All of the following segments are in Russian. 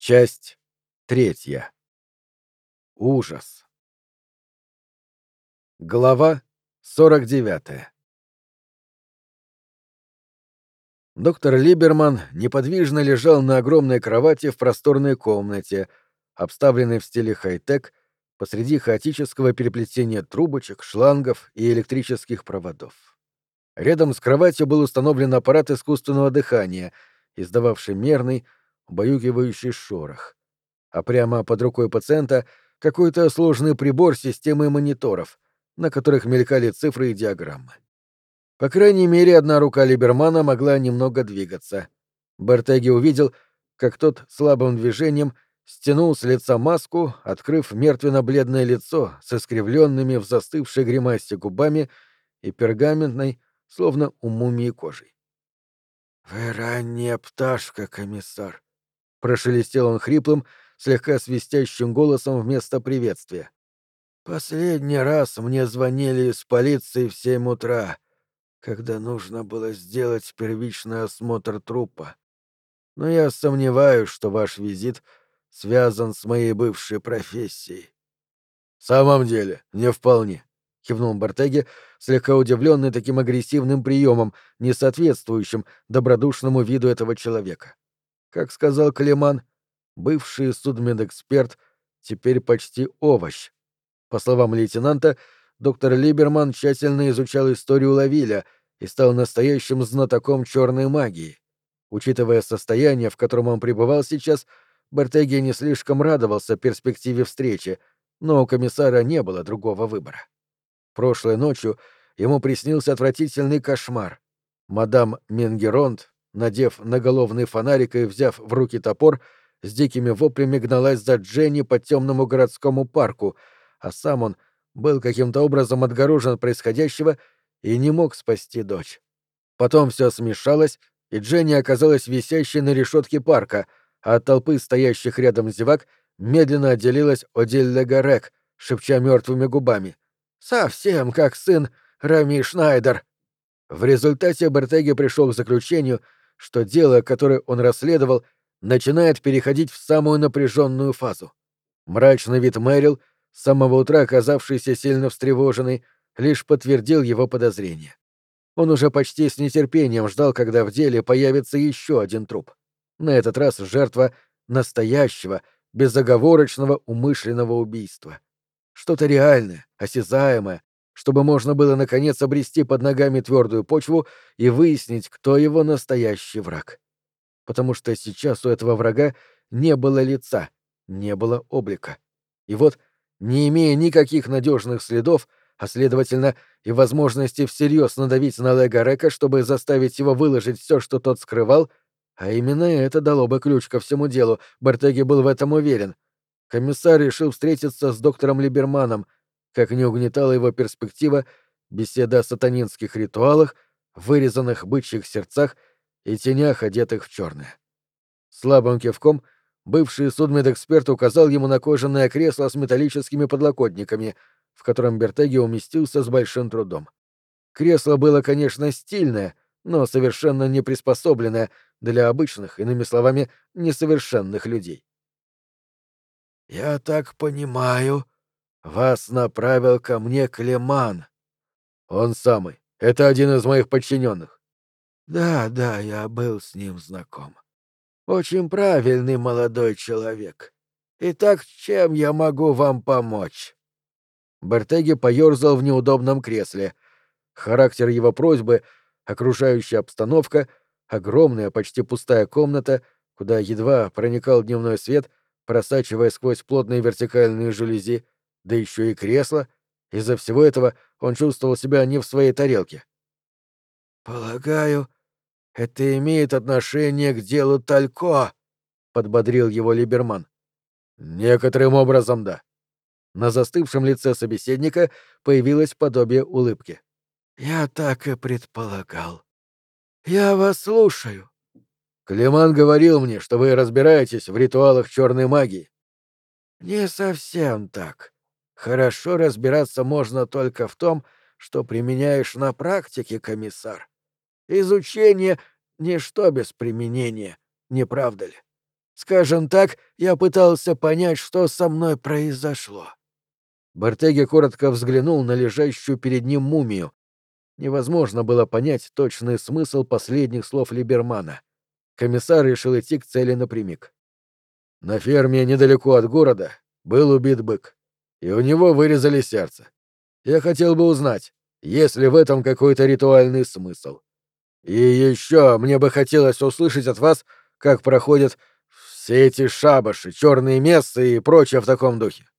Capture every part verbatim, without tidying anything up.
Часть третья. Ужас. Глава сорок девятая. Доктор Либерман неподвижно лежал на огромной кровати в просторной комнате, обставленной в стиле хай-тек, посреди хаотического переплетения трубочек, шлангов и электрических проводов. Рядом с кроватью был установлен аппарат искусственного дыхания, издававший мерный, убаюкивающий шорох. А прямо под рукой пациента какой-то сложный прибор системы мониторов, на которых мелькали цифры и диаграммы. По крайней мере, одна рука Либермана могла немного двигаться. Бертеги увидел, как тот слабым движением стянул с лица маску, открыв мертвенно-бледное лицо с искривленными в застывшей гримасе губами и пергаментной, словно у мумии, кожей. «Вы ранняя пташка, комиссар», — прошелестел он хриплым, слегка свистящим голосом вместо приветствия. «Последний раз мне звонили из полиции в семь утра, когда нужно было сделать первичный осмотр трупа. Но я сомневаюсь, что ваш визит связан с моей бывшей профессией». «В самом деле, не вполне», — кивнул Бартеги, слегка удивленный таким агрессивным приемом, не соответствующим добродушному виду этого человека. Как сказал Клеман, бывший судмедэксперт теперь почти овощ. По словам лейтенанта, доктор Либерман тщательно изучал историю Лавиля и стал настоящим знатоком черной магии. Учитывая состояние, в котором он пребывал сейчас, Бертеги не слишком радовался перспективе встречи, но у комиссара не было другого выбора. Прошлой ночью ему приснился отвратительный кошмар. Мадам Менгеронт, надев наголовный фонарик и взяв в руки топор, с дикими воплями гналась за Дженни по темному городскому парку, а сам он был каким-то образом отгорожен от происходящего и не мог спасти дочь. Потом все смешалось, и Дженни оказалась висящей на решетке парка, а от толпы стоящих рядом зевак медленно отделилась Одель Легарек, шепча мертвыми губами: «Совсем как сын Рами Шнайдер». В результате Бертеги пришел к заключению, что дело, которое он расследовал, начинает переходить в самую напряженную фазу. Мрачный вид Мэрил, с самого утра оказавшийся сильно встревоженный, лишь подтвердил его подозрения. Он уже почти с нетерпением ждал, когда в деле появится еще один труп. На этот раз жертва настоящего, безоговорочного умышленного убийства. Что-то реальное, осязаемое, чтобы можно было наконец обрести под ногами твердую почву и выяснить, кто его настоящий враг. Потому что сейчас у этого врага не было лица, не было облика. И вот, не имея никаких надежных следов, а следовательно и возможности всерьез надавить на Легарека, чтобы заставить его выложить все, что тот скрывал, а именно это дало бы ключ ко всему делу, Бертеги был в этом уверен, комиссар решил встретиться с доктором Либерманом, как не угнетала его перспектива беседа о сатанинских ритуалах, вырезанных бычьих сердцах и тенях, одетых в черное. Слабым кивком бывший судмедэксперт указал ему на кожаное кресло с металлическими подлокотниками, в котором Бертеги уместился с большим трудом. Кресло было, конечно, стильное, но совершенно не приспособленное для обычных, иными словами, несовершенных людей. «Я так понимаю, вас направил ко мне Клеман». «Он самый. Это один из моих подчиненных». «Да, да, я был с ним знаком. Очень правильный молодой человек. Итак, чем я могу вам помочь?» Бертеги поерзал в неудобном кресле. Характер его просьбы, окружающая обстановка, огромная, почти пустая комната, куда едва проникал дневной свет, просачивая сквозь плотные вертикальные жалюзи, да еще и кресло, из-за всего этого он чувствовал себя не в своей тарелке. «Полагаю, это имеет отношение к делу Талько», — подбодрил его Либерман. «Некоторым образом, да». На застывшем лице собеседника появилось подобие улыбки. «Я так и предполагал. Я вас слушаю». «Клеман говорил мне, что вы разбираетесь в ритуалах черной магии». «Не совсем так. Хорошо разбираться можно только в том, что применяешь на практике, комиссар. Изучение — ничто без применения, не правда ли? Скажем так, я пытался понять, что со мной произошло. Бартеги коротко взглянул на лежащую перед ним мумию. Невозможно было понять точный смысл последних слов Либермана. Комиссар решил идти к цели напрямик. На ферме недалеко от города был убит бык, и у него вырезали сердце. Я хотел бы узнать, есть ли в этом какой-то ритуальный смысл. И еще мне бы хотелось услышать от вас, как проходят все эти шабаши, черные мессы и прочее в таком духе.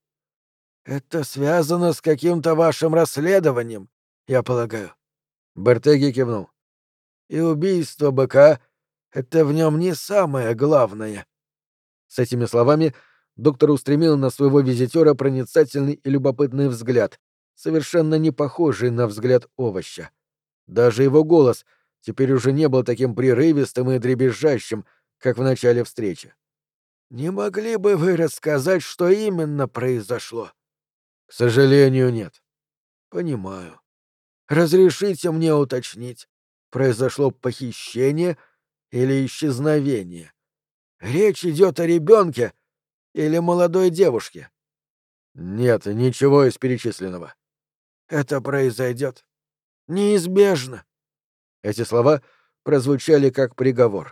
Это связано с каким-то вашим расследованием, я полагаю. Бертеги кивнул. И убийство быка — это в нем не самое главное. С этими словами доктор устремил на своего визитера проницательный и любопытный взгляд, совершенно не похожий на взгляд овоща. Даже его голос теперь уже не был таким прерывистым и дребезжащим, как в начале встречи. «Не могли бы вы рассказать, что именно произошло?» «К сожалению, нет». «Понимаю. Разрешите мне уточнить, произошло похищение или исчезновение? Речь идет о ребенке или молодой девушке?» «Нет, ничего из перечисленного». «Это произойдет. Неизбежно». Эти слова прозвучали как приговор.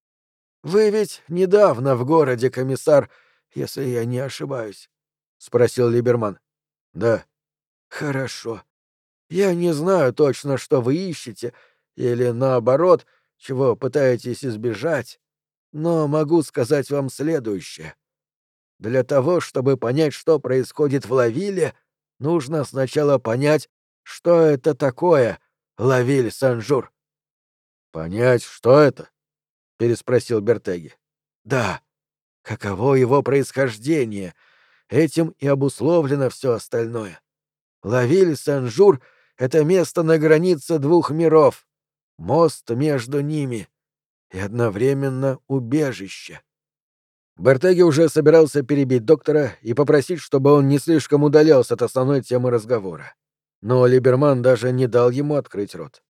«Вы ведь недавно в городе, комиссар, если я не ошибаюсь?» — спросил Либерман. «Да». «Хорошо. Я не знаю точно, что вы ищете, или, наоборот, чего пытаетесь избежать, но могу сказать вам следующее. Для того, чтобы понять, что происходит в Лавиле, нужно сначала понять, что это такое Лавиль-Сен-Жур». «Понять, что это?» — переспросил Бертеги. «Да. Каково его происхождение? Этим и обусловлено все остальное. Лавиль-Сен-Жур — это место на границе двух миров, мост между ними и одновременно убежище». Бертеги уже собирался перебить доктора и попросить, чтобы он не слишком удалялся от основной темы разговора. Но Либерман даже не дал ему открыть рот.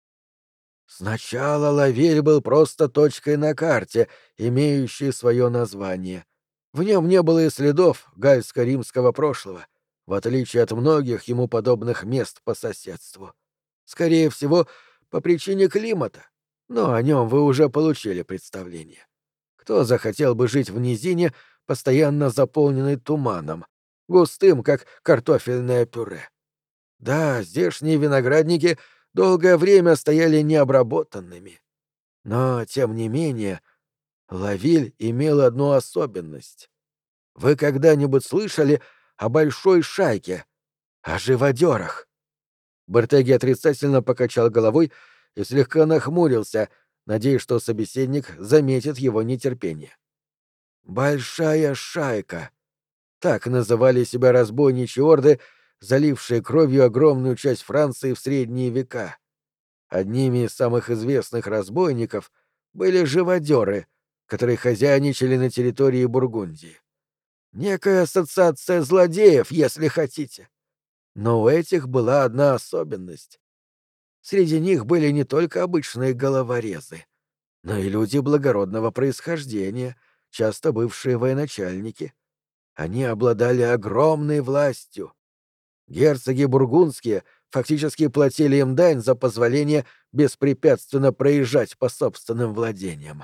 Сначала Лавиль был просто точкой на карте, имеющей свое название. В нем не было и следов гальско-римского прошлого, в отличие от многих ему подобных мест по соседству. Скорее всего, по причине климата, но о нем вы уже получили представление. Кто захотел бы жить в низине, постоянно заполненной туманом, густым, как картофельное пюре? Да, здешние виноградники долгое время стояли необработанными. Но, тем не менее, Лавиль имел одну особенность. Вы когда-нибудь слышали о большой шайке, о живодерах? Бертеги отрицательно покачал головой и слегка нахмурился, надеясь, что собеседник заметит его нетерпение. «Большая шайка» — так называли себя разбойничьи орды, залившие кровью огромную часть Франции в средние века. Одними из самых известных разбойников были живодеры, которые хозяйничали на территории Бургундии. Некая ассоциация злодеев, если хотите. Но у этих была одна особенность. Среди них были не только обычные головорезы, но и люди благородного происхождения, часто бывшие военачальники. Они обладали огромной властью. Герцоги бургундские фактически платили им дань за позволение беспрепятственно проезжать по собственным владениям.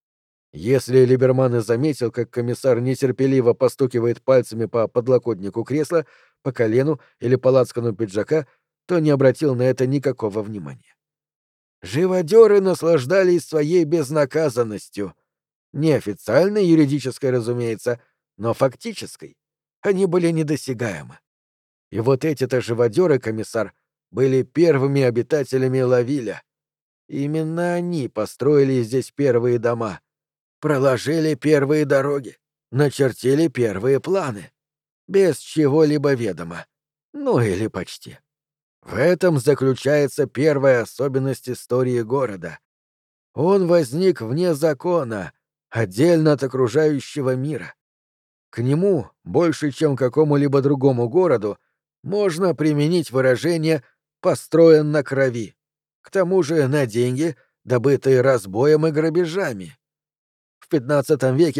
Если Либерман и заметил, как комиссар нетерпеливо постукивает пальцами по подлокотнику кресла, по колену или по лацкану пиджака, то не обратил на это никакого внимания. Живодеры наслаждались своей безнаказанностью. Не официальной юридической, разумеется, но фактической. Они были недосягаемы. И вот эти-то живодеры, комиссар, были первыми обитателями Лавиля. Именно они построили здесь первые дома, проложили первые дороги, начертили первые планы. Без чего-либо ведома. Ну или почти. В этом заключается первая особенность истории города. Он возник вне закона, отдельно от окружающего мира. К нему, больше чем к какому-либо другому городу, можно применить выражение «построен на крови», к тому же на деньги, добытые разбоем и грабежами. В пятнадцатом веке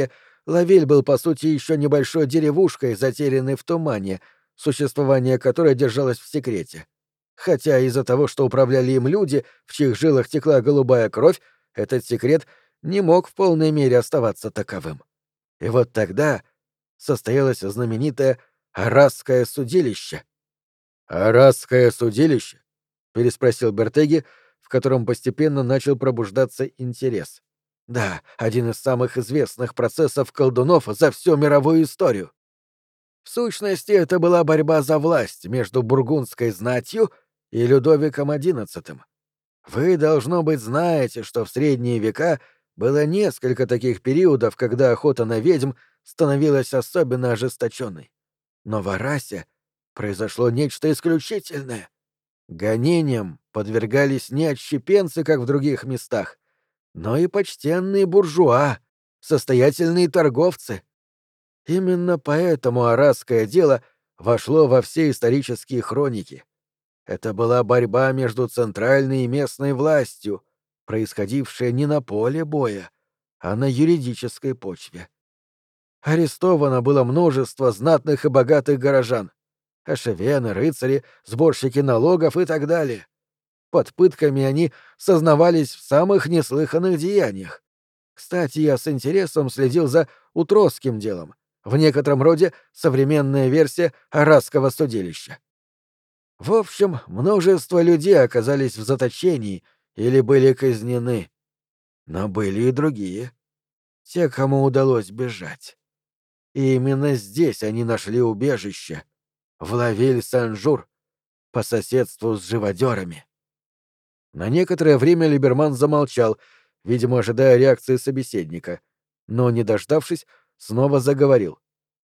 Лавиль был, по сути, еще небольшой деревушкой, затерянной в тумане, существование которой держалось в секрете. Хотя из-за того, что управляли им люди, в чьих жилах текла голубая кровь, этот секрет не мог в полной мере оставаться таковым. И вот тогда состоялось знаменитое Арасское судилище. «Арасское судилище?» — переспросил Бертеги, в котором постепенно начал пробуждаться интерес. «Да, один из самых известных процессов колдунов за всю мировую историю. В сущности, это была борьба за власть между бургундской знатью и Людовиком одиннадцатым. Вы, должно быть, знаете, что в средние века было несколько таких периодов, когда охота на ведьм становилась особенно ожесточенной. Но в Арасе произошло нечто исключительное. Гонениям подвергались не отщепенцы, как в других местах, но и почтенные буржуа, состоятельные торговцы. Именно поэтому арасское дело вошло во все исторические хроники. Это была борьба между центральной и местной властью, происходившая не на поле боя, а на юридической почве. Арестовано было множество знатных и богатых горожан, эшевены, рыцари, сборщики налогов и так далее. Под пытками они сознавались в самых неслыханных деяниях. Кстати, я с интересом следил за Утросским делом, в некотором роде современная версия Арасского судилища. В общем, множество людей оказались в заточении или были казнены. Но были и другие. Те, кому удалось бежать. И именно здесь они нашли убежище. В Лавиль-Сен-Жур, по соседству с живодерами. На некоторое время Либерман замолчал, видимо, ожидая реакции собеседника, но, не дождавшись, снова заговорил.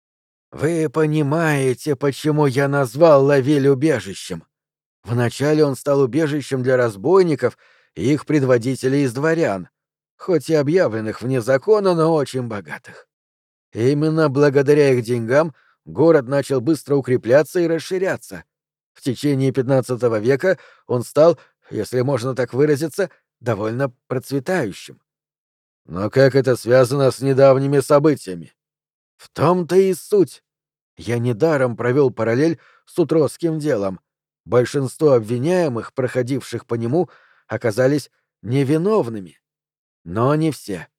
«Вы понимаете, почему я назвал Лавиль убежищем? Вначале он стал убежищем для разбойников и их предводителей из дворян, хоть и объявленных вне закона, но очень богатых. И именно благодаря их деньгам город начал быстро укрепляться и расширяться. В течение пятнадцатого века он стал, если можно так выразиться, довольно процветающим. Но как это связано с недавними событиями? В том-то и суть. Я недаром провел параллель с Утросским делом. Большинство обвиняемых, проходивших по нему, оказались невиновными. Но не все.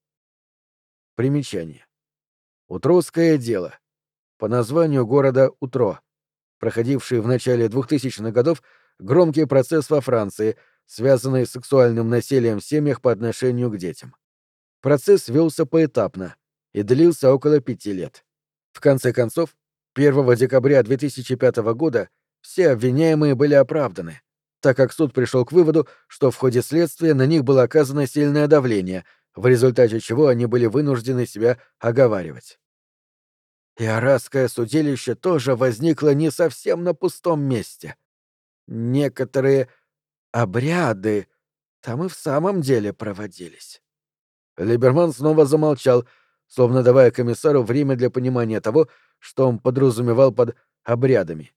Примечание. Утросское дело. По названию города Утро, проходивший в начале двухтысячных годов громкий процесс во Франции, связанный с сексуальным насилием в семьях по отношению к детям. Процесс велся поэтапно и длился около пяти лет. В конце концов, первого декабря две тысячи пятого года все обвиняемые были оправданы, так как суд пришел к выводу, что в ходе следствия на них было оказано сильное давление, в результате чего они были вынуждены себя оговаривать. И Арасское судилище тоже возникло не совсем на пустом месте. Некоторые обряды там и в самом деле проводились. Либерман снова замолчал, словно давая комиссару время для понимания того, что он подразумевал под обрядами.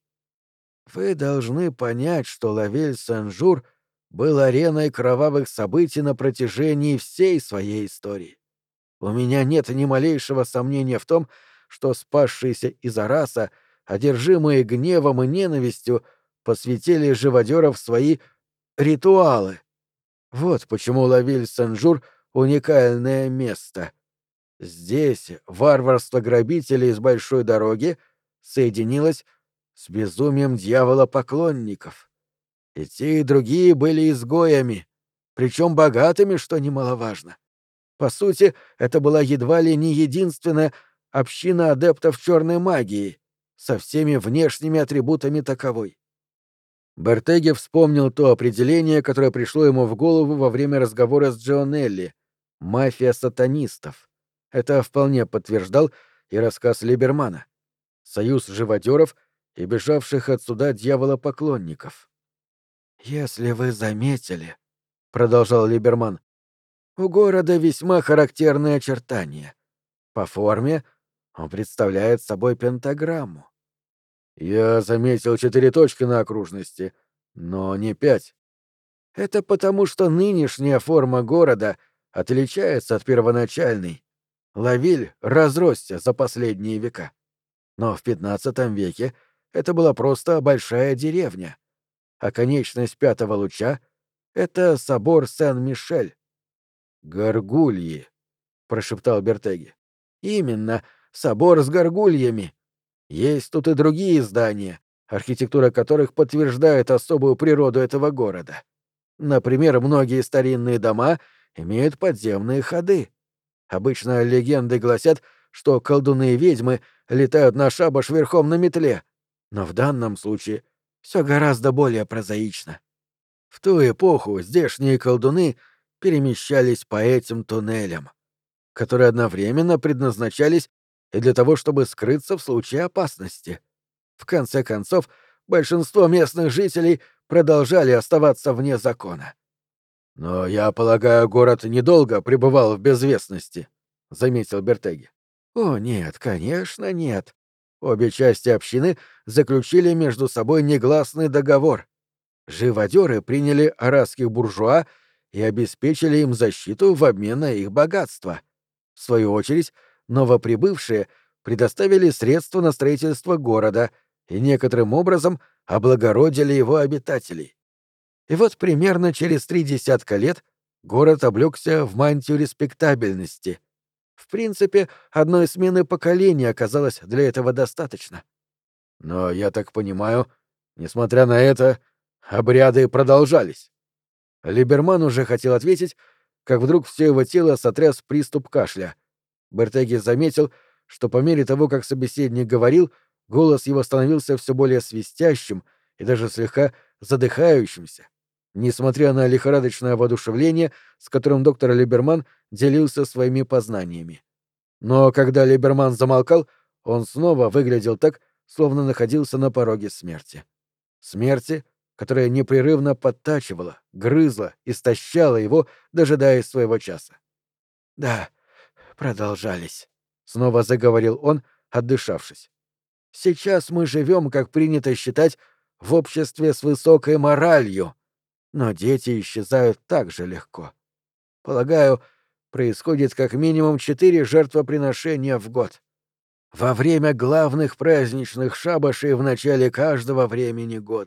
Вы должны понять, что Лавиль-Сен-Жур был ареной кровавых событий на протяжении всей своей истории. У меня нет ни малейшего сомнения в том, что спасшиеся из Араса, одержимые гневом и ненавистью, посвятили живодеров свои ритуалы. Вот почему Лавиль-Сен-Жур — уникальное место. Здесь варварство грабителей с большой дороги соединилось с безумием дьявола-поклонников. И те, и другие были изгоями, причем богатыми, что немаловажно. По сути, это была едва ли не единственная община адептов черной магии, со всеми внешними атрибутами таковой. Бертеги вспомнил то определение, которое пришло ему в голову во время разговора с Джионелли — мафия сатанистов. Это вполне подтверждал и рассказ Либермана. Союз живодеров и бежавших отсюда дьяволопоклонников. «Если вы заметили, — продолжал Либерман, — у города весьма характерные очертания. По форме он представляет собой пентаграмму. Я заметил четыре точки на окружности, но не пять. Это потому, что нынешняя форма города отличается от первоначальной. Лавиль разросся за последние века. Но в пятнадцатом веке это была просто большая деревня, а конечность пятого луча — это собор Сен-Мишель. «Горгульи», — прошептал Бертеги. «Именно, собор с горгульями. Есть тут и другие здания, архитектура которых подтверждает особую природу этого города. Например, многие старинные дома имеют подземные ходы. Обычно легенды гласят, что колдуны и ведьмы летают на шабаш верхом на метле, но в данном случае все гораздо более прозаично. В ту эпоху здешние колдуны перемещались по этим туннелям, которые одновременно предназначались и для того, чтобы скрыться в случае опасности. В конце концов, большинство местных жителей продолжали оставаться вне закона. «Но, я полагаю, город недолго пребывал в безвестности», — заметил Бертеги. «О, нет, конечно, нет. Обе части общины заключили между собой негласный договор. Живодеры приняли аравских буржуа и обеспечили им защиту в обмен на их богатство. В свою очередь, новоприбывшие предоставили средства на строительство города и некоторым образом облагородили его обитателей. И вот примерно через три десятка лет город облегся в мантию респектабельности. В принципе, одной смены поколений оказалось для этого достаточно. Но, я так понимаю, несмотря на это, обряды продолжались. Либерман уже хотел ответить, как вдруг все его тело сотряс приступ кашля. Бертеги заметил, что по мере того, как собеседник говорил, голос его становился все более свистящим и даже слегка задыхающимся, несмотря на лихорадочное воодушевление, с которым доктор Либерман делился своими познаниями. Но когда Либерман замолкал, он снова выглядел так, словно находился на пороге смерти. Смерти, которая непрерывно подтачивала, грызла, истощала его, дожидаясь своего часа. «Да, продолжались», — снова заговорил он, отдышавшись. «Сейчас мы живем, как принято считать, в обществе с высокой моралью, но дети исчезают так же легко. Полагаю, происходит как минимум четыре жертвоприношения в год. Во время главных праздничных шабашей в начале каждого времени года.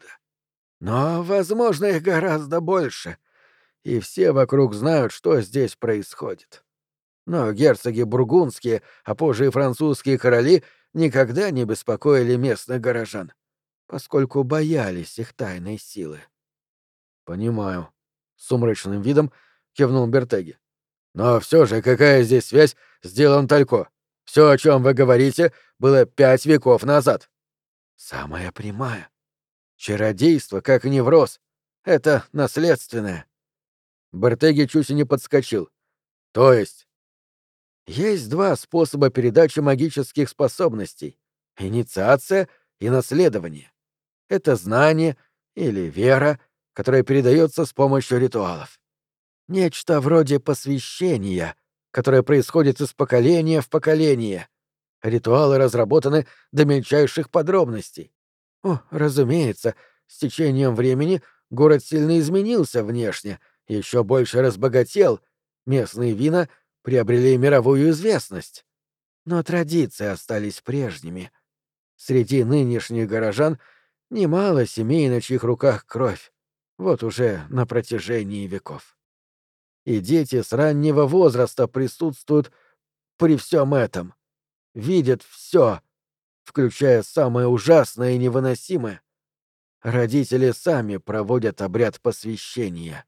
Но, возможно, их гораздо больше, и все вокруг знают, что здесь происходит. Но герцоги бургундские, а позже и французские короли никогда не беспокоили местных горожан, поскольку боялись их тайной силы. «Понимаю», — с сумрачным видом кивнул Бертеги. «Но все же какая здесь связь с делом Талько? Все, о чем вы говорите, было пять веков назад». «Самая прямая. Чародейство, как невроз. Это наследственное». Бертеги чуть и не подскочил. «То есть?» «Есть два способа передачи магических способностей — инициация и наследование. Это знание или вера, которая передается с помощью ритуалов. Нечто вроде посвящения, которое происходит из поколения в поколение. Ритуалы разработаны до мельчайших подробностей. О, разумеется, с течением времени город сильно изменился внешне, еще больше разбогател, местные вина приобрели мировую известность. Но традиции остались прежними. Среди нынешних горожан немало семей, на чьих руках кровь. Вот уже на протяжении веков. И дети с раннего возраста присутствуют при всем этом. Видят все, включая самое ужасное и невыносимое. Родители сами проводят обряд посвящения.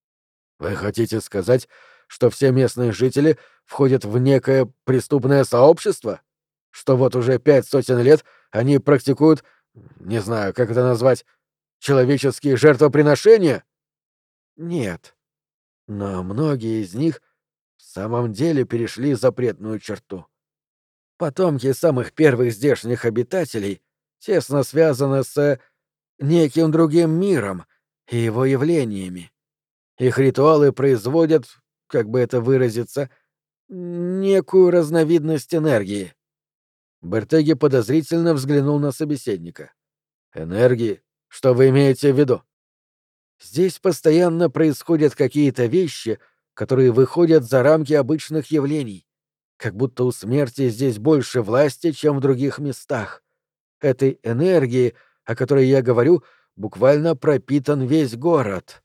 Вы хотите сказать, что все местные жители входят в некое преступное сообщество? Что вот уже пять сотен лет они практикуют, не знаю, как это назвать, человеческие жертвоприношения? Нет. Но многие из них в самом деле перешли запретную черту. Потомки самых первых здешних обитателей тесно связаны с неким другим миром и его явлениями. Их ритуалы производят, как бы это выразиться, некую разновидность энергии. Бертеги подозрительно взглянул на собеседника. «Энергии? Что вы имеете в виду?» «Здесь постоянно происходят какие-то вещи, которые выходят за рамки обычных явлений. Как будто у смерти здесь больше власти, чем в других местах. Этой энергией, о которой я говорю, буквально пропитан весь город».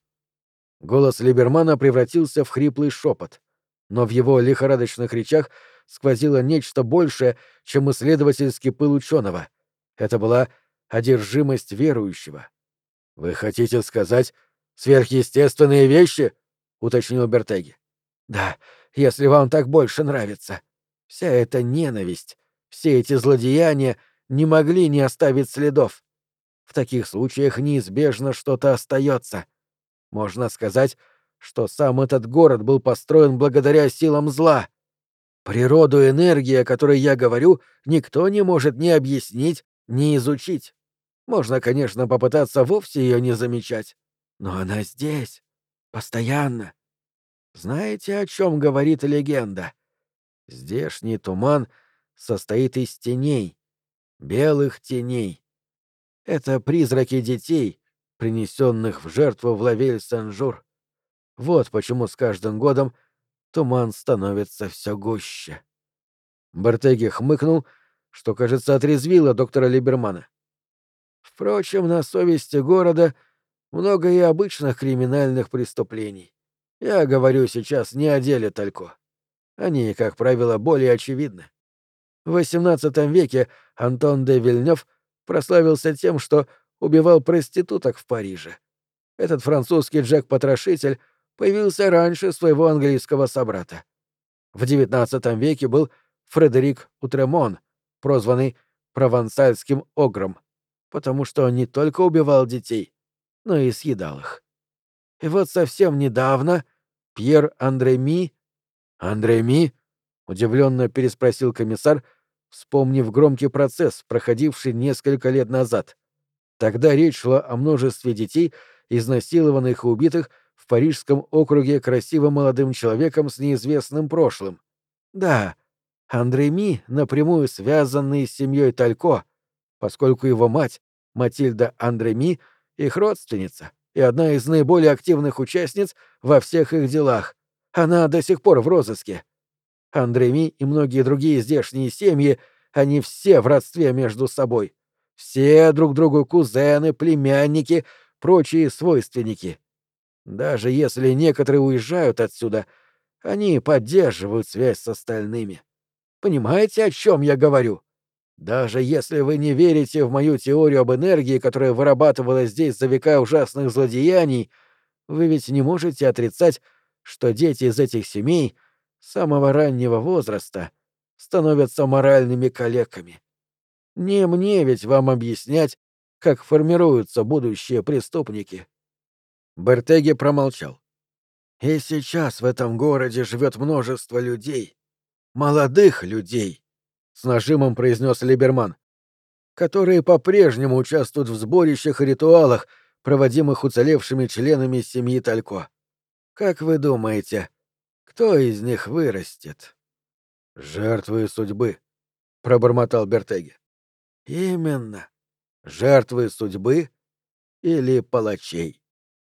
Голос Либермана превратился в хриплый шепот, но в его лихорадочных речах сквозило нечто большее, чем исследовательский пыл ученого. Это была одержимость верующего. «Вы хотите сказать сверхъестественные вещи?» — уточнил Бертеги. «Да, если вам так больше нравится. Вся эта ненависть, все эти злодеяния не могли не оставить следов. В таких случаях неизбежно что-то остается. Можно сказать, что сам этот город был построен благодаря силам зла. Природу энергии, о которой я говорю, никто не может ни объяснить, ни изучить. Можно, конечно, попытаться вовсе ее не замечать, но она здесь, постоянно. Знаете, о чем говорит легенда? Здешний туман состоит из теней, белых теней. Это призраки детей, принесенных в жертву в Лавель-Сен-Жур. Вот почему с каждым годом туман становится все гуще. Бертеги хмыкнул, что, кажется, отрезвило доктора Либермана. Впрочем, на совести города много и обычных криминальных преступлений. Я говорю сейчас не о деле Талько. Они, как правило, более очевидны. В восемнадцатом веке Антон де Вильнёв прославился тем, что убивал проституток в Париже. Этот французский Джек-потрошитель появился раньше своего английского собрата. В девятнадцатом веке был Фредерик Утремон, прозванный провансальским огром, потому что он не только убивал детей, но и съедал их. И вот совсем недавно Пьер Андреми... «Андреми?» — удивленно переспросил комиссар, вспомнив громкий процесс, проходивший несколько лет назад. Тогда речь шла о множестве детей, изнасилованных и убитых в Парижском округе красивым молодым человеком с неизвестным прошлым. Да, Андреми напрямую связанный с семьей Талько, поскольку его мать, Матильда Андреми, их родственница и одна из наиболее активных участниц во всех их делах. Она до сих пор в розыске. Андреми и многие другие здешние семьи, они все в родстве между собой. Все друг другу кузены, племянники, прочие свойственники. Даже если некоторые уезжают отсюда, они поддерживают связь с остальными. Понимаете, о чем я говорю? Даже если вы не верите в мою теорию об энергии, которая вырабатывалась здесь за века ужасных злодеяний, вы ведь не можете отрицать, что дети из этих семей с самого раннего возраста становятся моральными калеками. Не мне ведь вам объяснять, как формируются будущие преступники. Бертеги промолчал. И сейчас в этом городе живет множество людей, молодых людей, с нажимом произнес Либерман, которые по-прежнему участвуют в сборищах и ритуалах, проводимых уцелевшими членами семьи Талько. Как вы думаете, кто из них вырастет? Жертвы судьбы, пробормотал Бертеги. Именно. Жертвы судьбы или палачей.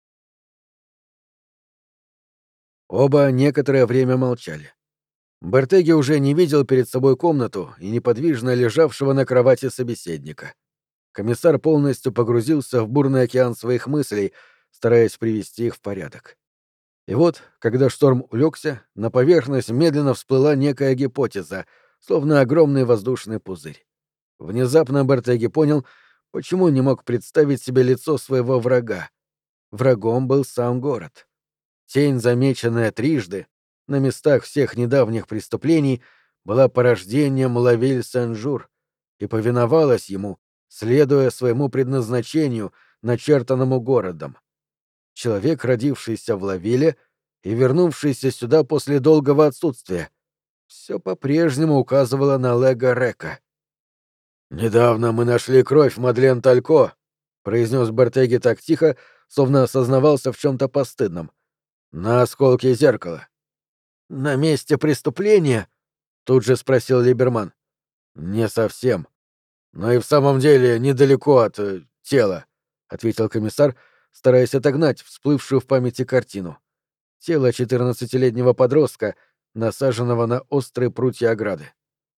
Оба некоторое время молчали. Бертеги уже не видел перед собой комнату и неподвижно лежавшего на кровати собеседника. Комиссар полностью погрузился в бурный океан своих мыслей, стараясь привести их в порядок. И вот, когда шторм улегся, на поверхность медленно всплыла некая гипотеза, словно огромный воздушный пузырь. Внезапно Бертеги понял, почему не мог представить себе лицо своего врага. Врагом был сам город. Тень, замеченная трижды, на местах всех недавних преступлений, была порождением Лавель-Сен-Жур и повиновалась ему, следуя своему предназначению, начертанному городом. Человек, родившийся в Лавиле и вернувшийся сюда после долгого отсутствия. Все по-прежнему указывало на Лего Река. «Недавно мы нашли кровь Мадлен Талько», — произнес Бертеги так тихо, словно осознавался в чем-то постыдном. «На осколке зеркала». «На месте преступления?» — тут же спросил Либерман. «Не совсем. Но и в самом деле недалеко от э, тела», — ответил комиссар, стараясь отогнать всплывшую в памяти картину. Тело четырнадцатилетнего подростка, насаженного на острые прутья ограды.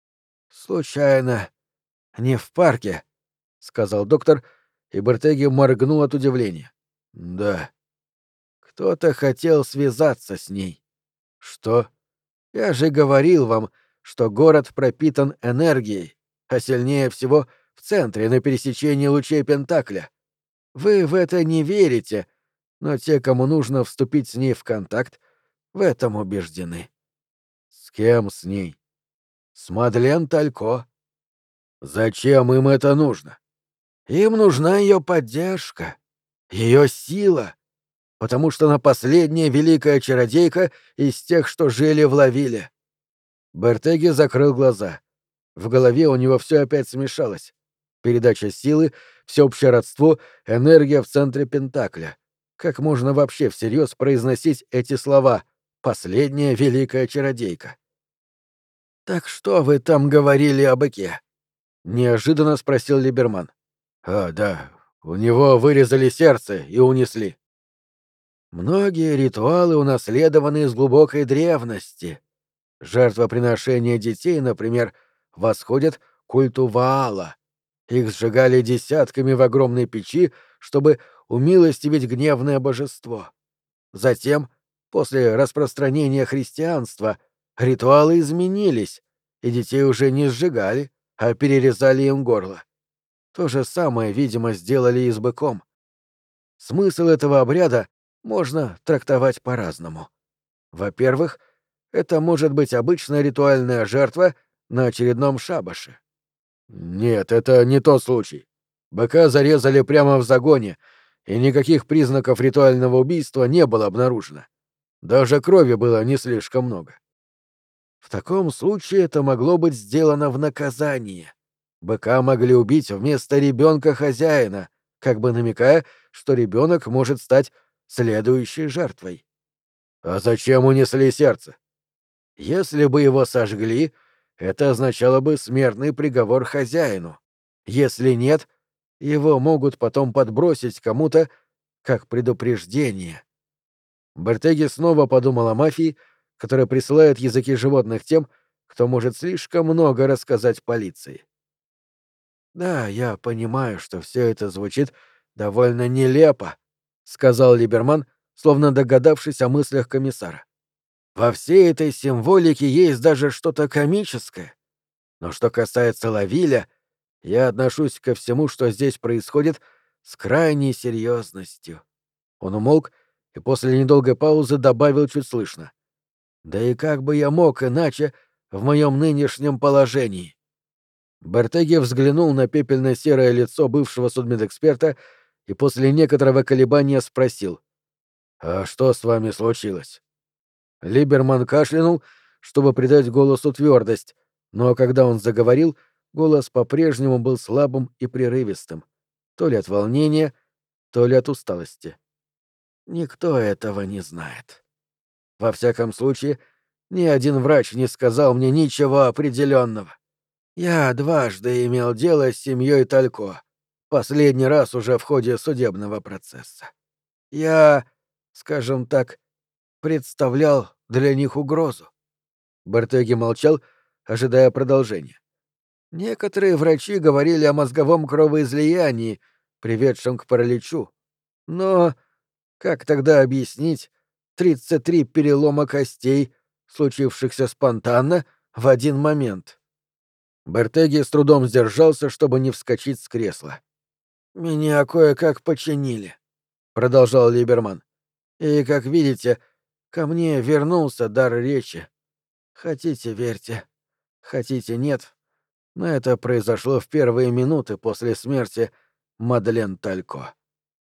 «Случайно не в парке», — сказал доктор, и Бертеги моргнул от удивления. «Да. Кто-то хотел связаться с ней». «Что?» «Я же говорил вам, что город пропитан энергией, а сильнее всего в центре, на пересечении лучей Пентакля. Вы в это не верите, но те, кому нужно вступить с ней в контакт, в этом убеждены». «С кем с ней?» «С Мадлен Талько». «Зачем им это нужно?» «Им нужна ее поддержка, ее сила, потому что она последняя великая чародейка из тех, что жили в Лавиле». Бертеги закрыл глаза. В голове у него все опять смешалось. Передача силы, всеобщее родство, энергия в центре Пентакля. Как можно вообще всерьез произносить эти слова «последняя великая чародейка»? «Так что вы там говорили о быке?» — неожиданно спросил Либерман. «А, да, у него вырезали сердце и унесли». «Многие ритуалы унаследованы из глубокой древности. Жертвоприношения детей, например, восходят к культу Ваала. Их сжигали десятками в огромной печи, чтобы умилостивить гневное божество. Затем, после распространения христианства, ритуалы изменились, и детей уже не сжигали, а перерезали им горло. То же самое, видимо, сделали и с быком. Смысл этого обряда можно трактовать по-разному. Во-первых, это может быть обычная ритуальная жертва на очередном шабаше. Нет, это не тот случай. Быка зарезали прямо в загоне, и никаких признаков ритуального убийства не было обнаружено. Даже крови было не слишком много. В таком случае это могло быть сделано в наказание. Быка могли убить вместо ребенка хозяина, как бы намекая, что ребенок может стать следующей жертвой. А зачем унесли сердце? Если бы его сожгли, это означало бы смертный приговор хозяину. Если нет, его могут потом подбросить кому-то как предупреждение. Бертеги снова подумал о мафии, которая присылает языки животных тем, кто может слишком много рассказать полиции. «Да, я понимаю, что все это звучит довольно нелепо», — сказал Либерман, словно догадавшись о мыслях комиссара. «Во всей этой символике есть даже что-то комическое. Но что касается Лавиля, я отношусь ко всему, что здесь происходит, с крайней серьезностью». Он умолк и после недолгой паузы добавил чуть слышно. «Да и как бы я мог иначе в моем нынешнем положении?» Бертеги взглянул на пепельно-серое лицо бывшего судмедэксперта и после некоторого колебания спросил: «А что с вами случилось?» Либерман кашлянул, чтобы придать голосу твердость, но когда он заговорил, голос по-прежнему был слабым и прерывистым, то ли от волнения, то ли от усталости. «Никто этого не знает. Во всяком случае, ни один врач не сказал мне ничего определенного. Я дважды имел дело с семьей Талько, последний раз уже в ходе судебного процесса. Я, скажем так, представлял для них угрозу». Бертеги молчал, ожидая продолжения. Некоторые врачи говорили о мозговом кровоизлиянии, приведшем к параличу. Но как тогда объяснить тридцать три перелома костей, случившихся спонтанно в один момент? Бертеги с трудом сдержался, чтобы не вскочить с кресла. «Меня кое-как починили», — продолжал Либерман. «И, как видите, ко мне вернулся дар речи. Хотите — верьте, хотите — нет, но это произошло в первые минуты после смерти Мадлен Талько.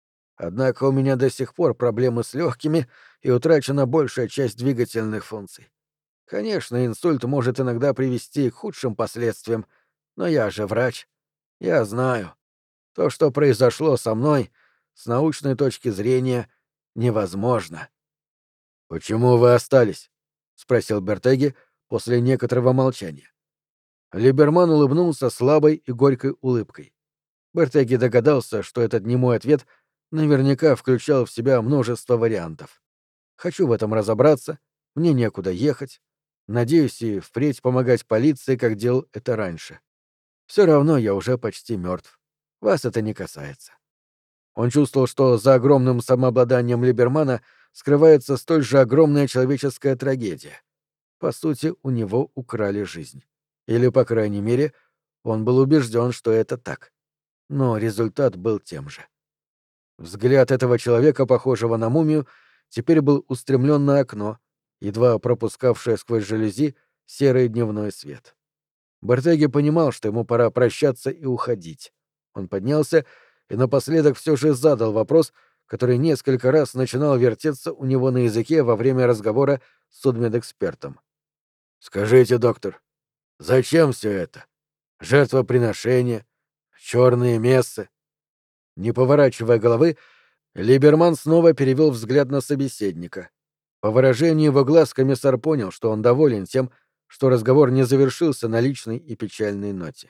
Однако у меня до сих пор проблемы с легкими и утрачена большая часть двигательных функций. Конечно, инсульт может иногда привести к худшим последствиям, но я же врач. Я знаю. То, что произошло со мной, с научной точки зрения, невозможно». «Почему вы остались?» — спросил Бертеги после некоторого молчания. Либерман улыбнулся слабой и горькой улыбкой. Бертеги догадался, что этот немой ответ наверняка включал в себя множество вариантов. «Хочу в этом разобраться, мне некуда ехать». Надеюсь и впредь помогать полиции, как делал это раньше. Все равно я уже почти мертв. Вас это не касается». Он чувствовал, что за огромным самообладанием Либермана скрывается столь же огромная человеческая трагедия. По сути, у него украли жизнь. Или, по крайней мере, он был убежден, что это так. Но результат был тем же. Взгляд этого человека, похожего на мумию, теперь был устремлен на окно, едва пропускавшее сквозь жалюзи серый дневной свет. Бартеги понимал, что ему пора прощаться и уходить. Он поднялся и напоследок все же задал вопрос, который несколько раз начинал вертеться у него на языке во время разговора с судмедэкспертом. «Скажите, доктор, зачем все это? Жертвоприношение, черные мессы?» Не поворачивая головы, Либерман снова перевел взгляд на собеседника. По выражению его глаз комиссар понял, что он доволен тем, что разговор не завершился на личной и печальной ноте.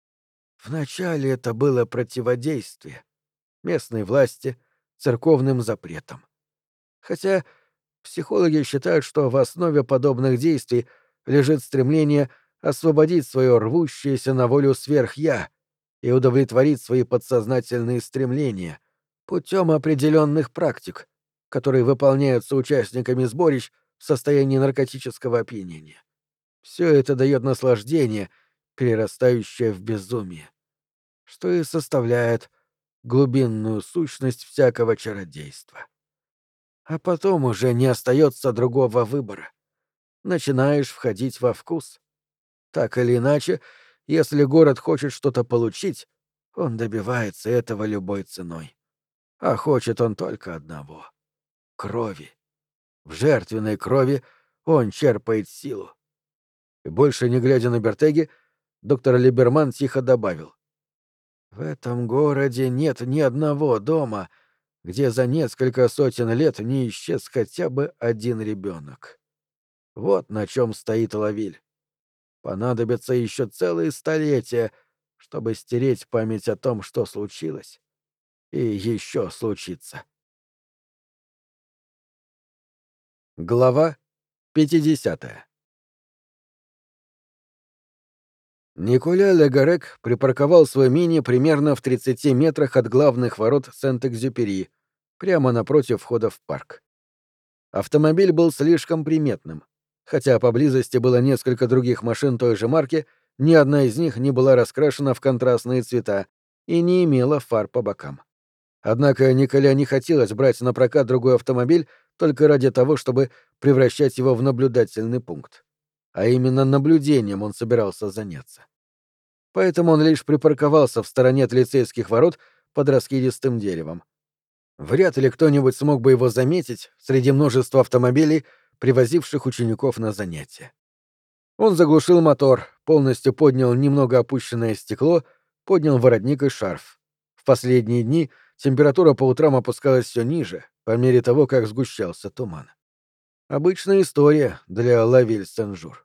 Вначале это было противодействие местной власти церковным запретам. Хотя психологи считают, что в основе подобных действий лежит стремление освободить свое рвущееся на волю сверх-я и удовлетворить свои подсознательные стремления путем определенных практик, которые выполняются участниками сборищ в состоянии наркотического опьянения. Все это дает наслаждение, перерастающее в безумие, что и составляет глубинную сущность всякого чародейства. А потом уже не остается другого выбора. Начинаешь входить во вкус. Так или иначе, если город хочет что-то получить, он добивается этого любой ценой. А хочет он только одного — крови. В жертвенной крови он черпает силу. И больше не глядя на Бертеги, доктор Либерман тихо добавил: «В этом городе нет ни одного дома, где за несколько сотен лет не исчез хотя бы один ребенок. Вот на чем стоит Лавиль. Понадобится еще целые столетия, чтобы стереть память о том, что случилось. И еще случится». Глава пятидесятая. Николя Легарек припарковал свой мини примерно в тридцати метрах от главных ворот Сент-Экзюпери, прямо напротив входа в парк. Автомобиль был слишком приметным. Хотя поблизости было несколько других машин той же марки, ни одна из них не была раскрашена в контрастные цвета и не имела фар по бокам. Однако Николя не хотелось брать на прокат другой автомобиль только ради того, чтобы превращать его в наблюдательный пункт. А именно наблюдением он собирался заняться. Поэтому он лишь припарковался в стороне от лицейских ворот под раскидистым деревом. Вряд ли кто-нибудь смог бы его заметить среди множества автомобилей, привозивших учеников на занятия. Он заглушил мотор, полностью поднял немного опущенное стекло, поднял воротник и шарф. В последние дни температура по утрам опускалась все ниже, по мере того, как сгущался туман. Обычная история для Лавиль-Сен-Жур.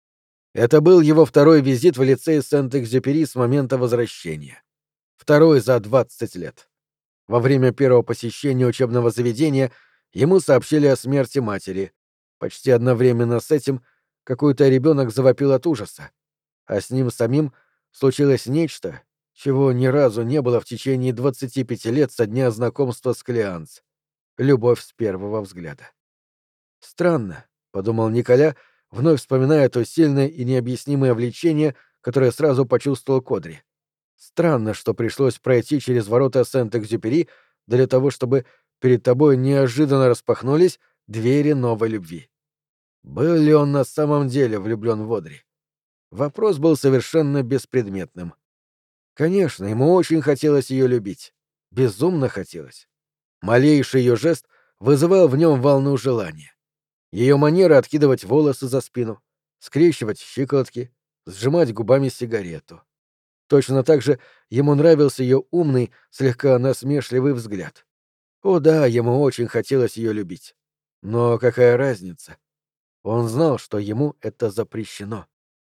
Это был его второй визит в лицей Сент-Экзюпери с момента возвращения. Второй за двадцать лет. Во время первого посещения учебного заведения ему сообщили о смерти матери. Почти одновременно с этим какой-то ребенок завопил от ужаса. А с ним самим случилось нечто, чего ни разу не было в течение двадцати пяти лет со дня знакомства с Клеанс. Любовь с первого взгляда. «Странно», — подумал Николя, вновь вспоминая то сильное и необъяснимое влечение, которое сразу почувствовал Кодри. «Странно, что пришлось пройти через ворота Сент-Экзюпери для того, чтобы перед тобой неожиданно распахнулись двери новой любви». Был ли он на самом деле влюблен в Одри? Вопрос был совершенно беспредметным. Конечно, ему очень хотелось ее любить. Безумно хотелось. Малейший ее жест вызывал в нем волну желания. Ее манера откидывать волосы за спину, скрещивать щиколотки, сжимать губами сигарету. Точно так же ему нравился ее умный, слегка насмешливый взгляд. О да, ему очень хотелось ее любить. Но какая разница? Он знал, что ему это запрещено.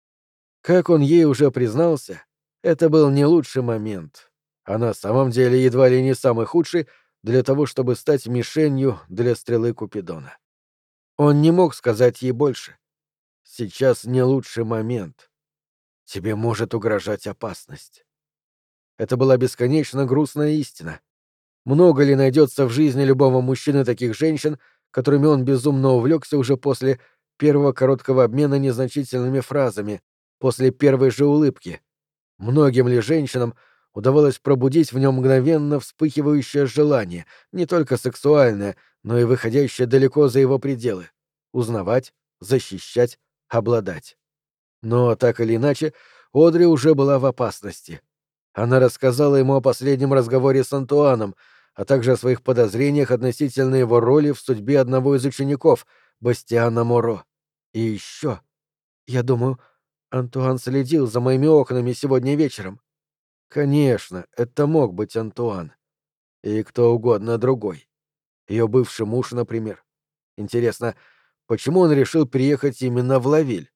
Как он ей уже признался, это был не лучший момент, а на самом деле едва ли не самый худший для того, чтобы стать мишенью для стрелы Купидона. Он не мог сказать ей больше. Сейчас не лучший момент. Тебе может угрожать опасность. Это была бесконечно грустная истина. Много ли найдется в жизни любого мужчины таких женщин, которыми он безумно увлекся уже после первого короткого обмена незначительными фразами, после первой же улыбки? Многим ли женщинам удавалось пробудить в нем мгновенно вспыхивающее желание, не только сексуальное, но и выходящее далеко за его пределы? Узнавать, защищать, обладать. Но, так или иначе, Одри уже была в опасности. Она рассказала ему о последнем разговоре с Антуаном, а также о своих подозрениях относительно его роли в судьбе одного из учеников, Бастиана Моро. И еще, я думаю, Антуан следил за моими окнами сегодня вечером. Конечно, это мог быть Антуан. И кто угодно другой. Ее бывший муж, например. Интересно, почему он решил приехать именно в Лавиль?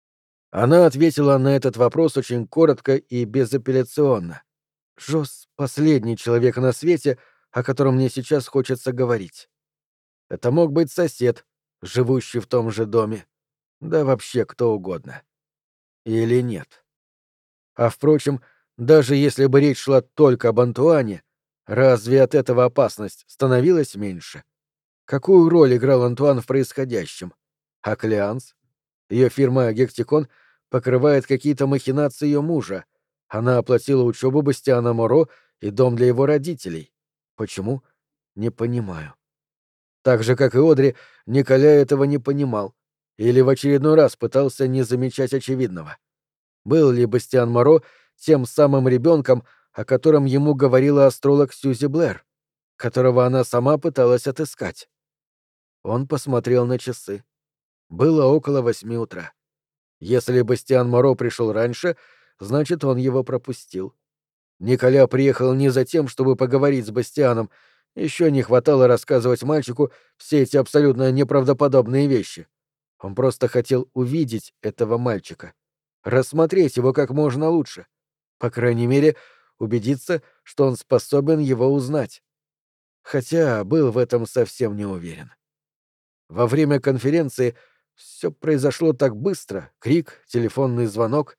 Она ответила на этот вопрос очень коротко и безапелляционно. Жос — последний человек на свете, о котором мне сейчас хочется говорить. Это мог быть сосед, живущий в том же доме. Да вообще кто угодно. Или нет. А впрочем, даже если бы речь шла только об Антуане, разве от этого опасность становилась меньше? Какую роль играл Антуан в происходящем? А Клеанс? Ее фирма «Гектикон» покрывает какие-то махинации ее мужа. Она оплатила учебу Бастиана Моро и дом для его родителей. Почему? Не понимаю. Так же, как и Одри, Николя этого не понимал. Или в очередной раз пытался не замечать очевидного. Был ли Бастиан Моро тем самым ребенком, о котором ему говорила астролог Сьюзи Блэр, которого она сама пыталась отыскать? Он посмотрел на часы. Было около восьми утра. Если Бастиан Моро пришел раньше, значит, он его пропустил. Николя приехал не за тем, чтобы поговорить с Бастианом. Еще не хватало рассказывать мальчику все эти абсолютно неправдоподобные вещи. Он просто хотел увидеть этого мальчика, рассмотреть его как можно лучше. По крайней мере, убедиться, что он способен его узнать. Хотя был в этом совсем не уверен. Во время конференции все произошло так быстро — крик, телефонный звонок.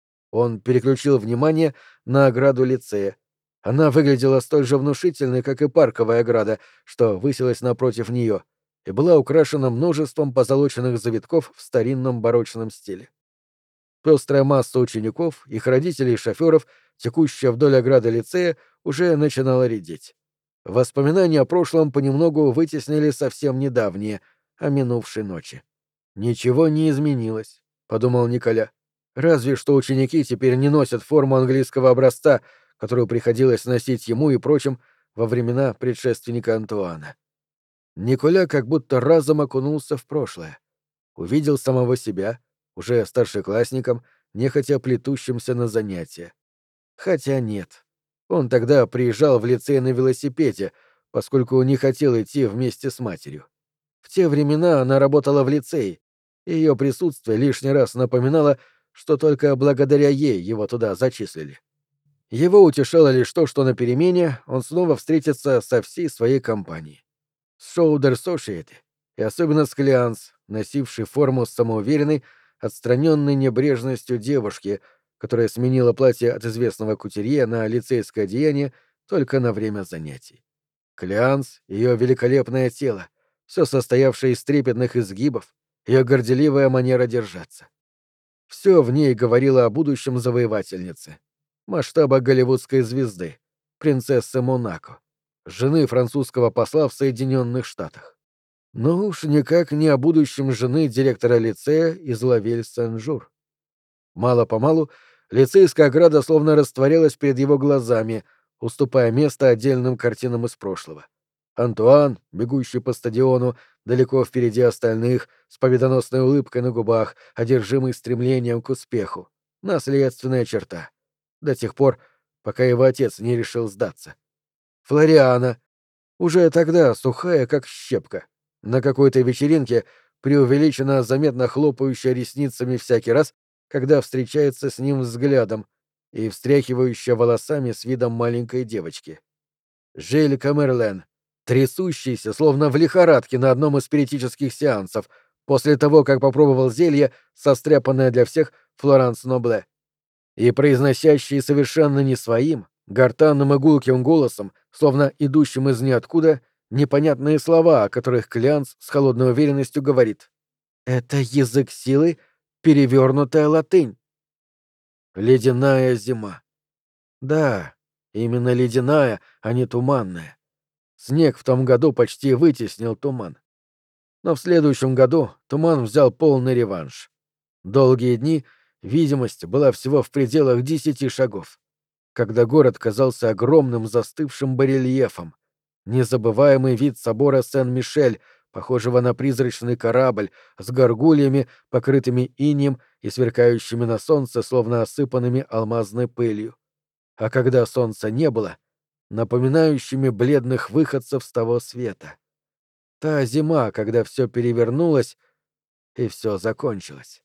Он переключил внимание на ограду лицея. Она выглядела столь же внушительной, как и парковая ограда, что высилась напротив нее, и была украшена множеством позолоченных завитков в старинном барочном стиле. Пестрая масса учеников, их родителей и шоферов, текущая вдоль ограды лицея, уже начинала редеть. Воспоминания о прошлом понемногу вытеснили совсем недавние, о минувшей ночи. «Ничего не изменилось», — подумал Николя. «Разве что ученики теперь не носят форму английского образца, которую приходилось носить ему и прочим во времена предшественника Антуана». Николя как будто разом окунулся в прошлое. Увидел самого себя, уже старшеклассником, нехотя плетущимся на занятия. Хотя нет. Он тогда приезжал в лицей на велосипеде, поскольку не хотел идти вместе с матерью. В те времена она работала в лицее, и ее присутствие лишний раз напоминало, что только благодаря ей его туда зачислили. Его утешало лишь то, что на перемене он снова встретится со всей своей компанией. С Шоудер Сошиэти, и особенно с Клеанс, носившей форму с самоуверенной, отстраненной небрежностью девушки, которая сменила платье от известного кутюрье на лицейское одеяние только на время занятий. Клеанс, ее великолепное тело, все состоявшее из трепетных изгибов, ее горделивая манера держаться. Все в ней говорило о будущем завоевательнице, масштаба голливудской звезды, принцессы Монако, жены французского посла в Соединенных Штатах. Но уж никак не о будущем жены директора лицея из Лавель-Сен-Жур. Мало-помалу лицейская ограда словно растворялась перед его глазами, уступая место отдельным картинам из прошлого. Антуан, бегущий по стадиону, далеко впереди остальных, с победоносной улыбкой на губах, одержимый стремлением к успеху. Наследственная черта. До тех пор, пока его отец не решил сдаться. Флориана. Уже тогда сухая, как щепка. На какой-то вечеринке, преувеличенно заметно хлопающая ресницами всякий раз, когда встречается с ним взглядом, и встряхивающая волосами с видом маленькой девочки. Жиль Камерлен, трясущийся, словно в лихорадке на одном из спиритических сеансов, после того, как попробовал зелье, состряпанное для всех Флоранс Нобле, и произносящий совершенно не своим, гортанным и гулким голосом, словно идущим из ниоткуда, непонятные слова, о которых Клянс с холодной уверенностью говорит. «Это язык силы, перевернутая латынь». Ледяная зима. Да, именно ледяная, а не туманная. Снег в том году почти вытеснил туман. Но в следующем году туман взял полный реванш. Долгие дни видимость была всего в пределах десяти шагов, когда город казался огромным застывшим барельефом. Незабываемый вид собора Сен-Мишель, похожего на призрачный корабль с горгульями, покрытыми инеем и сверкающими на солнце, словно осыпанными алмазной пылью. А когда солнца не было, напоминающими бледных выходцев с того света. Та зима, когда все перевернулось и все закончилось.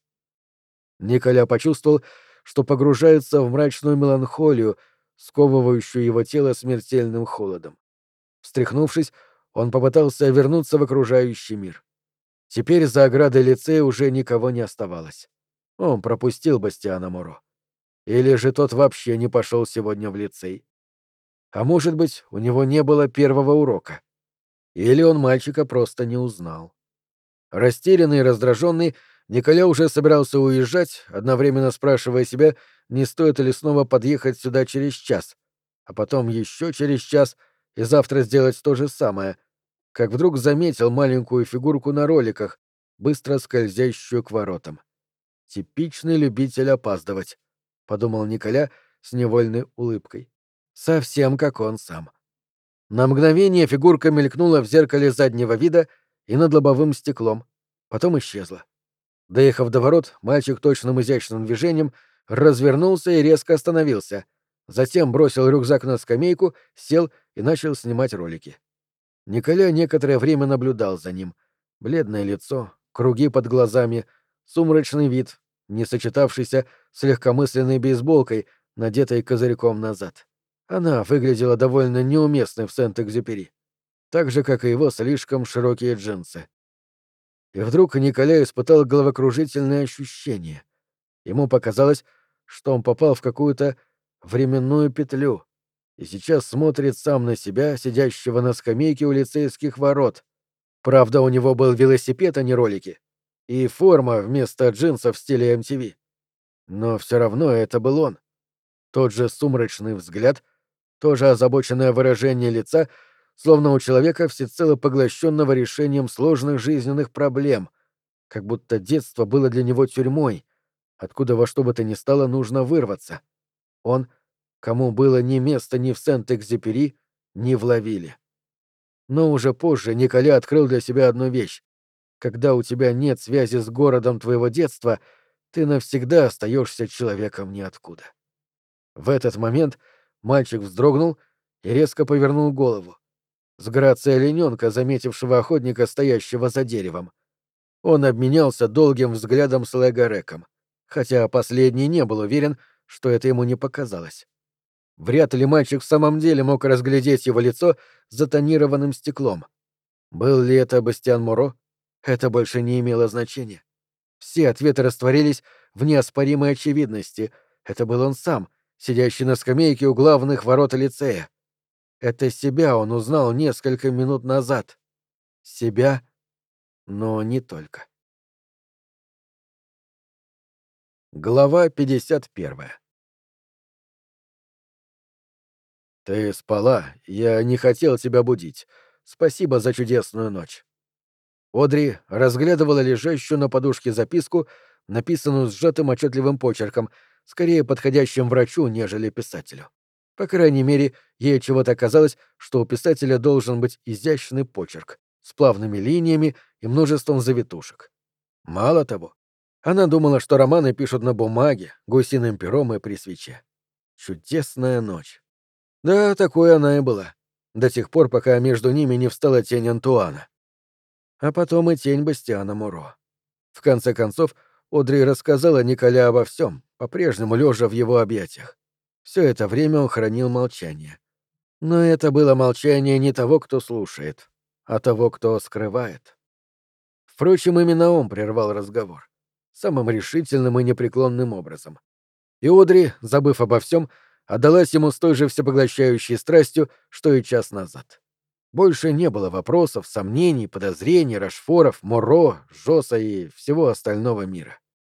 Николя почувствовал, что погружается в мрачную меланхолию, сковывающую его тело смертельным холодом. Встряхнувшись, он попытался вернуться в окружающий мир. Теперь за оградой лицея уже никого не оставалось. Он пропустил Бастиана Моро. Или же тот вообще не пошел сегодня в лицей. А может быть, у него не было первого урока. Или он мальчика просто не узнал. Растерянный и раздраженный, Николя уже собирался уезжать, одновременно спрашивая себя, не стоит ли снова подъехать сюда через час, а потом еще через час и завтра сделать то же самое, как вдруг заметил маленькую фигурку на роликах, быстро скользящую к воротам. «Типичный любитель опаздывать», — подумал Николя с невольной улыбкой. Совсем как он сам. На мгновение фигурка мелькнула в зеркале заднего вида и над лобовым стеклом, потом исчезла. Доехав до ворот, мальчик точным изящным движением развернулся и резко остановился, затем бросил рюкзак на скамейку, сел и начал снимать ролики. Николя некоторое время наблюдал за ним. Бледное лицо, круги под глазами, сумрачный вид, не сочетавшийся с легкомысленной бейсболкой, надетой козырьком назад. Она выглядела довольно неуместной в Сент-Экзюпери, так же, как и его слишком широкие джинсы. И вдруг Николя испытал головокружительное ощущение. Ему показалось, что он попал в какую-то временную петлю и сейчас смотрит сам на себя, сидящего на скамейке у лицейских ворот. Правда, у него был велосипед, а не ролики, и форма вместо джинсов в стиле эм ти ви. Но все равно это был он. Тот же сумрачный взгляд, то же озабоченное выражение лица, словно у человека, всецело поглощенного решением сложных жизненных проблем, как будто детство было для него тюрьмой, откуда во что бы то ни стало нужно вырваться. Он, кому было ни места ни в Сент-Экзюпери, ни в Лавиле. Но уже позже Николя открыл для себя одну вещь. Когда у тебя нет связи с городом твоего детства, ты навсегда остаешься человеком ниоткуда. В этот момент мальчик вздрогнул и резко повернул голову. С грацией олененка, заметившего охотника, стоящего за деревом. Он обменялся долгим взглядом с Лего-Реком, хотя последний не был уверен, что это ему не показалось. Вряд ли мальчик в самом деле мог разглядеть его лицо за тонированным стеклом. Был ли это Бастиан Моро? Это больше не имело значения. Все ответы растворились в неоспоримой очевидности. Это был он сам, сидящий на скамейке у главных ворот лицея. Это себя он узнал несколько минут назад. Себя, но не только. Глава пятьдесят первая. «Ты спала, я не хотел тебя будить. Спасибо за чудесную ночь». Одри разглядывала лежащую на подушке записку, написанную сжатым отчетливым почерком, скорее подходящим врачу, нежели писателю. По крайней мере, ей чего-то казалось, что у писателя должен быть изящный почерк, с плавными линиями и множеством завитушек. Мало того, она думала, что романы пишут на бумаге, гусиным пером и при свече. Чудесная ночь. Да, такой она и была. До тех пор, пока между ними не встала тень Антуана. А потом и тень Бастиана Моро. В конце концов, Одри рассказала Николя обо всем, по-прежнему лежа в его объятиях. Все это время он хранил молчание. Но это было молчание не того, кто слушает, а того, кто скрывает. В Впрочем, именно он прервал разговор. Самым решительным и непреклонным образом. И Одри, забыв обо всем, отдалась ему с той же всепоглощающей страстью, что и час назад. Больше не было вопросов, сомнений, подозрений, Рашфоров, Моро, Жоса и всего остального мира.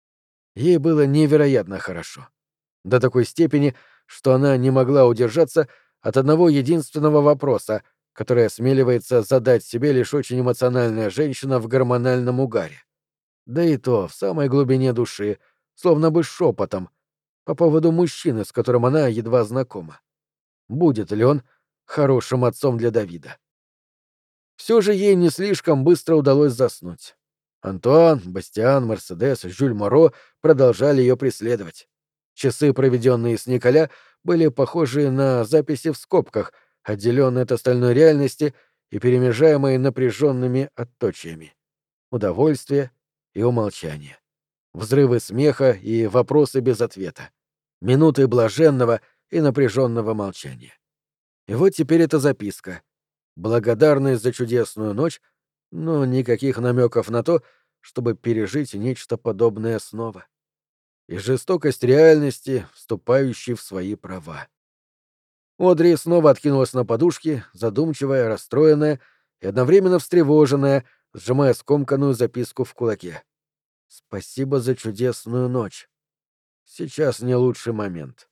Ей было невероятно хорошо. До такой степени, что она не могла удержаться от одного единственного вопроса, который осмеливается задать себе лишь очень эмоциональная женщина в гормональном угаре. Да и то в самой глубине души, словно бы шепотом, по поводу мужчины, с которым она едва знакома. Будет ли он хорошим отцом для Давида? Все же ей не слишком быстро удалось заснуть. Антуан, Бастиан, Мерседес, Жюль Моро продолжали ее преследовать. Часы, проведенные с Николя, были похожи на записи в скобках, отделенные от остальной реальности и перемежаемые напряженными отточиями. Удовольствие и умолчание. Взрывы смеха и вопросы без ответа. Минуты блаженного и напряженного молчания. И вот теперь эта записка. Благодарность за чудесную ночь, но никаких намеков на то, чтобы пережить нечто подобное снова. И жестокость реальности, вступающей в свои права. Одри снова откинулась на подушки, задумчивая, расстроенная и одновременно встревоженная, сжимая скомканную записку в кулаке. «Спасибо за чудесную ночь. Сейчас не лучший момент.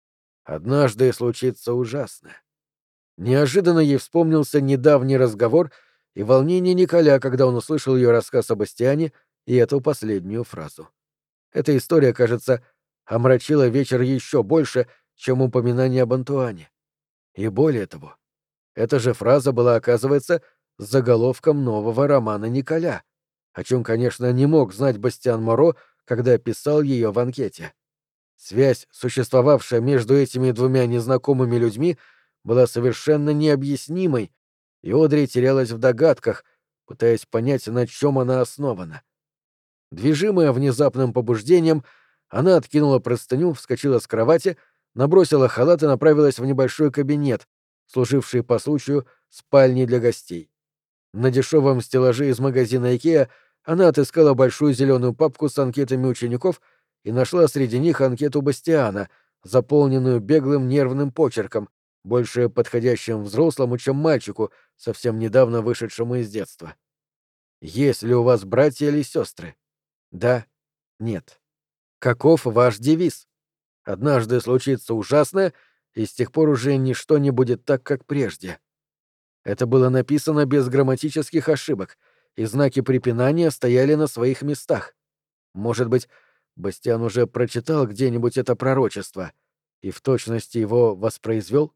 Однажды случится ужасное». Неожиданно ей вспомнился недавний разговор и волнение Николя, когда он услышал ее рассказ о Бастиане и эту последнюю фразу. Эта история, кажется, омрачила вечер еще больше, чем упоминание об Антуане. И более того, эта же фраза была, оказывается, заголовком нового романа Николя, о чем, конечно, не мог знать Бастиан Моро, когда писал ее в анкете. Связь, существовавшая между этими двумя незнакомыми людьми, была совершенно необъяснимой, и Одри терялась в догадках, пытаясь понять, на чем она основана. Движимая внезапным побуждением, она откинула простыню, вскочила с кровати, набросила халат и направилась в небольшой кабинет, служивший по случаю спальней для гостей. На дешевом стеллаже из магазина Икеа она отыскала большую зеленую папку с анкетами учеников и нашла среди них анкету Бастиана, заполненную беглым нервным почерком, больше подходящим взрослому, чем мальчику, совсем недавно вышедшему из детства. «Есть ли у вас братья или сестры? Да? Нет? Каков ваш девиз? Однажды случится ужасное, и с тех пор уже ничто не будет так, как прежде». Это было написано без грамматических ошибок, и знаки препинания стояли на своих местах. Может быть, Бастиан уже прочитал где-нибудь это пророчество и в точности его воспроизвел?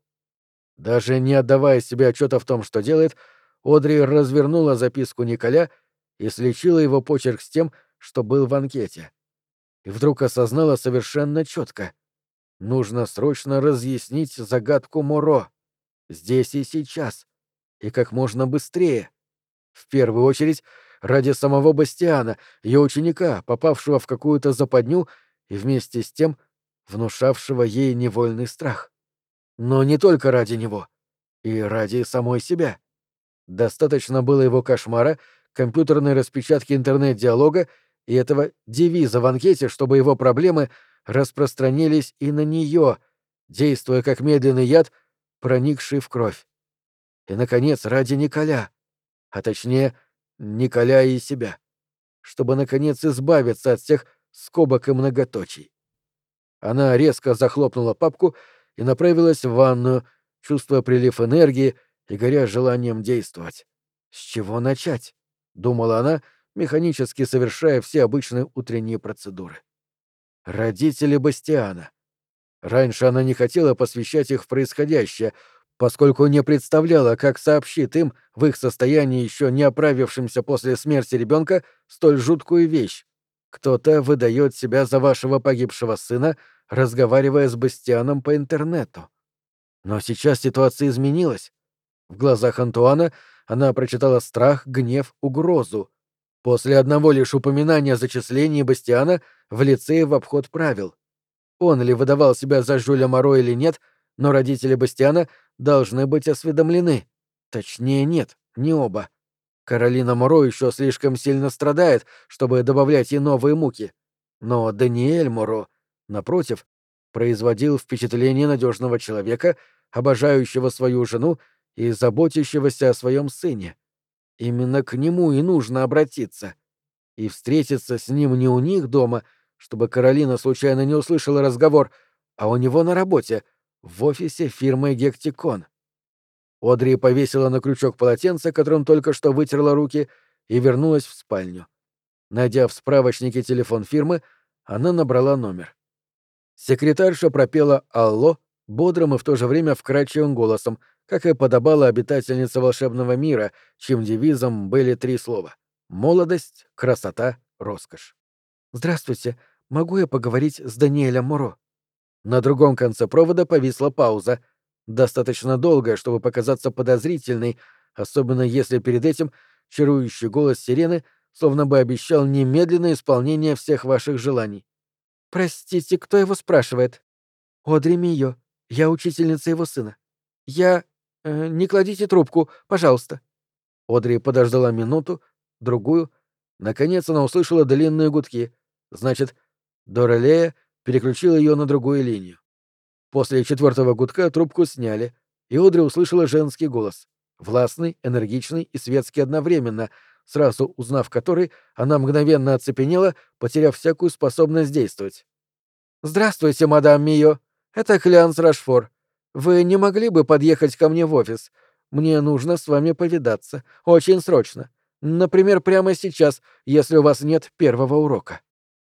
Даже не отдавая себе отчета в том, что делает, Одри развернула записку Николя и сличила его почерк с тем, что был в анкете. И вдруг осознала совершенно четко. Нужно срочно разъяснить загадку Моро. Здесь и сейчас. И как можно быстрее. В первую очередь, ради самого Бастиана, ее ученика, попавшего в какую-то западню и вместе с тем внушавшего ей невольный страх. Но не только ради него. И ради самой себя. Достаточно было его кошмара, компьютерной распечатки интернет-диалога и этого девиза в анкете, чтобы его проблемы распространились и на нее, действуя как медленный яд, проникший в кровь. И, наконец, ради Николя, а точнее, Николя и себя, чтобы, наконец, избавиться от всех скобок и многоточий. Она резко захлопнула папку и направилась в ванную, чувствуя прилив энергии и горя желанием действовать. «С чего начать?» — думала она, механически совершая все обычные утренние процедуры. Родители Бастиана. Раньше она не хотела посвящать их в происходящее, поскольку не представляла, как сообщит им, в их состоянии еще не оправившимся после смерти ребенка, столь жуткую вещь. Кто-то выдает себя за вашего погибшего сына, разговаривая с Бастианом по интернету. Но сейчас ситуация изменилась. В глазах Антуана она прочитала страх, гнев, угрозу. После одного лишь упоминания о зачислении Бастиана в лицее в обход правил. Он ли выдавал себя за Жюля Моро или нет, но родители Бастиана должны быть осведомлены. Точнее, нет, не оба. Каролина Моро еще слишком сильно страдает, чтобы добавлять ей новые муки. Но Даниэль Моро, напротив, производил впечатление надежного человека, обожающего свою жену и заботящегося о своем сыне. Именно к нему и нужно обратиться. И встретиться с ним не у них дома, чтобы Каролина случайно не услышала разговор, а у него на работе, в офисе фирмы Гектикон. Одри повесила на крючок полотенце, которым только что вытерла руки, и вернулась в спальню. Найдя в справочнике телефон фирмы, она набрала номер. Секретарша пропела «Алло» бодрым и в то же время вкрадчивым голосом, как и подобала обитательнице волшебного мира, чьим девизом были три слова — молодость, красота, роскошь. «Здравствуйте, могу я поговорить с Даниэлем Моро?» На другом конце провода повисла пауза, достаточно долгая, чтобы показаться подозрительной, особенно если перед этим чарующий голос сирены словно бы обещал немедленное исполнение всех ваших желаний. «Простите, кто его спрашивает?» «Одри Мийо. Я учительница его сына. Я... Э, не кладите трубку, пожалуйста». Одри подождала минуту, другую. Наконец она услышала длинные гудки. Значит, Дорелея переключила ее на другую линию. После четвертого гудка трубку сняли, и Одри услышала женский голос. Властный, энергичный и светский одновременно, сразу узнав который, она мгновенно оцепенела, потеряв всякую способность действовать. «Здравствуйте, мадам Мийо. Это Клянс Рашфор. Вы не могли бы подъехать ко мне в офис? Мне нужно с вами повидаться. Очень срочно. Например, прямо сейчас, если у вас нет первого урока».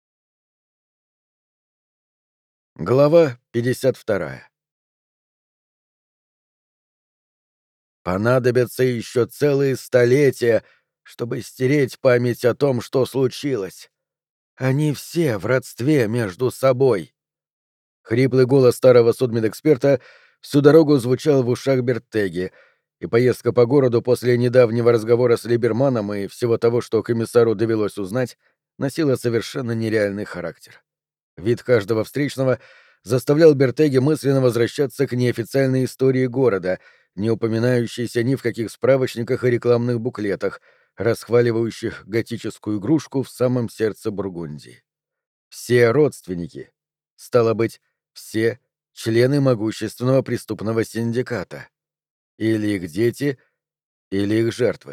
Глава пятьдесят вторая. Понадобятся еще целые столетия, чтобы стереть память о том, что случилось. Они все в родстве между собой. Хриплый голос старого судмедэксперта всю дорогу звучал в ушах Бертеги, и поездка по городу после недавнего разговора с Либерманом и всего того, что комиссару довелось узнать, носила совершенно нереальный характер. Вид каждого встречного заставлял Бертеги мысленно возвращаться к неофициальной истории города, не упоминающейся ни в каких справочниках и рекламных буклетах, расхваливающих готическую игрушку в самом сердце Бургундии. Все родственники. Стало быть, все члены могущественного преступного синдиката. Или их дети, или их жертвы.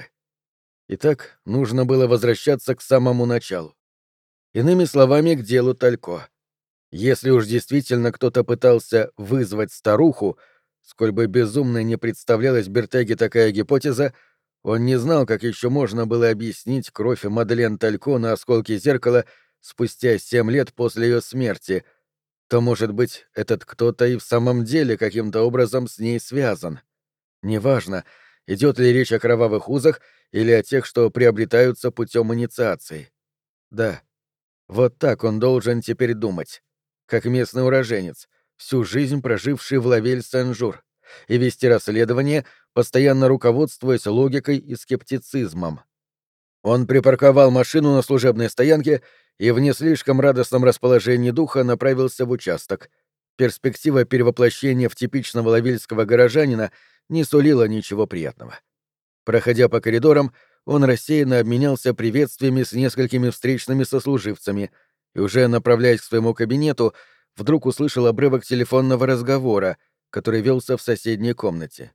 Итак, нужно было возвращаться к самому началу. Иными словами, к делу Талько. Если уж действительно кто-то пытался вызвать старуху, сколь бы безумной не представлялась Бертеге такая гипотеза, он не знал, как еще можно было объяснить кровь Мадлен Талько на осколке зеркала спустя семь лет после ее смерти, то, может быть, этот кто-то и в самом деле каким-то образом с ней связан. Неважно, идет ли речь о кровавых узах или о тех, что приобретаются путем инициации. Да, вот так он должен теперь думать, как местный уроженец, всю жизнь проживший в Лавель-Сен-Жур, и вести расследование, постоянно руководствуясь логикой и скептицизмом. Он припарковал машину на служебной стоянке и в не слишком радостном расположении духа направился в участок. Перспектива перевоплощения в типичного лавельского горожанина не сулила ничего приятного. Проходя по коридорам, он рассеянно обменялся приветствиями с несколькими встречными сослуживцами и, уже направляясь к своему кабинету, вдруг услышал обрывок телефонного разговора, который велся в соседней комнате.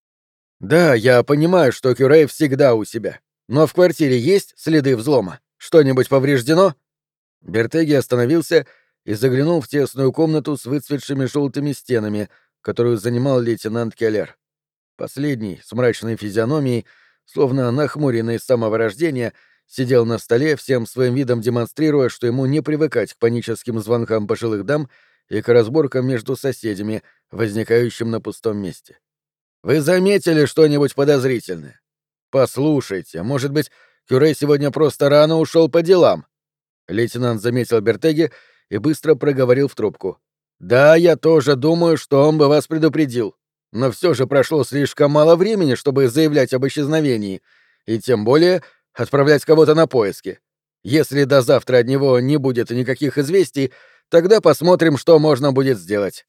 «Да, я понимаю, что Кюрей всегда у себя. Но в квартире есть следы взлома? Что-нибудь повреждено?» Бертеги остановился и заглянул в тесную комнату с выцветшими желтыми стенами, которую занимал лейтенант Келлер. Последний, с мрачной физиономией, словно нахмуренный с самого рождения, сидел на столе, всем своим видом демонстрируя, что ему не привыкать к паническим звонкам пожилых дам и к разборкам между соседями, возникающим на пустом месте. «Вы заметили что-нибудь подозрительное? Послушайте, может быть, Кюре сегодня просто рано ушел по делам?» Лейтенант заметил Бертеги и быстро проговорил в трубку. «Да, я тоже думаю, что он бы вас предупредил. Но все же прошло слишком мало времени, чтобы заявлять об исчезновении, и тем более отправлять кого-то на поиски. Если до завтра от него не будет никаких известий, тогда посмотрим, что можно будет сделать».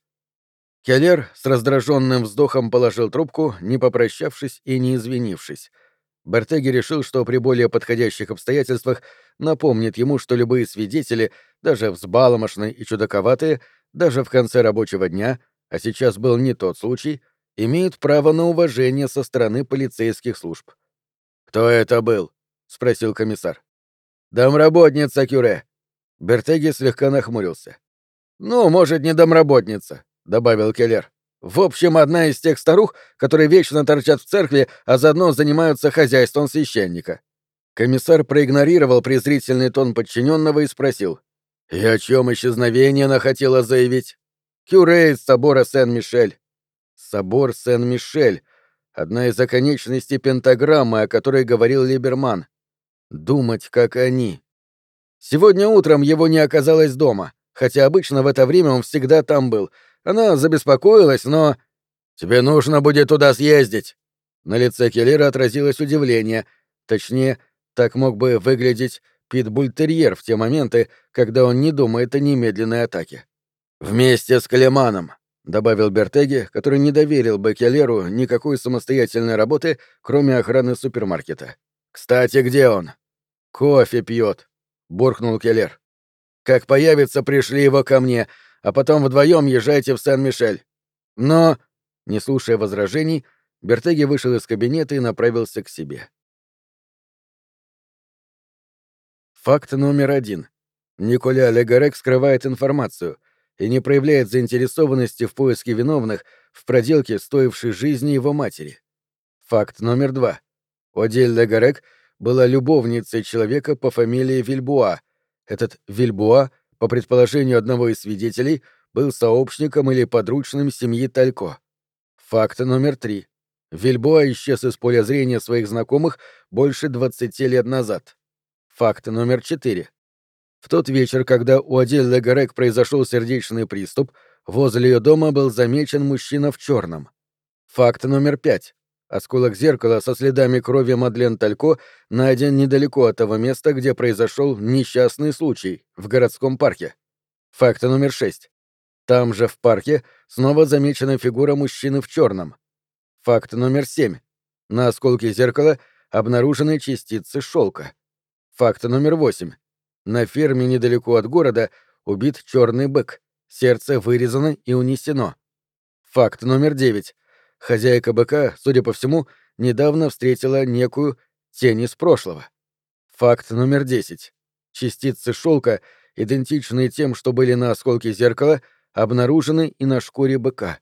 Келлер с раздраженным вздохом положил трубку, не попрощавшись и не извинившись. Бертеги решил, что при более подходящих обстоятельствах напомнит ему, что любые свидетели, даже взбаломошные и чудаковатые, даже в конце рабочего дня, а сейчас был не тот случай, имеют право на уважение со стороны полицейских служб. «Кто это был?» — спросил комиссар. «Домработница Кюре». Бертеги слегка нахмурился. «Ну, может, не домработница», — добавил Келлер. «В общем, одна из тех старух, которые вечно торчат в церкви, а заодно занимаются хозяйством священника». Комиссар проигнорировал презрительный тон подчиненного и спросил. «И о чем исчезновение она хотела заявить?» «Кюре из собора Сен-Мишель». «Собор Сен-Мишель» — одна из оконечностей пентаграммы, о которой говорил Либерман. Думать, как они. Сегодня утром его не оказалось дома, хотя обычно в это время он всегда там был. Она забеспокоилась, но... «Тебе нужно будет туда съездить!» На лице Келлера отразилось удивление. Точнее, так мог бы выглядеть питбуль-терьер в те моменты, когда он не думает о немедленной атаке. «Вместе с Клеманом», — добавил Бертеги, который не доверил бы Келлеру никакой самостоятельной работы, кроме охраны супермаркета. «Кстати, где он?» «Кофе пьет», — буркнул Келлер. «Как появится, пришли его ко мне, а потом вдвоем езжайте в Сен-Мишель». Но, не слушая возражений, Бертеги вышел из кабинета и направился к себе. Факт номер один. Николя Легарек скрывает информацию и не проявляет заинтересованности в поиске виновных в проделке, стоившей жизни его матери. Факт номер два. Одель Легарек была любовницей человека по фамилии Вильбуа. Этот Вильбуа, по предположению одного из свидетелей, был сообщником или подручным семьи Талько. Факт номер три. Вильбуа исчез из поля зрения своих знакомых больше двадцати лет назад. Факт номер четыре. В тот вечер, когда у Адель Легарек произошел сердечный приступ, возле ее дома был замечен мужчина в черном. Факт номер пять. Осколок зеркала со следами крови Мадлен Талько найден недалеко от того места, где произошел несчастный случай, в городском парке. Факт номер шесть. Там же, в парке, снова замечена фигура мужчины в черном. Факт номер семь. На осколке зеркала обнаружены частицы шелка. Факт номер восемь. На ферме недалеко от города убит черный бык. Сердце вырезано и унесено. Факт номер девять. Хозяйка быка, судя по всему, недавно встретила некую тень из прошлого. Факт номер десять. Частицы шелка, идентичные тем, что были на осколке зеркала, обнаружены и на шкуре быка.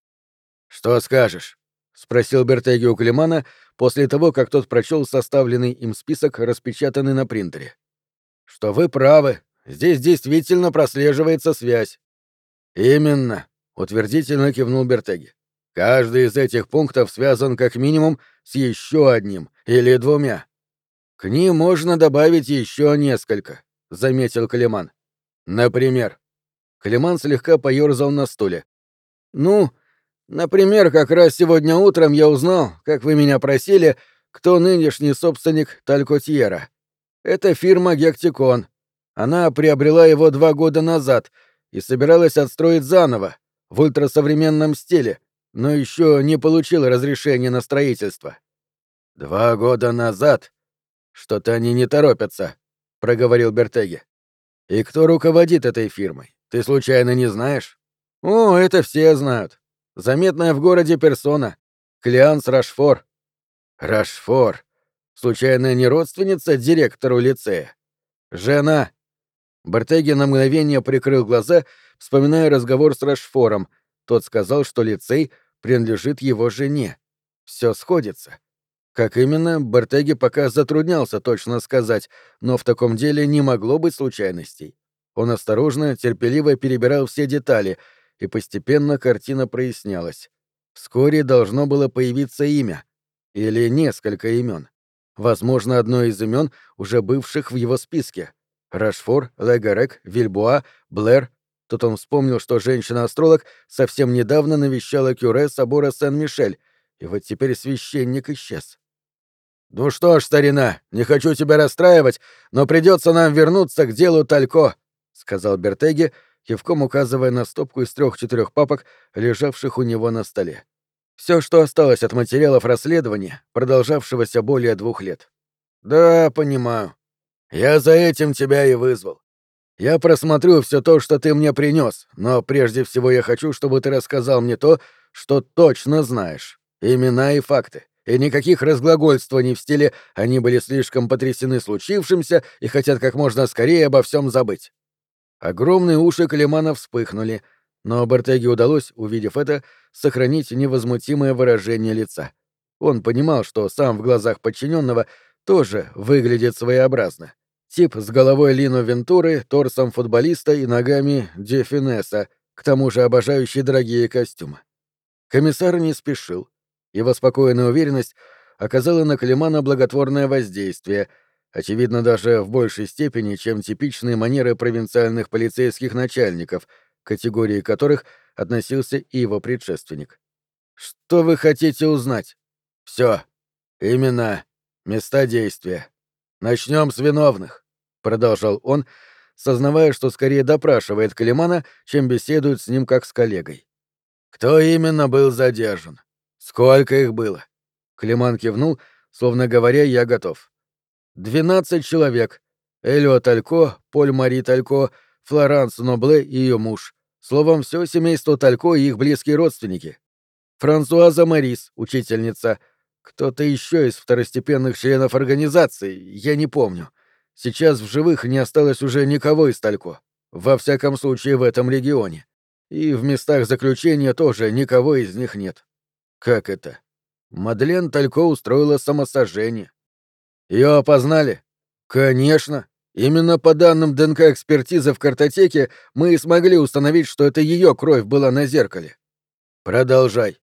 «Что скажешь?» — спросил Бертеги у Клемана после того, как тот прочел составленный им список, распечатанный на принтере. «Что вы правы, здесь действительно прослеживается связь». «Именно», — утвердительно кивнул Бертеги. «Каждый из этих пунктов связан как минимум с еще одним или двумя. К ним можно добавить еще несколько», — заметил Клеман. «Например?» Клеман слегка поёрзал на стуле. «Ну, например, как раз сегодня утром я узнал, как вы меня просили, кто нынешний собственник Талькотьера. Это фирма Гектикон. Она приобрела его два года назад и собиралась отстроить заново, в ультрасовременном стиле, но еще не получила разрешения на строительство». «Два года назад? Что-то они не торопятся», — проговорил Бертеги. «И кто руководит этой фирмой? Ты случайно не знаешь?» «О, это все знают. Заметная в городе персона. Клеанс Рашфор». «Рашфор? Случайно не родственница директору лицея?» «Жена». Бертеги на мгновение прикрыл глаза, вспоминая разговор с Рашфором. Тот сказал, что лицей принадлежит его жене. Все сходится. Как именно, Бертеги пока затруднялся точно сказать, но в таком деле не могло быть случайностей. Он осторожно, терпеливо перебирал все детали, и постепенно картина прояснялась. Вскоре должно было появиться имя. Или несколько имен. Возможно, одно из имен, уже бывших в его списке. Рашфор, Легарек, Вильбуа, Блэр. Тут он вспомнил, что женщина-астролог совсем недавно навещала кюре собора Сен-Мишель, и вот теперь священник исчез. «Ну что ж, старина, не хочу тебя расстраивать, но придется нам вернуться к делу Талько», — сказал Бертеги, кивком указывая на стопку из трех-четырех папок, лежавших у него на столе. Все, что осталось от материалов расследования, продолжавшегося более двух лет. Да, понимаю. Я за этим тебя и вызвал. Я просмотрю все то, что ты мне принес, но прежде всего я хочу, чтобы ты рассказал мне то, что точно знаешь. Имена и факты. И никаких разглагольствований в стиле «они были слишком потрясены случившимся и хотят как можно скорее обо всем забыть». Огромные уши Калимана вспыхнули, но Бартеге удалось, увидев это, сохранить невозмутимое выражение лица. Он понимал, что сам в глазах подчиненного тоже выглядит своеобразно. Тип с головой Лино Вентуры, торсом футболиста и ногами Ди Финесса, к тому же обожающий дорогие костюмы. Комиссар не спешил. Его спокойная уверенность оказала на Калимана благотворное воздействие, очевидно, даже в большей степени, чем типичные манеры провинциальных полицейских начальников, к категории которых относился и его предшественник. «Что вы хотите узнать?» «Все. Имена, места действия. Начнем с виновных», — продолжал он, сознавая, что скорее допрашивает Калимана, чем беседует с ним как с коллегой. «Кто именно был задержан? Сколько их было?» Климан кивнул, словно говоря, «я готов». «Двенадцать человек. Элио Талько, Поль-Мари Талько, Флоранс Нобле и ее муж. Словом, все семейство Талько и их близкие родственники. Франсуаза Марис, учительница. Кто-то еще из второстепенных членов организации, я не помню. Сейчас в живых не осталось уже никого из Талько. Во всяком случае, в этом регионе. И в местах заключения тоже никого из них нет. Как это? Мадлен Талько устроила самосожжение. Ее опознали? Конечно. Именно по данным ДНК-экспертизы в картотеке мы и смогли установить, что это ее кровь была на зеркале. Продолжай.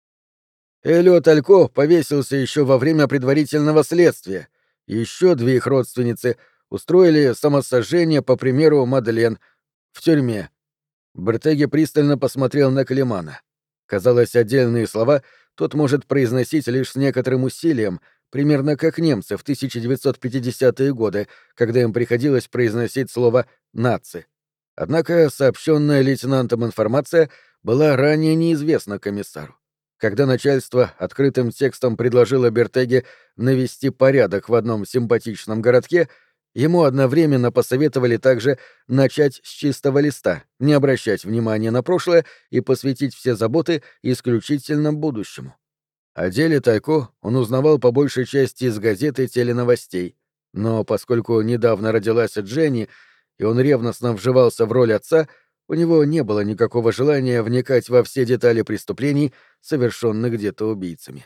Элио Талько повесился еще во время предварительного следствия. Еще две их родственницы устроили самосожжение по примеру Мадлен в тюрьме. Бертеге пристально посмотрел на Калимана. Казалось, отдельные слова тот может произносить лишь с некоторым усилием, примерно как немцы в тысяча девятьсот пятидесятые годы, когда им приходилось произносить слово «наци». Однако сообщенная лейтенантом информация была ранее неизвестна комиссару. Когда начальство открытым текстом предложило Бертеге навести порядок в одном симпатичном городке, ему одновременно посоветовали также начать с чистого листа, не обращать внимания на прошлое и посвятить все заботы исключительно будущему. О деле Тайко он узнавал по большей части из газет и теленовостей, но поскольку недавно родилась Дженни, и он ревностно вживался в роль отца, у него не было никакого желания вникать во все детали преступлений, совершенных где-то убийцами.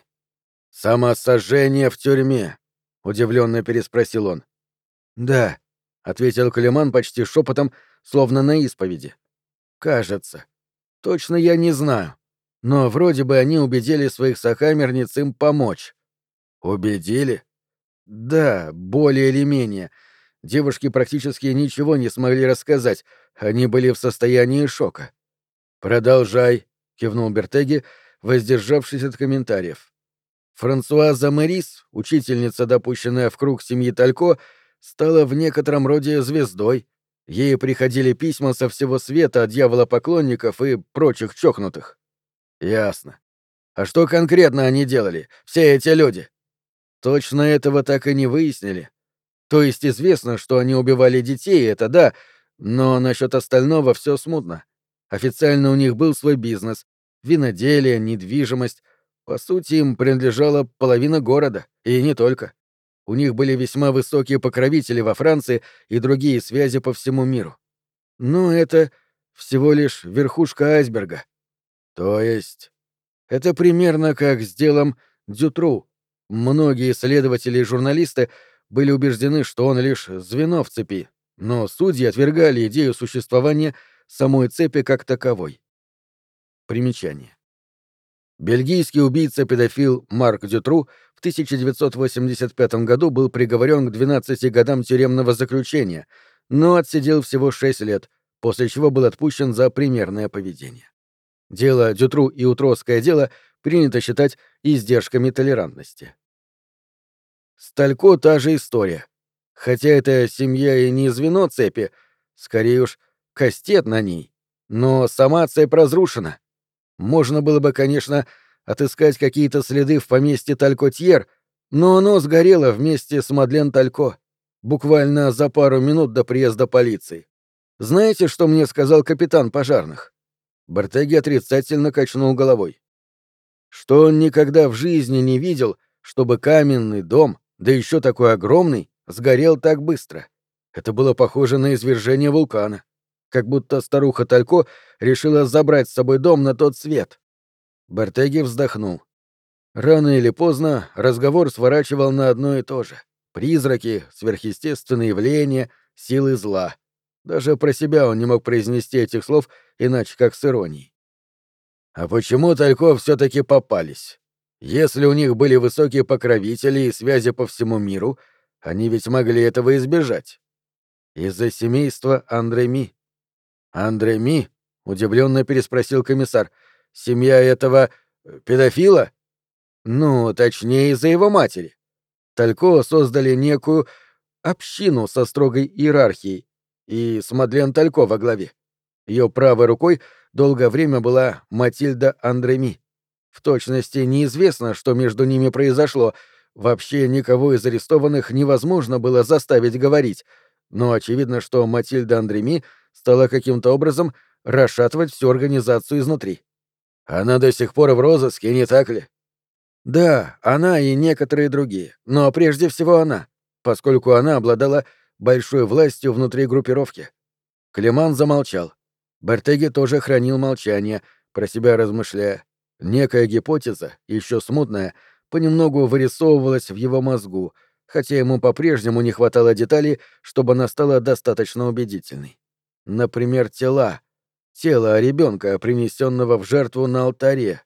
«Самосожжение в тюрьме?» — удивленно переспросил он. «Да», — ответил Калиман почти шепотом, словно на исповеди. «Кажется. Точно я не знаю. Но вроде бы они убедили своих сокамерниц им помочь». «Убедили?» «Да, более или менее. Девушки практически ничего не смогли рассказать, они были в состоянии шока». «Продолжай», — кивнул Бертеги, воздержавшись от комментариев. Франсуаза Мэрис, учительница, допущенная в круг семьи Талько, стала в некотором роде звездой. Ей приходили письма со всего света от дьяволопоклонников и прочих чокнутых. Ясно. А что конкретно они делали, все эти люди? Точно этого так и не выяснили. То есть известно, что они убивали детей, это да, но насчет остального все смутно. Официально у них был свой бизнес — виноделие, недвижимость. По сути, им принадлежала половина города, и не только. У них были весьма высокие покровители во Франции и другие связи по всему миру. Но это всего лишь верхушка айсберга. То есть... Это примерно как с делом Дютру. Многие исследователи и журналисты были убеждены, что он лишь звено в цепи, но судьи отвергали идею существования самой цепи как таковой. Примечание. Бельгийский убийца-педофил Марк Дютру в тысяча девятьсот восемьдесят пятом году был приговорен к двенадцати годам тюремного заключения, но отсидел всего шесть лет, после чего был отпущен за примерное поведение. Дело Дютру и Утросское дело принято считать издержками толерантности. С Талько та же история. Хотя эта семья и не звено цепи, скорее уж кастет на ней, но сама цепь разрушена. Можно было бы, конечно, отыскать какие-то следы в поместье Талькотьер, но оно сгорело вместе с Мадлен Талько, буквально за пару минут до приезда полиции. Знаете, что мне сказал капитан пожарных? Бертеги отрицательно качнул головой. Что он никогда в жизни не видел, чтобы каменный дом, да еще такой огромный, сгорел так быстро. Это было похоже на извержение вулкана. Как будто старуха Талько решила забрать с собой дом на тот свет. Бертеги вздохнул. Рано или поздно разговор сворачивал на одно и то же. Призраки, сверхъестественные явления, силы зла. Даже про себя он не мог произнести этих слов иначе как с иронией. А почему Талько все-таки попались? Если у них были высокие покровители и связи по всему миру, они ведь могли этого избежать. Из-за семейства Андреми. Андреми? Удивленно переспросил комиссар. Семья этого педофила? Ну, точнее, из-за его матери. Талько создали некую общину со строгой иерархией, и с Мадлен Талько во главе. Ее правой рукой долгое время была Матильда Андреми. В точности неизвестно, что между ними произошло. Вообще никого из арестованных невозможно было заставить говорить, но очевидно, что Матильда Андреми стала каким-то образом расшатывать всю организацию изнутри. Она до сих пор в розыске, не так ли? Да, она и некоторые другие, но прежде всего она, поскольку она обладала большой властью внутри группировки. Клеман замолчал. Бертеги тоже хранил молчание, про себя размышляя. Некая гипотеза, еще смутная, понемногу вырисовывалась в его мозгу, хотя ему по-прежнему не хватало деталей, чтобы она стала достаточно убедительной. Например, тела. Тело ребенка, принесенного в жертву на алтаре.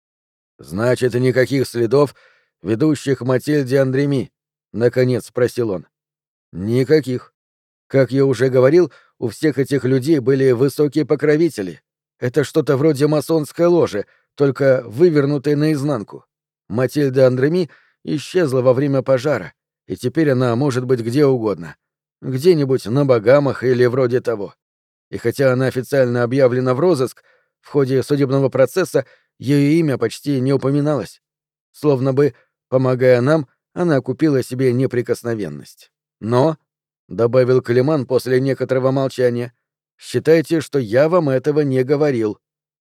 «Значит, никаких следов, ведущих к Матильде Андреми?» — наконец спросил он. «Никаких. Как я уже говорил, у всех этих людей были высокие покровители. Это что-то вроде масонской ложи, только вывернутой наизнанку. Матильда Андреми исчезла во время пожара, и теперь она может быть где угодно. Где-нибудь на Багамах или вроде того. И хотя она официально объявлена в розыск, в ходе судебного процесса ее имя почти не упоминалось. Словно бы, помогая нам, она купила себе неприкосновенность. Но, — добавил Калиман после некоторого молчания, — считайте, что я вам этого не говорил.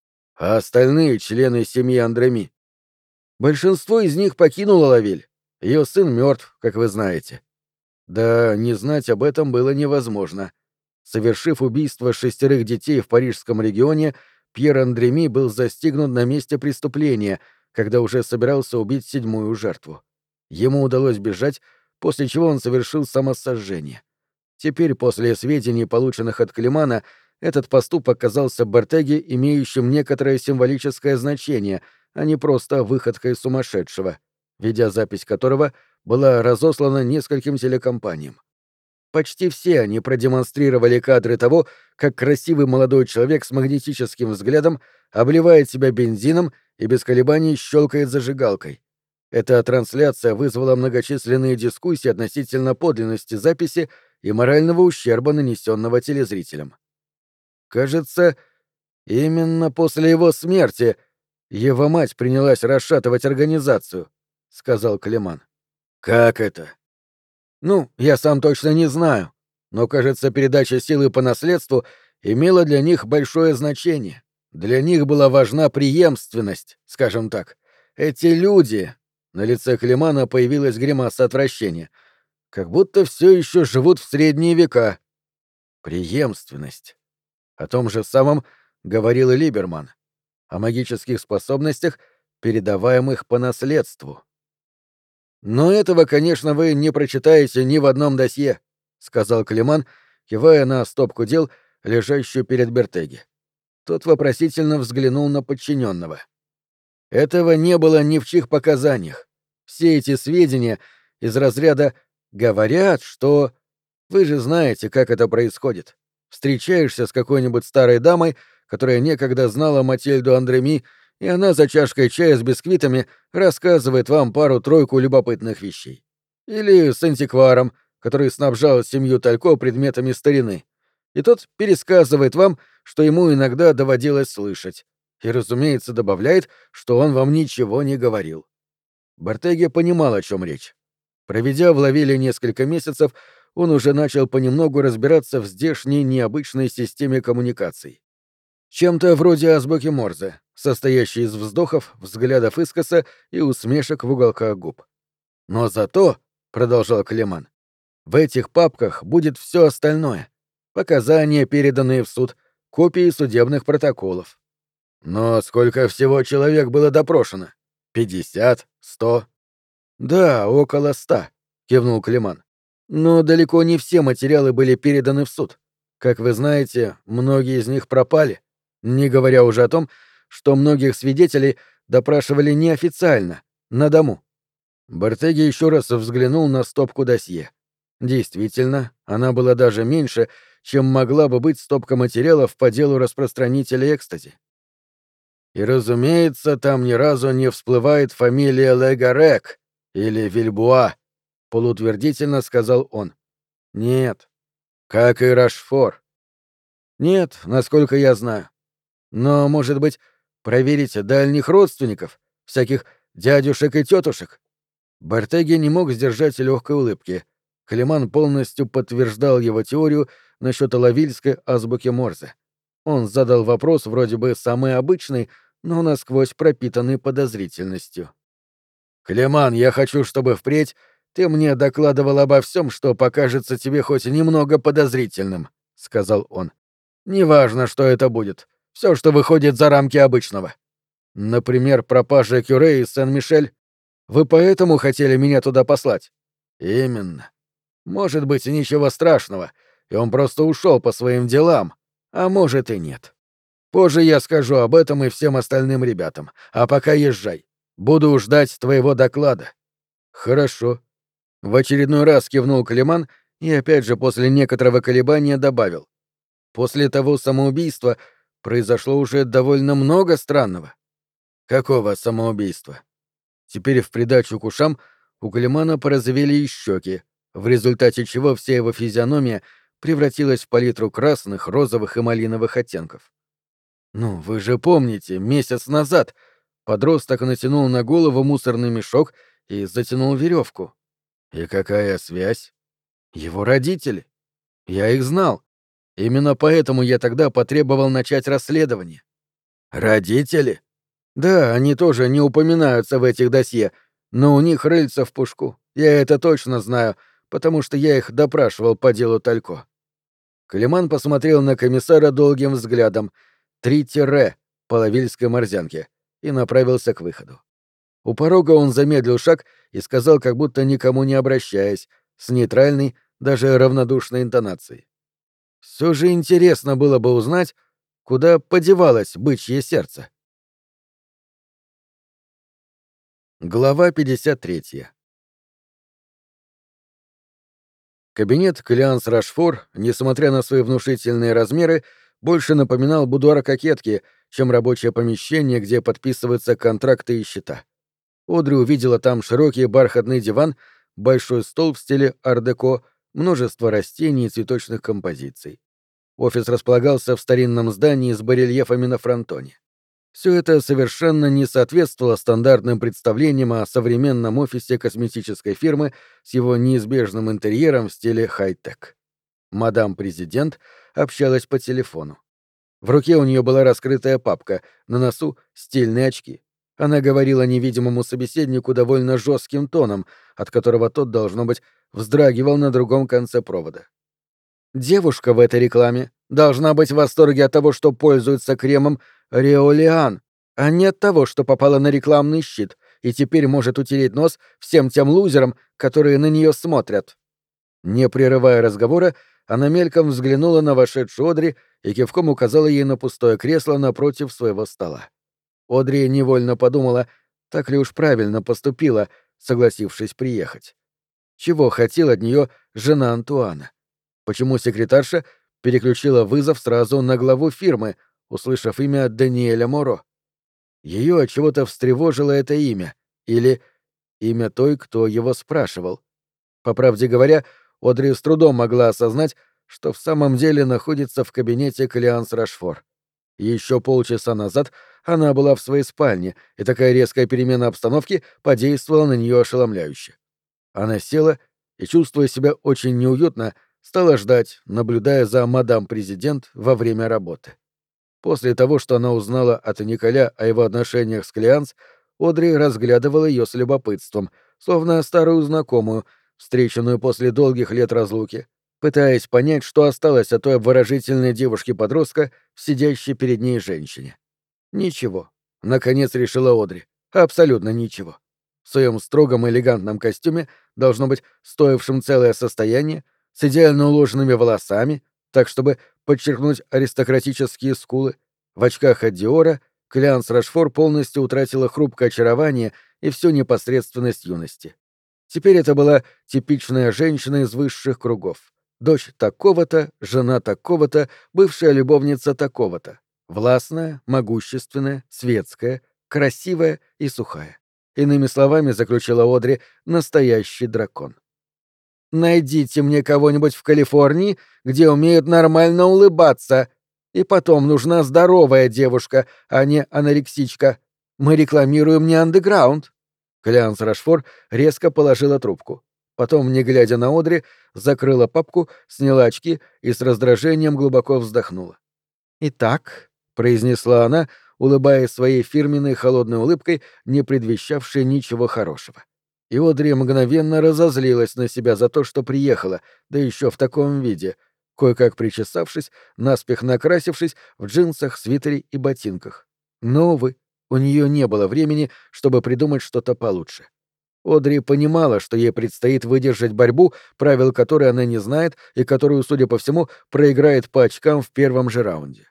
А остальные члены семьи Андреми? Большинство из них покинуло Лавиль. Ее сын мертв, как вы знаете. Да не знать об этом было невозможно. Совершив убийство шестерых детей в парижском регионе, Пьер Андреми был застигнут на месте преступления, когда уже собирался убить седьмую жертву. Ему удалось бежать, после чего он совершил самосожжение. Теперь, после сведений, полученных от Климана, этот поступок казался Бертеге имеющим некоторое символическое значение, а не просто выходкой сумасшедшего, видеозапись которого была разослана нескольким телекомпаниям. Почти все они продемонстрировали кадры того, как красивый молодой человек с магнетическим взглядом обливает себя бензином и без колебаний щелкает зажигалкой. Эта трансляция вызвала многочисленные дискуссии относительно подлинности записи и морального ущерба, нанесенного телезрителям. Кажется, именно после его смерти его мать принялась расшатывать организацию, — сказал Клеман. Как это? Ну, я сам точно не знаю, но, кажется, передача силы по наследству имела для них большое значение. Для них была важна преемственность, скажем так. Эти люди... На лице Климана появилась гримаса отвращения. Как будто все еще живут в средние века. Преемственность. О том же самом говорил и Либерман. О магических способностях, передаваемых по наследству. «Но этого, конечно, вы не прочитаете ни в одном досье», — сказал Климан, кивая на стопку дел, лежащую перед Бертеги. Тот вопросительно взглянул на подчиненного. Этого не было ни в чьих показаниях. Все эти сведения из разряда «говорят, что...» Вы же знаете, как это происходит. Встречаешься с какой-нибудь старой дамой, которая некогда знала Матильду Андреми, и она за чашкой чая с бисквитами рассказывает вам пару-тройку любопытных вещей. Или с антикваром, который снабжал семью Талько предметами старины. И тот пересказывает вам, что ему иногда доводилось слышать. И, разумеется, добавляет, что он вам ничего не говорил. Бартеги понимал, о чем речь. Проведя в Лавиле несколько месяцев, он уже начал понемногу разбираться в здешней необычной системе коммуникаций. Чем-то вроде азбуки Морзе, состоящей из вздохов, взглядов искоса и усмешек в уголках губ. «Но зато», — продолжал Клеман, — «в этих папках будет все остальное. Показания, переданные в суд, копии судебных протоколов». «Но сколько всего человек было допрошено? Пятьдесят? Сто?» «Да, около ста», — кивнул Клеман. «Но далеко не все материалы были переданы в суд. Как вы знаете, многие из них пропали, не говоря уже о том, что многих свидетелей допрашивали неофициально, на дому». Бартеги еще раз взглянул на стопку досье. Действительно, она была даже меньше, чем могла бы быть стопка материалов по делу распространителя экстази. И, разумеется, там ни разу не всплывает фамилия Легарек или Вильбуа, — полутвердительно сказал он. Нет. Как и Рашфор. Нет, насколько я знаю. Но, может быть, проверить дальних родственников, всяких дядюшек и тетушек? Бартеги не мог сдержать легкой улыбки. Клеман полностью подтверждал его теорию насчет лавильской азбуки Морзе. Он задал вопрос вроде бы самый обычный, но насквозь пропитанный подозрительностью. «Клеман, я хочу, чтобы впредь ты мне докладывал обо всем, что покажется тебе хоть немного подозрительным», — сказал он. «Неважно, что это будет. Все, что выходит за рамки обычного. Например, пропажа Кюре из Сен-Мишель. Вы поэтому хотели меня туда послать?» «Именно. Может быть, ничего страшного, и он просто ушел по своим делам, а может и нет. Позже я скажу об этом и всем остальным ребятам, а пока езжай. Буду ждать твоего доклада». «Хорошо». В очередной раз кивнул Клеман и опять же после некоторого колебания добавил. «После того самоубийства произошло уже довольно много странного». «Какого самоубийства?» Теперь в придачу к ушам у Клемана порозовели и щеки, в результате чего вся его физиономия превратилась в палитру красных, розовых и малиновых оттенков. «Ну, вы же помните, месяц назад подросток натянул на голову мусорный мешок и затянул веревку. И какая связь? Его родители. Я их знал. Именно поэтому я тогда потребовал начать расследование». «Родители?» «Да, они тоже не упоминаются в этих досье, но у них рыльца в пушку. Я это точно знаю, потому что я их допрашивал по делу Талько». Клеман посмотрел на комиссара долгим взглядом, три тире по лавильской морзянке, и направился к выходу. У порога он замедлил шаг и сказал, как будто никому не обращаясь, с нейтральной, даже равнодушной интонацией. «Все же интересно было бы узнать, куда подевалось бычье сердце». Глава пятьдесят третья. Кабинет Клеанс Рашфор, несмотря на свои внушительные размеры, больше напоминал будуар кокетки, чем рабочее помещение, где подписываются контракты и счета. Одри увидела там широкий бархатный диван, большой стол в стиле ар-деко, множество растений и цветочных композиций. Офис располагался в старинном здании с барельефами на фронтоне. Все это совершенно не соответствовало стандартным представлениям о современном офисе косметической фирмы с его неизбежным интерьером в стиле хай-тек. Мадам-президент общалась по телефону. В руке у нее была раскрытая папка, на носу — стильные очки. Она говорила невидимому собеседнику довольно жестким тоном, от которого тот, должно быть, вздрагивал на другом конце провода. Девушка в этой рекламе должна быть в восторге от того, что пользуется кремом Реолиан, а не от того, что попала на рекламный щит и теперь может утереть нос всем тем лузерам, которые на нее смотрят. Не прерывая разговора, она мельком взглянула на вошедшую Одри и кивком указала ей на пустое кресло напротив своего стола. Одри невольно подумала, так ли уж правильно поступила, согласившись приехать. Чего хотела от нее жена Антуана? Почему секретарша переключила вызов сразу на главу фирмы, услышав имя Даниэля Моро? Ее отчего-то встревожило это имя, или имя той, кто его спрашивал. По правде говоря, Одри с трудом могла осознать, что в самом деле находится в кабинете Клеанс Рашфор. Еще полчаса назад она была в своей спальне, и такая резкая перемена обстановки подействовала на нее ошеломляюще. Она села и, чувствуя себя очень неуютно, стала ждать, наблюдая за мадам-президент во время работы. После того, что она узнала от Николя о его отношениях с Клеанс, Одри разглядывала ее с любопытством, словно старую знакомую, встреченную после долгих лет разлуки, пытаясь понять, что осталось от той обворожительной девушки-подростка в сидящей перед ней женщине. Ничего. Наконец решила Одри. Абсолютно ничего. В своем строгом элегантном костюме, должно быть, стоившем целое состояние, с идеально уложенными волосами, так чтобы подчеркнуть аристократические скулы, в очках от Диора, Клеанс Рашфор полностью утратила хрупкое очарование и всю непосредственность юности. Теперь это была типичная женщина из высших кругов. Дочь такого-то, жена такого-то, бывшая любовница такого-то. Властная, могущественная, светская, красивая и сухая. Иными словами, заключила Одри, настоящий дракон. «Найдите мне кого-нибудь в Калифорнии, где умеют нормально улыбаться. И потом нужна здоровая девушка, а не анорексичка. Мы рекламируем не андеграунд». Клеанс Рашфор резко положила трубку. Потом, не глядя на Одри, закрыла папку, сняла очки и с раздражением глубоко вздохнула. «Итак», — произнесла она, улыбаясь своей фирменной холодной улыбкой, не предвещавшей ничего хорошего. И Одри мгновенно разозлилась на себя за то, что приехала, да еще в таком виде, кое-как причесавшись, наспех накрасившись в джинсах, свитере и ботинках. Но, увы, у нее не было времени, чтобы придумать что-то получше. Одри понимала, что ей предстоит выдержать борьбу, правил которой она не знает и которую, судя по всему, проиграет по очкам в первом же раунде.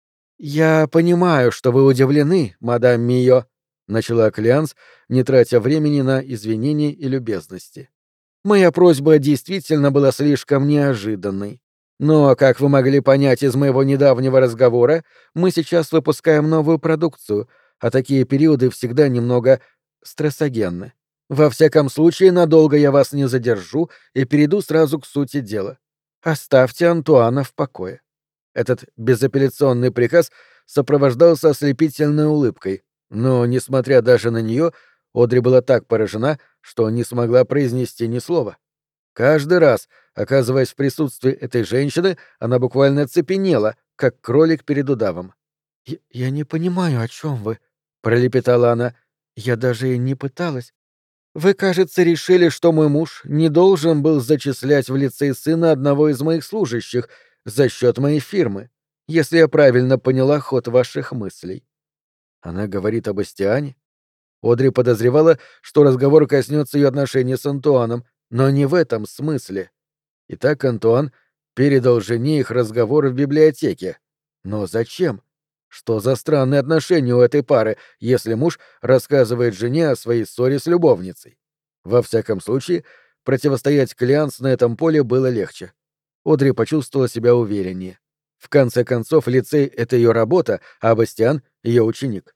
«Я понимаю, что вы удивлены, мадам Мио», — начала Клеанс, не тратя времени на извинения и любезности. «Моя просьба действительно была слишком неожиданной. Но, как вы могли понять из моего недавнего разговора, мы сейчас выпускаем новую продукцию, а такие периоды всегда немного стрессогенны. Во всяком случае, надолго я вас не задержу и перейду сразу к сути дела. Оставьте Антуана в покое». Этот безапелляционный приказ сопровождался ослепительной улыбкой, но, несмотря даже на нее, Одри была так поражена, что не смогла произнести ни слова. Каждый раз, оказываясь в присутствии этой женщины, она буквально цепенела, как кролик перед удавом. «Я, я не понимаю, о чем вы», — пролепетала она. «Я даже и не пыталась. Вы, кажется, решили, что мой муж не должен был зачислять в лицей сына одного из моих служащих за счет моей фирмы, если я правильно поняла ход ваших мыслей». Она говорит об Бастиане? Одри подозревала, что разговор коснется ее отношений с Антуаном, но не в этом смысле. Итак, Антуан передал жене их разговор в библиотеке. Но зачем? Что за странные отношения у этой пары, если муж рассказывает жене о своей ссоре с любовницей? Во всяком случае, противостоять Клеанс на этом поле было легче. Одри почувствовала себя увереннее. В конце концов, лицей — это ее работа, а Бастиан — ее ученик.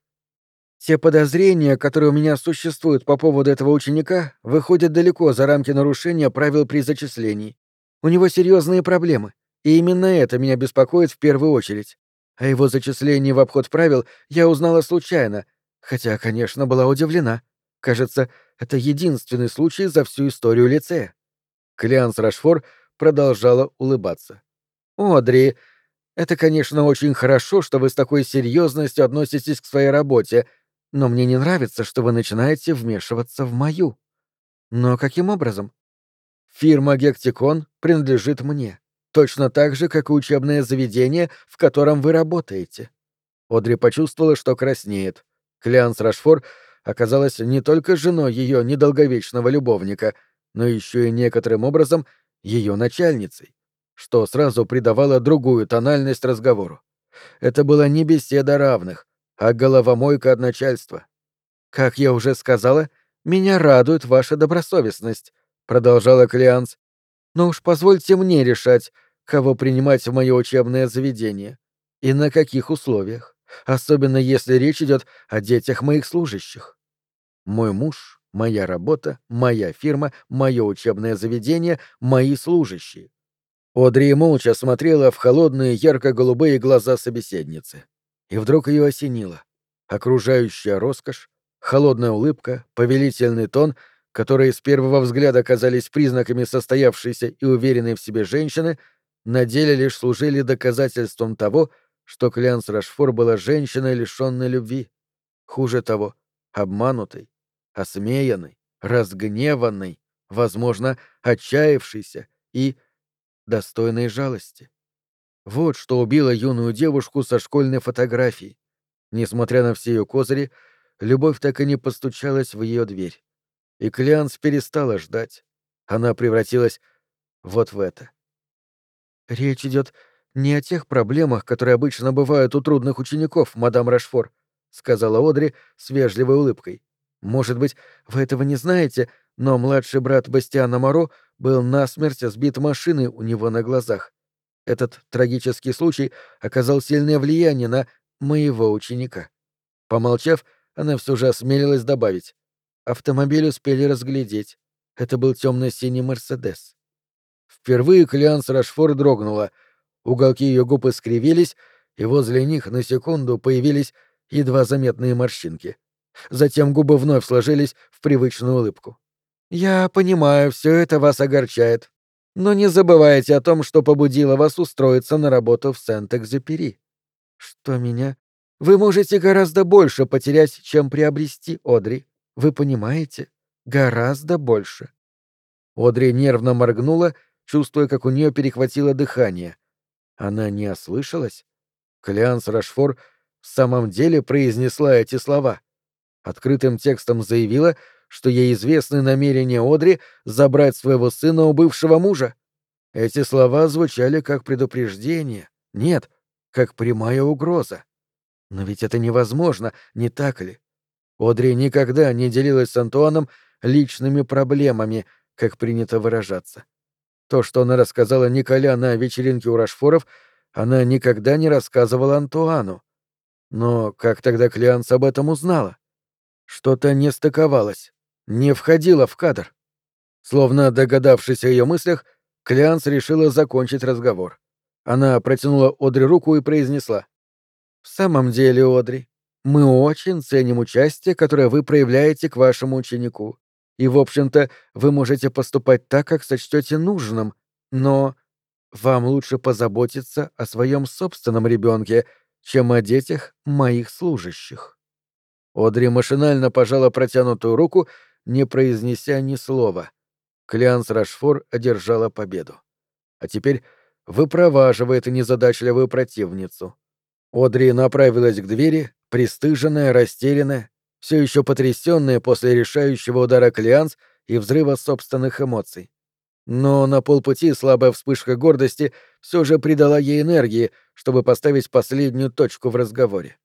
Те подозрения, которые у меня существуют по поводу этого ученика, выходят далеко за рамки нарушения правил при зачислении. У него серьезные проблемы, и именно это меня беспокоит в первую очередь. О его зачислении в обход правил я узнала случайно, хотя, конечно, была удивлена. Кажется, это единственный случай за всю историю лицея. Клеанс Рашфор продолжала улыбаться. «Одри, это, конечно, очень хорошо, что вы с такой серьезностью относитесь к своей работе, но мне не нравится, что вы начинаете вмешиваться в мою. Но каким образом? Фирма Гектикон принадлежит мне, точно так же, как и учебное заведение, в котором вы работаете». Одри почувствовала, что краснеет. Клеанс Рашфор оказалась не только женой ее недолговечного любовника, но еще и некоторым образом ее начальницей, что сразу придавало другую тональность разговору. Это была не беседа равных, а головомойка от начальства. «Как я уже сказала, меня радует ваша добросовестность», — продолжала Клеанс. «Но уж позвольте мне решать, кого принимать в мое учебное заведение и на каких условиях, особенно если речь идет о детях моих служащих. Мой муж, моя работа, моя фирма, мое учебное заведение, мои служащие». Одри молча смотрела в холодные ярко-голубые глаза собеседницы. И вдруг ее осенило. Окружающая роскошь, холодная улыбка, повелительный тон, которые с первого взгляда казались признаками состоявшейся и уверенной в себе женщины, на деле лишь служили доказательством того, что Клянс Рашфор была женщиной, лишенной любви. Хуже того, обманутой, осмеянной, разгневанной, возможно, отчаявшейся и достойной жалости. Вот что убило юную девушку со школьной фотографией. Несмотря на все ее козыри, любовь так и не постучалась в ее дверь. И Клеанс перестала ждать. Она превратилась вот в это. «Речь идет не о тех проблемах, которые обычно бывают у трудных учеников, мадам Рашфор», — сказала Одри с вежливой улыбкой. «Может быть, вы этого не знаете, но младший брат Бастиана Моро был насмерть сбит машиной у него на глазах. Этот трагический случай оказал сильное влияние на моего ученика». Помолчав, она все же осмелилась добавить. Автомобиль успели разглядеть. Это был темно-синий «Мерседес». Впервые Клеанс Рашфор дрогнула. Уголки ее губ искривились, и возле них на секунду появились едва заметные морщинки. Затем губы вновь сложились в привычную улыбку. «Я понимаю, все это вас огорчает. Но не забывайте о том, что побудило вас устроиться на работу в Сент-Экзюпери. Что меня? Вы можете гораздо больше потерять, чем приобрести, Одри. Вы понимаете? Гораздо больше». Одри нервно моргнула, чувствуя, как у нее перехватило дыхание. Она не ослышалась? Клеанс Рашфор в самом деле произнесла эти слова. Открытым текстом заявила, что ей известны намерения Одри забрать своего сына у бывшего мужа. Эти слова звучали как предупреждение. Нет, как прямая угроза. Но ведь это невозможно, не так ли? Одри никогда не делилась с Антуаном личными проблемами, как принято выражаться. То, что она рассказала Николя на вечеринке у Рашфоров, она никогда не рассказывала Антуану. Но как тогда Клеанс об этом узнала? Что-то не стыковалось, не входило в кадр. Словно догадавшись о ее мыслях, Клеанс решила закончить разговор. Она протянула Одри руку и произнесла. «В самом деле, Одри, мы очень ценим участие, которое вы проявляете к вашему ученику. И, в общем-то, вы можете поступать так, как сочтете нужным, но вам лучше позаботиться о своем собственном ребенке, чем о детях моих служащих». Одри машинально пожала протянутую руку, не произнеся ни слова. Клеанс Рашфор одержала победу. А теперь выпроваживает незадачливую противницу. Одри направилась к двери, пристыженная, растерянная, все еще потрясенная после решающего удара Клеанс и взрыва собственных эмоций. Но на полпути слабая вспышка гордости все же придала ей энергии, чтобы поставить последнюю точку в разговоре.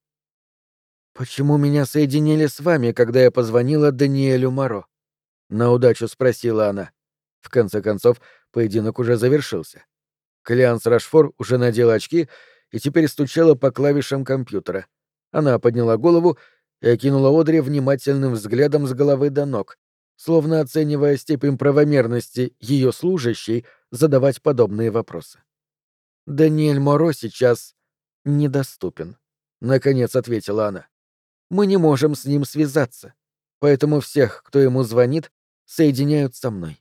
«Почему меня соединили с вами, когда я позвонила Даниэлю Моро?» — на удачу спросила она. В конце концов, поединок уже завершился. Клеанс Рашфор уже надела очки и теперь стучала по клавишам компьютера. Она подняла голову и окинула Одри внимательным взглядом с головы до ног, словно оценивая степень правомерности ее служащей задавать подобные вопросы. «Даниэль Моро сейчас недоступен», — наконец ответила она. «Мы не можем с ним связаться, поэтому всех, кто ему звонит, соединяют со мной».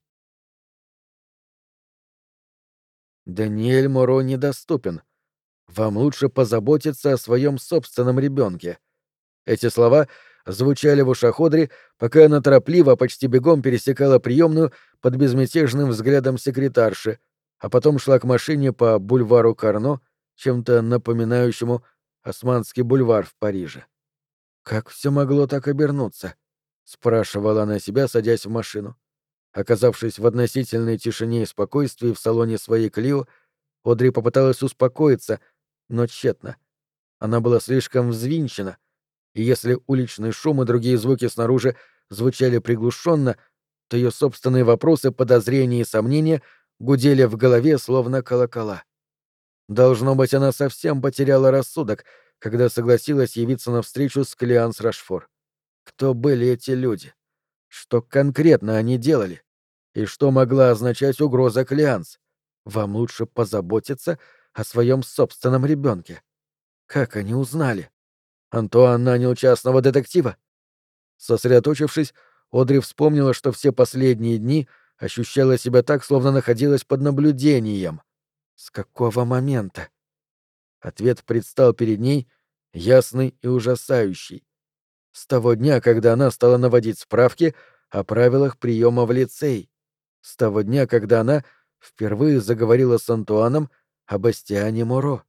«Даниэль Моро недоступен. Вам лучше позаботиться о своем собственном ребенке». Эти слова звучали в ушах Одри, пока она торопливо, почти бегом пересекала приемную под безмятежным взглядом секретарши, а потом шла к машине по бульвару Карно, чем-то напоминающему Османский бульвар в Париже. «Как все могло так обернуться?» — спрашивала она себя, садясь в машину. Оказавшись в относительной тишине и спокойствии в салоне своей Клио, Одри попыталась успокоиться, но тщетно. Она была слишком взвинчена, и если уличный шум и другие звуки снаружи звучали приглушенно, то ее собственные вопросы, подозрения и сомнения гудели в голове, словно колокола. Должно быть, она совсем потеряла рассудок, когда согласилась явиться на встречу с Клеанс Рашфор. Кто были эти люди? Что конкретно они делали? И что могла означать угроза Клеанс? Вам лучше позаботиться о своем собственном ребенке. Как они узнали? Антуан нанял частного детектива? Сосредоточившись, Одри вспомнила, что все последние дни ощущала себя так, словно находилась под наблюдением. С какого момента? Ответ предстал перед ней, ясный и ужасающий. С того дня, когда она стала наводить справки о правилах приема в лицей. С того дня, когда она впервые заговорила с Антуаном о Бастиане Моро.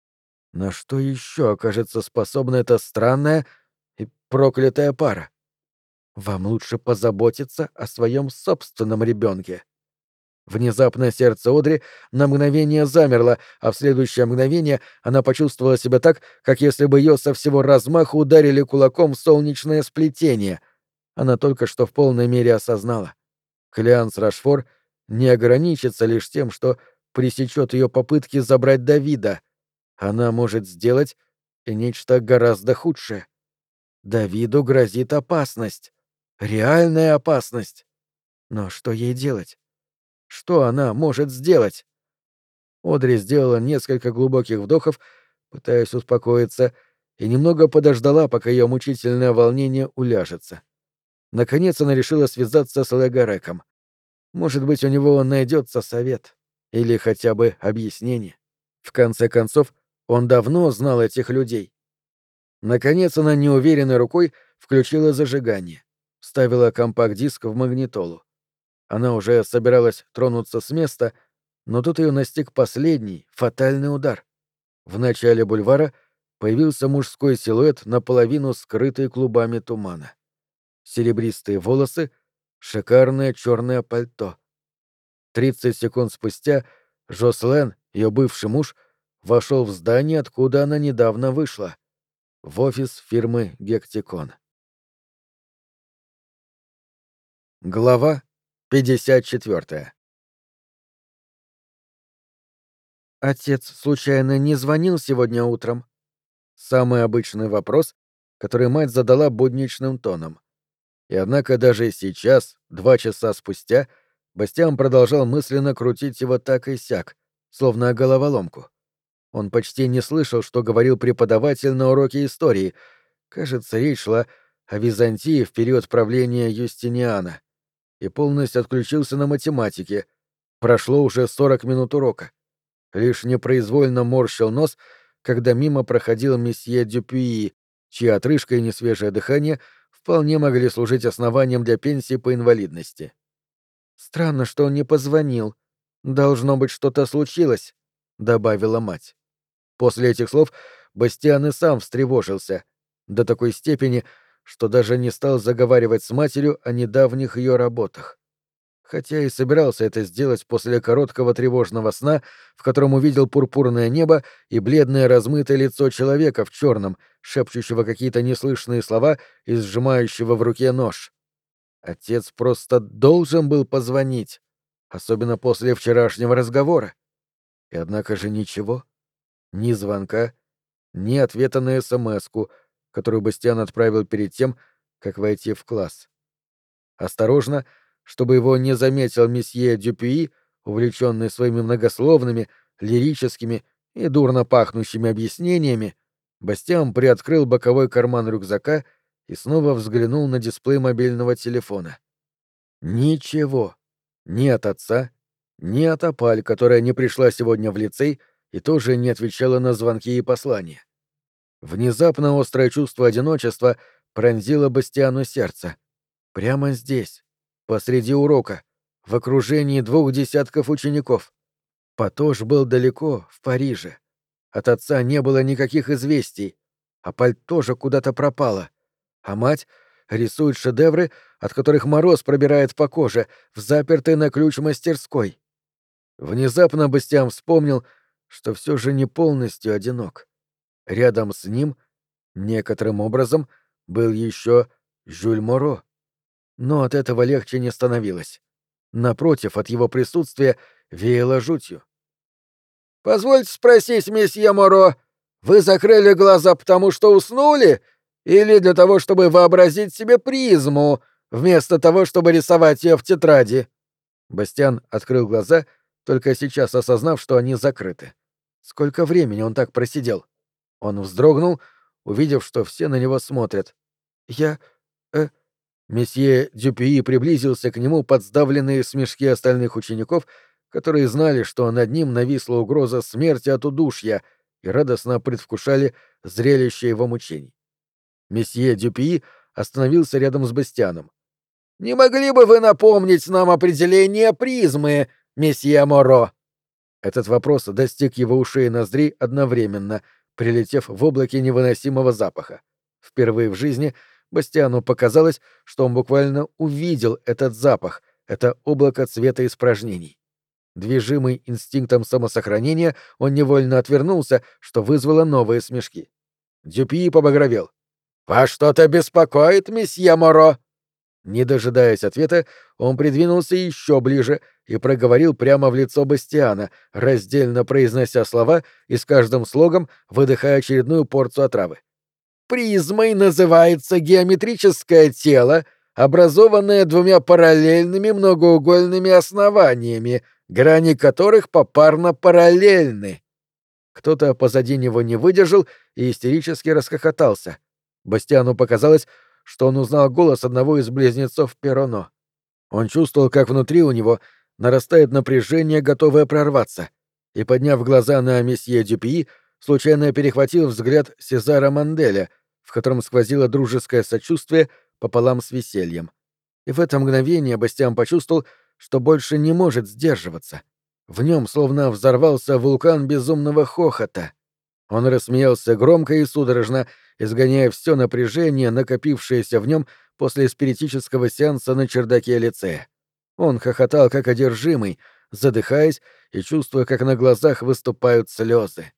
На что еще окажется способна эта странная и проклятая пара? Вам лучше позаботиться о своем собственном ребенке. Внезапно сердце Одри на мгновение замерло, а в следующее мгновение она почувствовала себя так, как если бы ее со всего размаху ударили кулаком в солнечное сплетение. Она только что в полной мере осознала. Клеанс Рашфор не ограничится лишь тем, что пресечет ее попытки забрать Давида. Она может сделать и нечто гораздо худшее. Давиду грозит опасность. Реальная опасность. Но что ей делать? Что она может сделать? Одри сделала несколько глубоких вдохов, пытаясь успокоиться, и немного подождала, пока ее мучительное волнение уляжется. Наконец она решила связаться с Легареком. Может быть, у него найдется совет. Или хотя бы объяснение. В конце концов, он давно знал этих людей. Наконец она неуверенной рукой включила зажигание. Вставила компакт-диск в магнитолу. Она уже собиралась тронуться с места, но тут ее настиг последний, фатальный удар. В начале бульвара появился мужской силуэт, наполовину скрытый клубами тумана. Серебристые волосы, шикарное черное пальто. Тридцать секунд спустя Жослен, ее бывший муж, вошел в здание, откуда она недавно вышла, в офис фирмы «Гектикон». Глава пятьдесят четвертая. «Отец случайно не звонил сегодня утром?» Самый обычный вопрос, который мать задала будничным тоном. И однако даже сейчас, два часа спустя, Бастиан продолжал мысленно крутить его так и сяк, словно головоломку. Он почти не слышал, что говорил преподаватель на уроке истории. Кажется, речь шла о Византии в период правления Юстиниана. И полностью отключился на математике. Прошло уже сорок минут урока. Лишь непроизвольно морщил нос, когда мимо проходил месье Дюпюи, чья отрыжка и несвежее дыхание вполне могли служить основанием для пенсии по инвалидности. «Странно, что он не позвонил. Должно быть, что-то случилось», — добавила мать. После этих слов Бастиан и сам встревожился, до такой степени, что даже не стал заговаривать с матерью о недавних ее работах. Хотя и собирался это сделать после короткого тревожного сна, в котором увидел пурпурное небо и бледное размытое лицо человека в черном, шепчущего какие-то неслышные слова и сжимающего в руке нож. Отец просто должен был позвонить, особенно после вчерашнего разговора. И однако же ничего. Ни звонка, ни ответа на эсэмэску, которую Бастиан отправил перед тем, как войти в класс. Осторожно, чтобы его не заметил месье Дюпюи, увлеченный своими многословными, лирическими и дурно пахнущими объяснениями, Бастиан приоткрыл боковой карман рюкзака и снова взглянул на дисплей мобильного телефона. Ничего. Ни от отца, ни от Апаль, которая не пришла сегодня в лицей и тоже не отвечала на звонки и послания. Внезапно острое чувство одиночества пронзило Бастиану сердце. Прямо здесь, посреди урока, в окружении двух десятков учеников. Патош был далеко, в Париже. От отца не было никаких известий. Апаль тоже куда-то пропала. А мать рисует шедевры, от которых мороз пробирает по коже, в запертой на ключ мастерской. Внезапно Бастиан вспомнил, что все же не полностью одинок. Рядом с ним, некоторым образом, был еще Жюль Моро. Но от этого легче не становилось. Напротив, от его присутствия веяло жутью. «Позвольте спросить, месье Моро, вы закрыли глаза потому, что уснули, или для того, чтобы вообразить себе призму, вместо того, чтобы рисовать ее в тетради?» Бастиан открыл глаза, только сейчас осознав, что они закрыты. Сколько времени он так просидел? Он вздрогнул, увидев, что все на него смотрят. «Я... э...» Месье Дюпюи приблизился к нему под сдавленные смешки остальных учеников, которые знали, что над ним нависла угроза смерти от удушья и радостно предвкушали зрелище его мучений. Месье Дюпюи остановился рядом с Бастианом. «Не могли бы вы напомнить нам определение призмы, месье Моро?» Этот вопрос достиг его ушей и ноздрей одновременно, прилетев в облаке невыносимого запаха. Впервые в жизни Бастиану показалось, что он буквально увидел этот запах, это облако цвета испражнений. Движимый инстинктом самосохранения, он невольно отвернулся, что вызвало новые смешки. Дюпюи побагровел. «Вас что-то беспокоит, месье Моро?» Не дожидаясь ответа, он придвинулся еще ближе и проговорил прямо в лицо Бастиана, раздельно произнося слова и с каждым слогом выдыхая очередную порцию отравы. «Призмой называется геометрическое тело, образованное двумя параллельными многоугольными основаниями, грани которых попарно параллельны». Кто-то позади него не выдержал и истерически расхохотался. Бастиану показалось, что он узнал голос одного из близнецов Пероно. Он чувствовал, как внутри у него нарастает напряжение, готовое прорваться, и, подняв глаза на месье Дюпюи, случайно перехватил взгляд Сезара Манделя, в котором сквозило дружеское сочувствие пополам с весельем. И в это мгновение Бастиан почувствовал, что больше не может сдерживаться. В нем словно взорвался вулкан безумного хохота. Он рассмеялся громко и судорожно, изгоняя все напряжение, накопившееся в нем после спиритического сеанса на чердаке лицея. Он хохотал как одержимый, задыхаясь и чувствуя, как на глазах выступают слезы.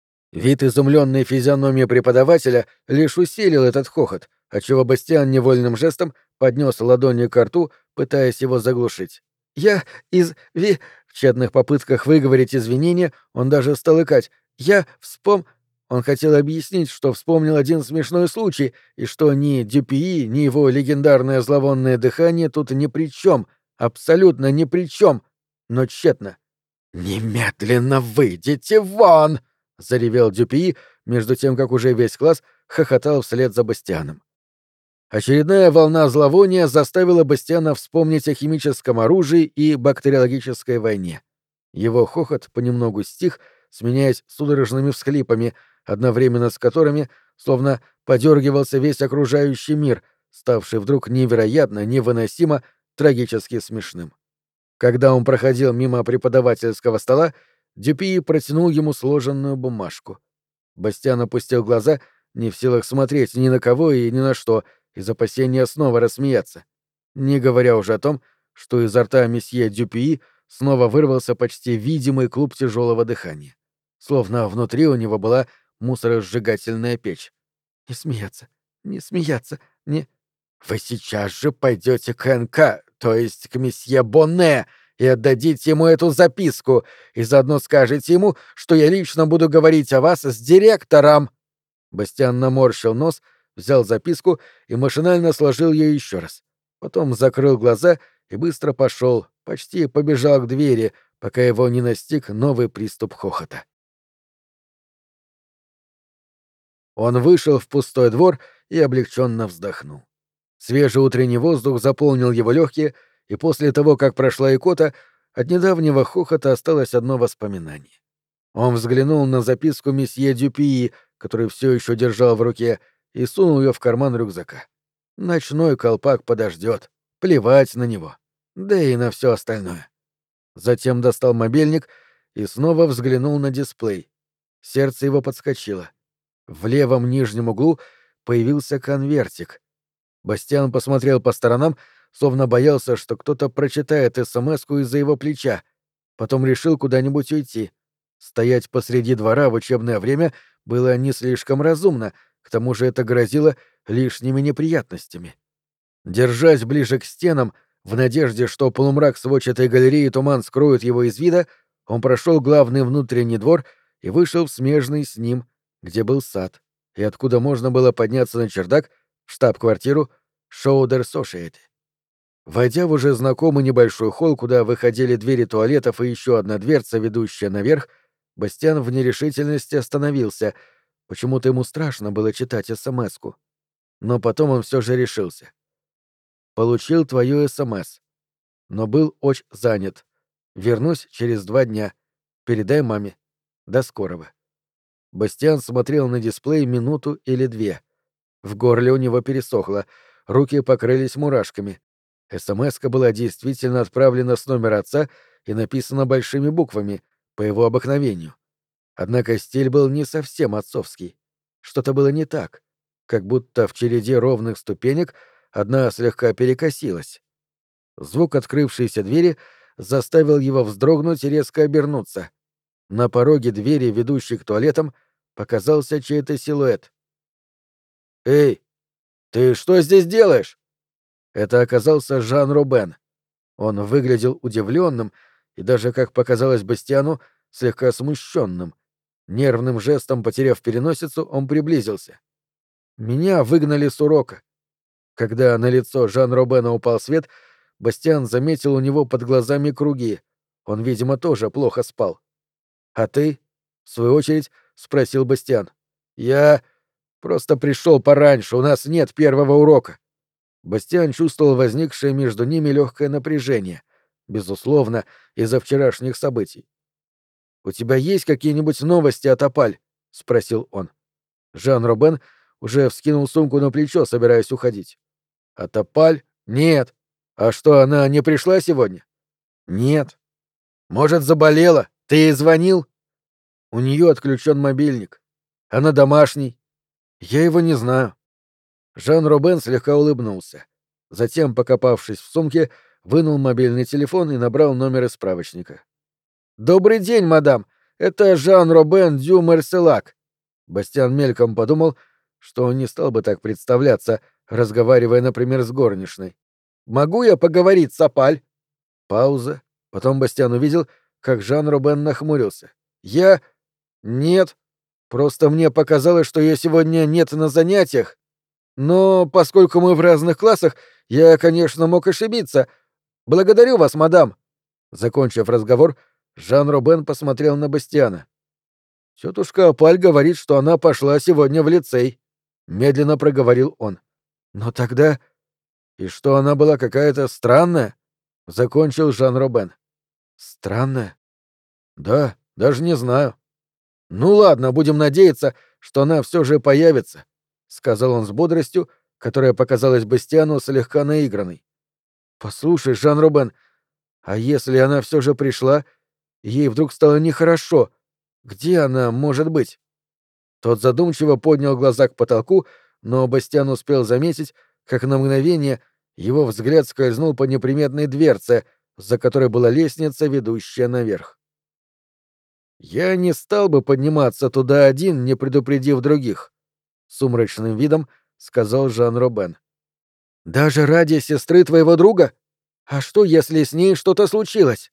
Вид изумленной физиономии преподавателя лишь усилил этот хохот, отчего Бастиан невольным жестом поднес ладони к рту, пытаясь его заглушить. «Я из... ви...» В тщетных попытках выговорить извинения он даже стал икать. «Я вспом...» Он хотел объяснить, что вспомнил один смешной случай, и что ни Дюпюи, ни его легендарное зловонное дыхание тут ни при чем, абсолютно ни при чем, но тщетно. «Немедленно выйдите вон!» — заревел Дюпюи, между тем, как уже весь класс хохотал вслед за Бастианом. Очередная волна зловония заставила Бастиана вспомнить о химическом оружии и бактериологической войне. Его хохот понемногу стих, сменяясь судорожными всхлипами, одновременно с которыми словно подергивался весь окружающий мир, ставший вдруг невероятно, невыносимо, трагически смешным. Когда он проходил мимо преподавательского стола, Дюпюи протянул ему сложенную бумажку. Бастиан опустил глаза, не в силах смотреть ни на кого и ни на что, из опасения снова рассмеяться. Не говоря уже о том, что изо рта месье Дюпюи снова вырвался почти видимый клуб тяжелого дыхания. Словно внутри у него была мусоросжигательная печь. «Не смеяться, не смеяться, не...» «Вы сейчас же пойдете к Н К, то есть к месье Бонне, и отдадите ему эту записку, и заодно скажете ему, что я лично буду говорить о вас с директором». Бастиан наморщил нос, взял записку и машинально сложил ее еще раз. Потом закрыл глаза и быстро пошел, почти побежал к двери, пока его не настиг новый приступ хохота. Он вышел в пустой двор и облегченно вздохнул. Свежий утренний воздух заполнил его легкие, и после того, как прошла икота, от недавнего хохота осталось одно воспоминание. Он взглянул на записку месье Дюпюи, который все еще держал в руке, и сунул ее в карман рюкзака. Ночной колпак подождет, плевать на него, да и на все остальное. Затем достал мобильник и снова взглянул на дисплей. Сердце его подскочило. В левом нижнем углу появился конвертик. Бастиан посмотрел по сторонам, словно боялся, что кто-то прочитает эс-эм-эску из-за его плеча. Потом решил куда-нибудь уйти. Стоять посреди двора в учебное время было не слишком разумно, к тому же это грозило лишними неприятностями. Держась ближе к стенам, в надежде, что полумрак сводчатой галереи и туман скроют его из вида, он прошел главный внутренний двор и вышел в смежный с ним, где был сад, и откуда можно было подняться на чердак в штаб-квартиру Шоудер Сошиэти. Войдя в уже знакомый небольшой холл, куда выходили двери туалетов и еще одна дверца, ведущая наверх, Бастиан в нерешительности остановился, Почему-то ему страшно было читать эсэмэску. Но потом он все же решился. «Получил твою СМС, но был очень занят. Вернусь через два дня. Передай маме. До скорого». Бастиан смотрел на дисплей минуту или две. В горле у него пересохло, руки покрылись мурашками. СМСка была действительно отправлена с номера отца и написана большими буквами, по его обыкновению. Однако стиль был не совсем отцовский. Что-то было не так, как будто в череде ровных ступенек одна слегка перекосилась. Звук открывшейся двери заставил его вздрогнуть и резко обернуться. На пороге двери, ведущей к туалетам, показался чей-то силуэт. «Эй, ты что здесь делаешь?» Это оказался Жан Робен. Он выглядел удивленным и даже, как показалось Бастиану, слегка смущенным. Нервным жестом потеряв переносицу, он приблизился. «Меня выгнали с урока». Когда на лицо Жан Робена упал свет, Бастиан заметил у него под глазами круги. Он, видимо, тоже плохо спал. «А ты?» — в свою очередь спросил Бастиан. «Я просто пришел пораньше, у нас нет первого урока». Бастиан чувствовал возникшее между ними легкое напряжение, безусловно, из-за вчерашних событий. «У тебя есть какие-нибудь новости от Апаль?» — спросил он. Жан Робен уже вскинул сумку на плечо, собираясь уходить. «От Апаль? Нет. А что, она не пришла сегодня?» «Нет». «Может, заболела? Ты ей звонил?» «У нее отключен мобильник. Она домашний. Я его не знаю». Жан Робен слегка улыбнулся. Затем, покопавшись в сумке, вынул мобильный телефон и набрал номер из справочника. «Добрый день, мадам. Это Жан Робен дю Марселак». Бастиан мельком подумал, что он не стал бы так представляться, разговаривая, например, с горничной. «Могу я поговорить с Апаль?» Пауза. Потом Бастиан увидел, как Жан Робен нахмурился. «Я... Нет. Просто мне показалось, что ее сегодня нет на занятиях. Но поскольку мы в разных классах, я, конечно, мог ошибиться. Благодарю вас, мадам». Закончив разговор, Жан Робен посмотрел на Бастиана. «Тетушка Апаль говорит, что она пошла сегодня в лицей», — медленно проговорил он. «Но тогда... И что она была какая-то странная?» — закончил Жан Робен. «Странная?» «Да, даже не знаю». «Ну ладно, будем надеяться, что она все же появится», — сказал он с бодростью, которая показалась Бастиану слегка наигранной. «Послушай, Жан Робен, а если она все же пришла, ей вдруг стало нехорошо, где она может быть?» Тот задумчиво поднял глаза к потолку, но Бастиан успел заметить, как на мгновение его взгляд скользнул по неприметной дверце, за которой была лестница, ведущая наверх. «Я не стал бы подниматься туда один, не предупредив других», — сумрачным видом сказал Жан Робен. «Даже ради сестры твоего друга? А что, если с ней что-то случилось?»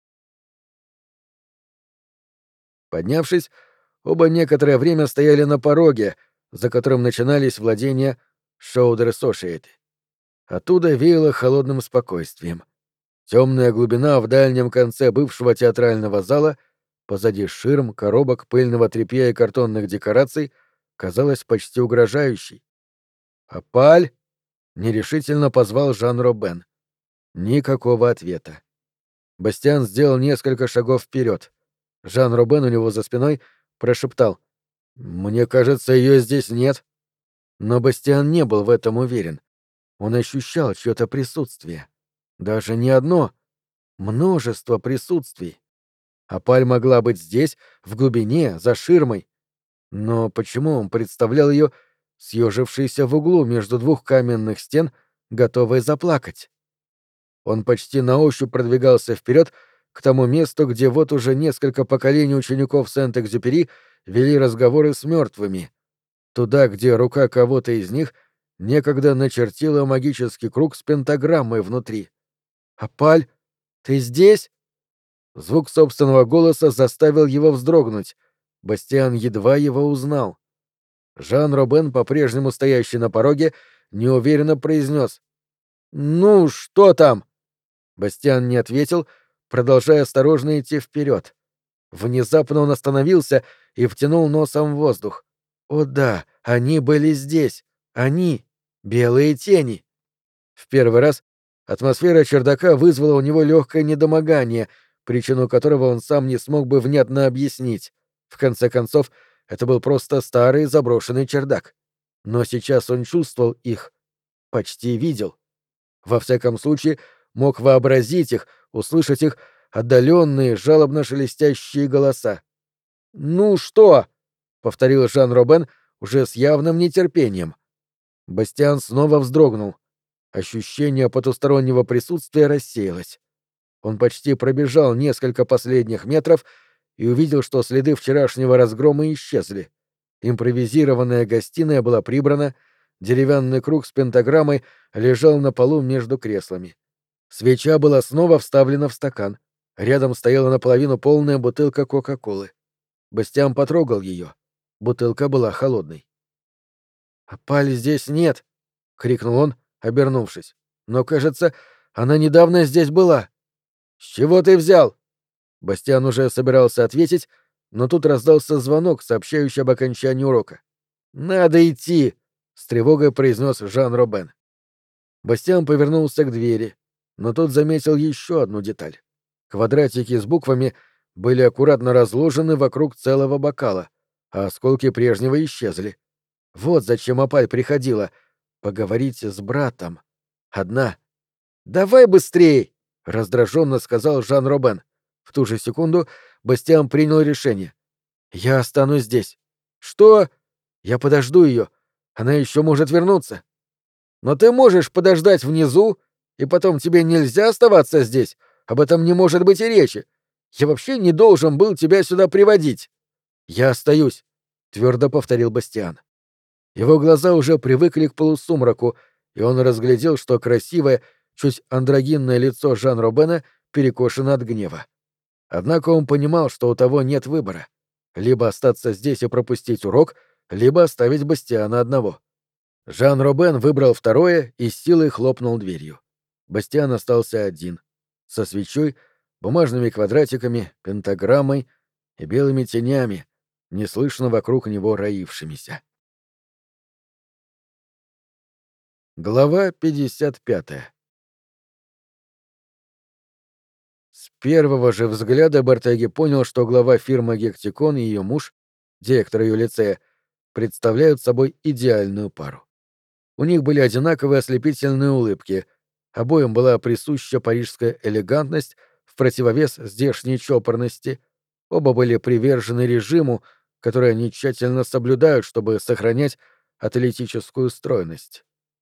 Поднявшись, оба некоторое время стояли на пороге, за которым начинались владения Шоудер Associated. Оттуда веяло холодным спокойствием. Темная глубина в дальнем конце бывшего театрального зала, позади ширм, коробок, пыльного тряпья и картонных декораций, казалась почти угрожающей. «Апаль!» — нерешительно позвал Жан Робен. Никакого ответа. Бастиан сделал несколько шагов вперед. Жан Робен у него за спиной прошептал: «Мне кажется, ее здесь нет». Но Бастиан не был в этом уверен. Он ощущал чьё-то присутствие. Даже не одно, множество присутствий. Апаль могла быть здесь, в глубине, за ширмой. Но почему он представлял ее съежившейся в углу между двух каменных стен, готовой заплакать? Он почти на ощупь продвигался вперед к тому месту, где вот уже несколько поколений учеников Сент-Экзюпери вели разговоры с мертвыми. Туда, где рука кого-то из них некогда начертила магический круг с пентаграммой внутри. «Апаль, ты здесь?» Звук собственного голоса заставил его вздрогнуть. Бастиан едва его узнал. Жан Робен, по-прежнему стоящий на пороге, неуверенно произнес: «Ну, что там?» Бастиан не ответил, продолжая осторожно идти вперед. Внезапно он остановился и втянул носом воздух. О да, они были здесь. Они — белые тени. В первый раз атмосфера чердака вызвала у него легкое недомогание, причину которого он сам не смог бы внятно объяснить. В конце концов, это был просто старый заброшенный чердак. Но сейчас он чувствовал их, почти видел. Во всяком случае, мог вообразить их, услышать их отдаленные, жалобно шелестящие голоса. «Ну что?» — повторил Жан Робен уже с явным нетерпением. Бастиан снова вздрогнул. Ощущение потустороннего присутствия рассеялось. Он почти пробежал несколько последних метров и увидел, что следы вчерашнего разгрома исчезли. Импровизированная гостиная была прибрана, деревянный круг с пентаграммой лежал на полу между креслами. Свеча была снова вставлена в стакан. Рядом стояла наполовину полная бутылка Кока-Колы. Бастиан потрогал ее. Бутылка была холодной. «А Паль здесь нет!» — крикнул он, обернувшись. «Но, кажется, она недавно здесь была». «С чего ты взял?» Бастиан уже собирался ответить, но тут раздался звонок, сообщающий об окончании урока. «Надо идти!» — с тревогой произнес Жан Робен. Бастиан повернулся к двери, но тут заметил еще одну деталь. Квадратики с буквами были аккуратно разложены вокруг целого бокала, а осколки прежнего исчезли. Вот зачем Апаль приходила. Поговорить с братом. Одна. «Давай быстрей!» — раздраженно сказал Жан Робен. В ту же секунду Бастиан принял решение. «Я останусь здесь». «Что?» «Я подожду ее. Она еще может вернуться». «Но ты можешь подождать внизу, и потом тебе нельзя оставаться здесь. Об этом не может быть и речи. Я вообще не должен был тебя сюда приводить». «Я остаюсь», — твердо повторил Бастиан. Его глаза уже привыкли к полусумраку, и он разглядел, что красивое, чуть андрогинное лицо Жан Робена перекошено от гнева. Однако он понимал, что у того нет выбора. Либо остаться здесь и пропустить урок, либо оставить Бастиана одного. Жан Робен выбрал второе и с силой хлопнул дверью. Бастиан остался один. Со свечой, бумажными квадратиками, пентаграммой и белыми тенями, неслышно вокруг него роившимися. Глава пятьдесят пятая. С первого же взгляда Бартеги понял, что глава фирмы «Гектикон» и ее муж, директор ее лицея, представляют собой идеальную пару. У них были одинаковые ослепительные улыбки, обоим была присуща парижская элегантность в противовес здешней чопорности, оба были привержены режиму, который они тщательно соблюдают, чтобы сохранять атлетическую стройность.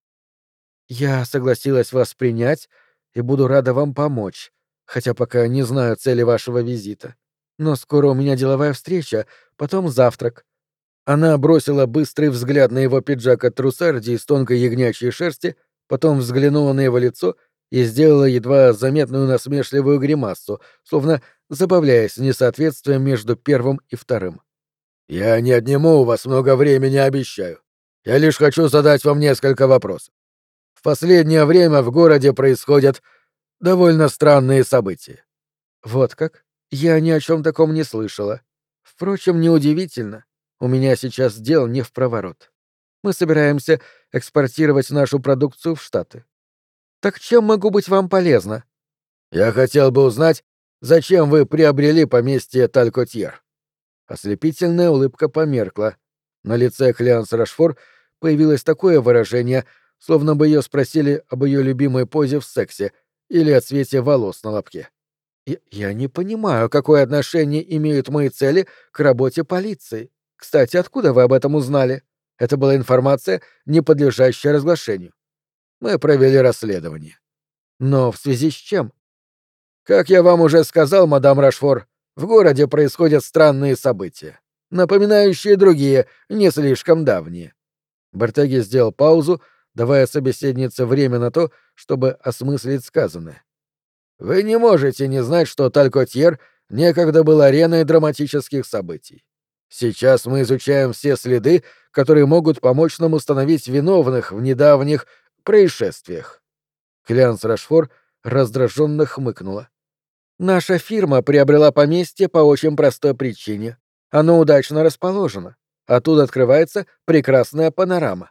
«Я согласилась вас принять и буду рада вам помочь, хотя пока не знаю цели вашего визита. Но скоро у меня деловая встреча, потом завтрак». Она бросила быстрый взгляд на его пиджак от трусарди из тонкой ягнячьей шерсти, потом взглянула на его лицо и сделала едва заметную насмешливую гримасу, словно забавляясь с несоответствием между первым и вторым. «Я не отниму у вас много времени, обещаю. Я лишь хочу задать вам несколько вопросов. В последнее время в городе происходят довольно странные события». «Вот как? Я ни о чем таком не слышала. Впрочем, неудивительно. У меня сейчас дел не впроворот. Мы собираемся экспортировать нашу продукцию в Штаты. Так чем могу быть вам полезна?» «Я хотел бы узнать, зачем вы приобрели поместье Талькотьер». Ослепительная улыбка померкла. На лице Клеанс Рашфор появилось такое выражение, словно бы ее спросили об ее любимой позе в сексе или о цвете волос на лобке. «Я, я не понимаю, какое отношение имеют мои цели к работе полиции. Кстати, откуда вы об этом узнали? Это была информация, не подлежащая разглашению. Мы провели расследование». «Но в связи с чем?» «Как я вам уже сказал, мадам Рашфор, в городе происходят странные события, напоминающие другие, не слишком давние». Бартеги сделал паузу, давая собеседнице время на то, чтобы осмыслить сказанное. «Вы не можете не знать, что Талькотьер некогда был ареной драматических событий. Сейчас мы изучаем все следы, которые могут помочь нам установить виновных в недавних происшествиях». Клеанс Рашфор раздраженно хмыкнула. «Наша фирма приобрела поместье по очень простой причине. Оно удачно расположено. Оттуда открывается прекрасная панорама.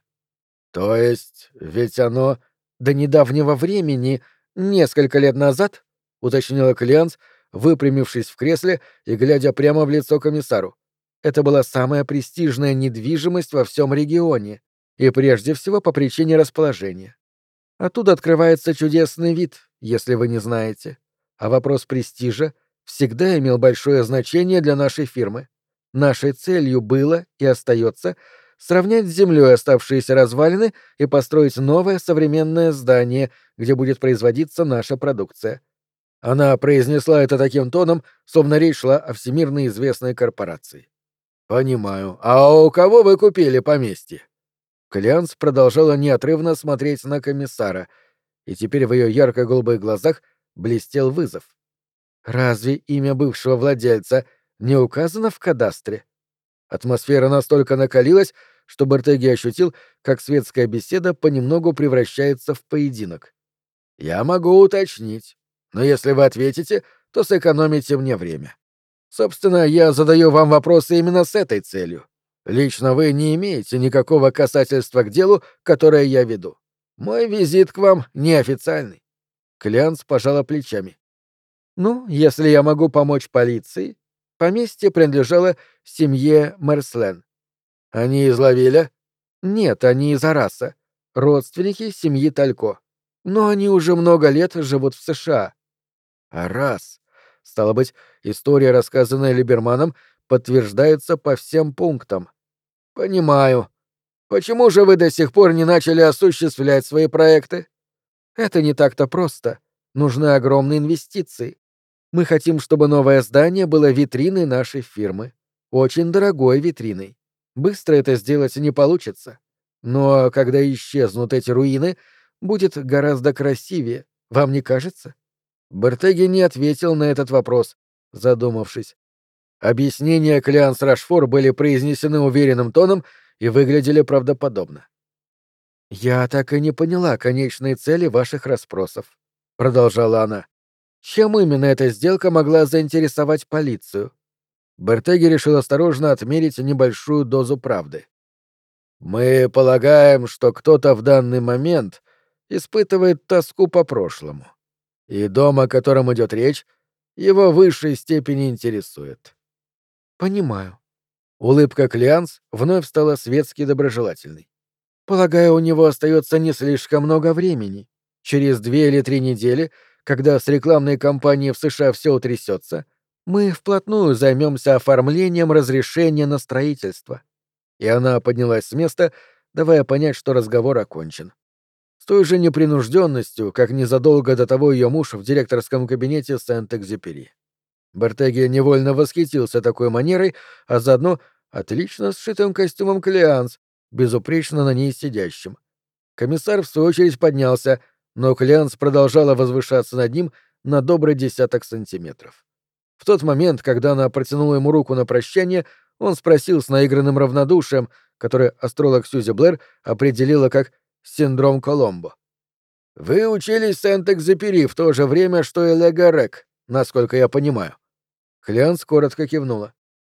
То есть, ведь оно... До недавнего времени, несколько лет назад, уточнила Клианс, выпрямившись в кресле и глядя прямо в лицо комиссару. Это была самая престижная недвижимость во всем регионе, и прежде всего по причине расположения. Оттуда открывается чудесный вид, если вы не знаете. А вопрос престижа всегда имел большое значение для нашей фирмы. Нашей целью было и остается сравнять с землей оставшиеся развалины и построить новое современное здание, где будет производиться наша продукция. Она произнесла это таким тоном, словно речь шла о всемирно известной корпорации. Понимаю. А у кого вы купили поместье? Клянс продолжала неотрывно смотреть на комиссара, и теперь в ее ярко-голубых глазах блестел вызов. Разве имя бывшего владельца не указано в кадастре? Атмосфера настолько накалилась, что Бертеги ощутил, как светская беседа понемногу превращается в поединок. «Я могу уточнить, но если вы ответите, то сэкономите мне время. Собственно, я задаю вам вопросы именно с этой целью. Лично вы не имеете никакого касательства к делу, которое я веду. Мой визит к вам неофициальный». Клянс пожала плечами. «Ну, если я могу помочь полиции...» Поместье принадлежало семье Мерслен. «Они из Лавиля?» «Нет, они из Араса. Родственники семьи Талько. Но они уже много лет живут в США». «Арас. Стало быть, история, рассказанная Либерманом, подтверждается по всем пунктам». «Понимаю. Почему же вы до сих пор не начали осуществлять свои проекты?» «Это не так-то просто. Нужны огромные инвестиции. Мы хотим, чтобы новое здание было витриной нашей фирмы. Очень дорогой витриной. Быстро это сделать не получится. Но когда исчезнут эти руины, будет гораздо красивее. Вам не кажется?» Бертеги не ответил на этот вопрос, задумавшись. Объяснения Клианс Рашфор были произнесены уверенным тоном и выглядели правдоподобно. «Я так и не поняла конечной цели ваших расспросов», — продолжала она. «Чем именно эта сделка могла заинтересовать полицию?» Бертеги решил осторожно отмерить небольшую дозу правды. «Мы полагаем, что кто-то в данный момент испытывает тоску по прошлому. И дом, о котором идет речь, его в высшей степени интересует». «Понимаю». Улыбка Клианс вновь стала светски доброжелательной. «Полагаю, у него остается не слишком много времени. Через две или три недели, когда с рекламной кампанией в США все утрясется, мы вплотную займемся оформлением разрешения на строительство». И она поднялась с места, давая понять, что разговор окончен. С той же непринужденностью, как незадолго до того ее муж в директорском кабинете Сент-Экзюпери. Бертеги невольно восхитился такой манерой, а заодно отлично сшитым костюмом Клианс, безупречно на ней сидящим. Комиссар, в свою очередь, поднялся, но Клианс продолжала возвышаться над ним на добрый десяток сантиметров. В тот момент, когда она протянула ему руку на прощание, он спросил с наигранным равнодушием, которое астролог Сьюзи Блэр определила как «синдром Коломбо». «Вы учились в Сент-Экзюпери в то же время, что и Легарек, насколько я понимаю». Клианс коротко кивнула.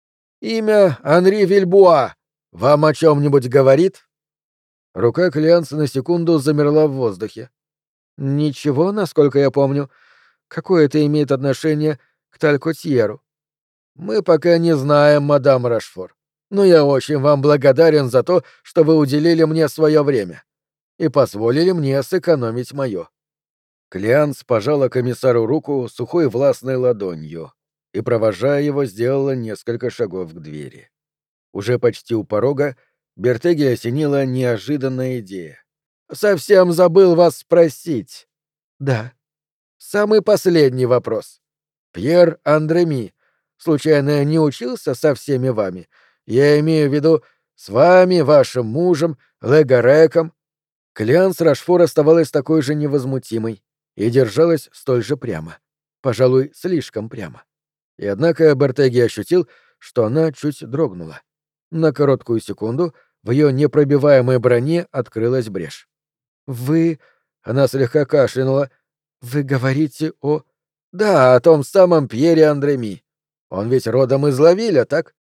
«Имя Анри Вильбуа вам о чем-нибудь говорит?» Рука Клианса на секунду замерла в воздухе. «Ничего, насколько я помню. Какое это имеет отношение к Талькотьеру?» «Мы пока не знаем, мадам Рашфор, но я очень вам благодарен за то, что вы уделили мне свое время и позволили мне сэкономить мое». Клианс пожала комиссару руку сухой властной ладонью и, провожая его, сделала несколько шагов к двери. Уже почти у порога Бертеги осенила неожиданная идея. «Совсем забыл вас спросить». «Да». «Самый последний вопрос. Пьер Андреми, случайно не учился со всеми вами? Я имею в виду с вами, вашим мужем, Легареком». Клианс Рашфор оставалась такой же невозмутимой и держалась столь же прямо. Пожалуй, слишком прямо. И однако Бертеги ощутил, что она чуть дрогнула. На короткую секунду в ее непробиваемой броне открылась брешь. «Вы...» — она слегка кашлянула. «Вы говорите о...» «Да, о том самом Пьере Андреми. Он ведь родом из Лавиля, так?»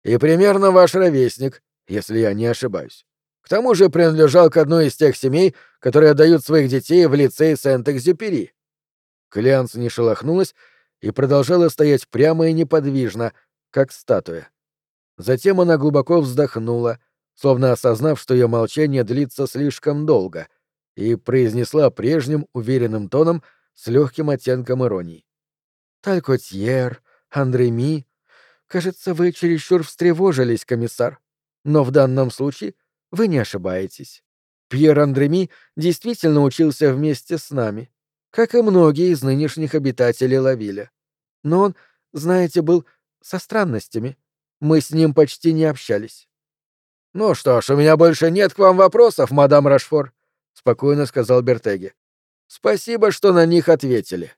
И примерно ваш ровесник, если я не ошибаюсь. К тому же принадлежал к одной из тех семей, которые отдают своих детей в лицей Сент-Экзюпери». Клеанс не шелохнулась и продолжала стоять прямо и неподвижно, как статуя. Затем она глубоко вздохнула, словно осознав, что ее молчание длится слишком долго, и произнесла прежним уверенным тоном с легким оттенком иронии. «Талькотьер, Андреми, кажется, вы чересчур встревожились, комиссар. Но в данном случае вы не ошибаетесь. Пьер Андреми действительно учился вместе с нами, как и многие из нынешних обитателей Лавиля. Но он, знаете, был со странностями. Мы с ним почти не общались». «Ну что ж, у меня больше нет к вам вопросов, мадам Рашфор», — спокойно сказал Бертеги. «Спасибо, что на них ответили».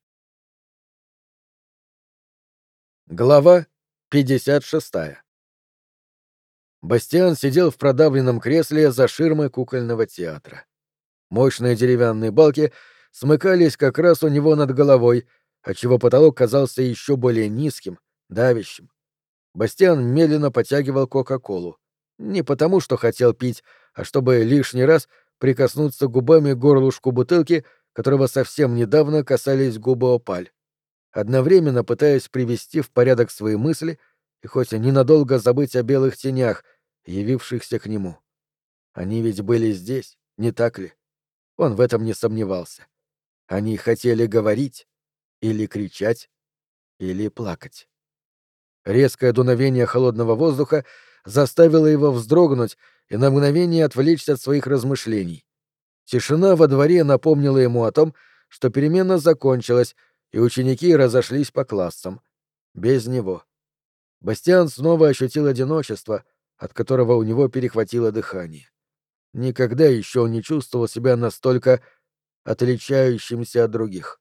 Глава пятьдесят шестая. Бастиан сидел в продавленном кресле за ширмой кукольного театра. Мощные деревянные балки смыкались как раз у него над головой, отчего потолок казался еще более низким, давящим. Бастиан медленно потягивал Кока-Колу. Не потому, что хотел пить, а чтобы лишний раз прикоснуться губами к горлышку бутылки, которого совсем недавно касались губы опаль. Одновременно пытаясь привести в порядок свои мысли и хоть ненадолго забыть о белых тенях, явившихся к нему. Они ведь были здесь, не так ли? Он в этом не сомневался. Они хотели говорить, или кричать, или плакать. Резкое дуновение холодного воздуха заставило его вздрогнуть и на мгновение отвлечься от своих размышлений. Тишина во дворе напомнила ему о том, что перемена закончилась, и ученики разошлись по классам. Без него. Бастиан снова ощутил одиночество, от которого у него перехватило дыхание. Никогда еще он не чувствовал себя настолько отличающимся от других.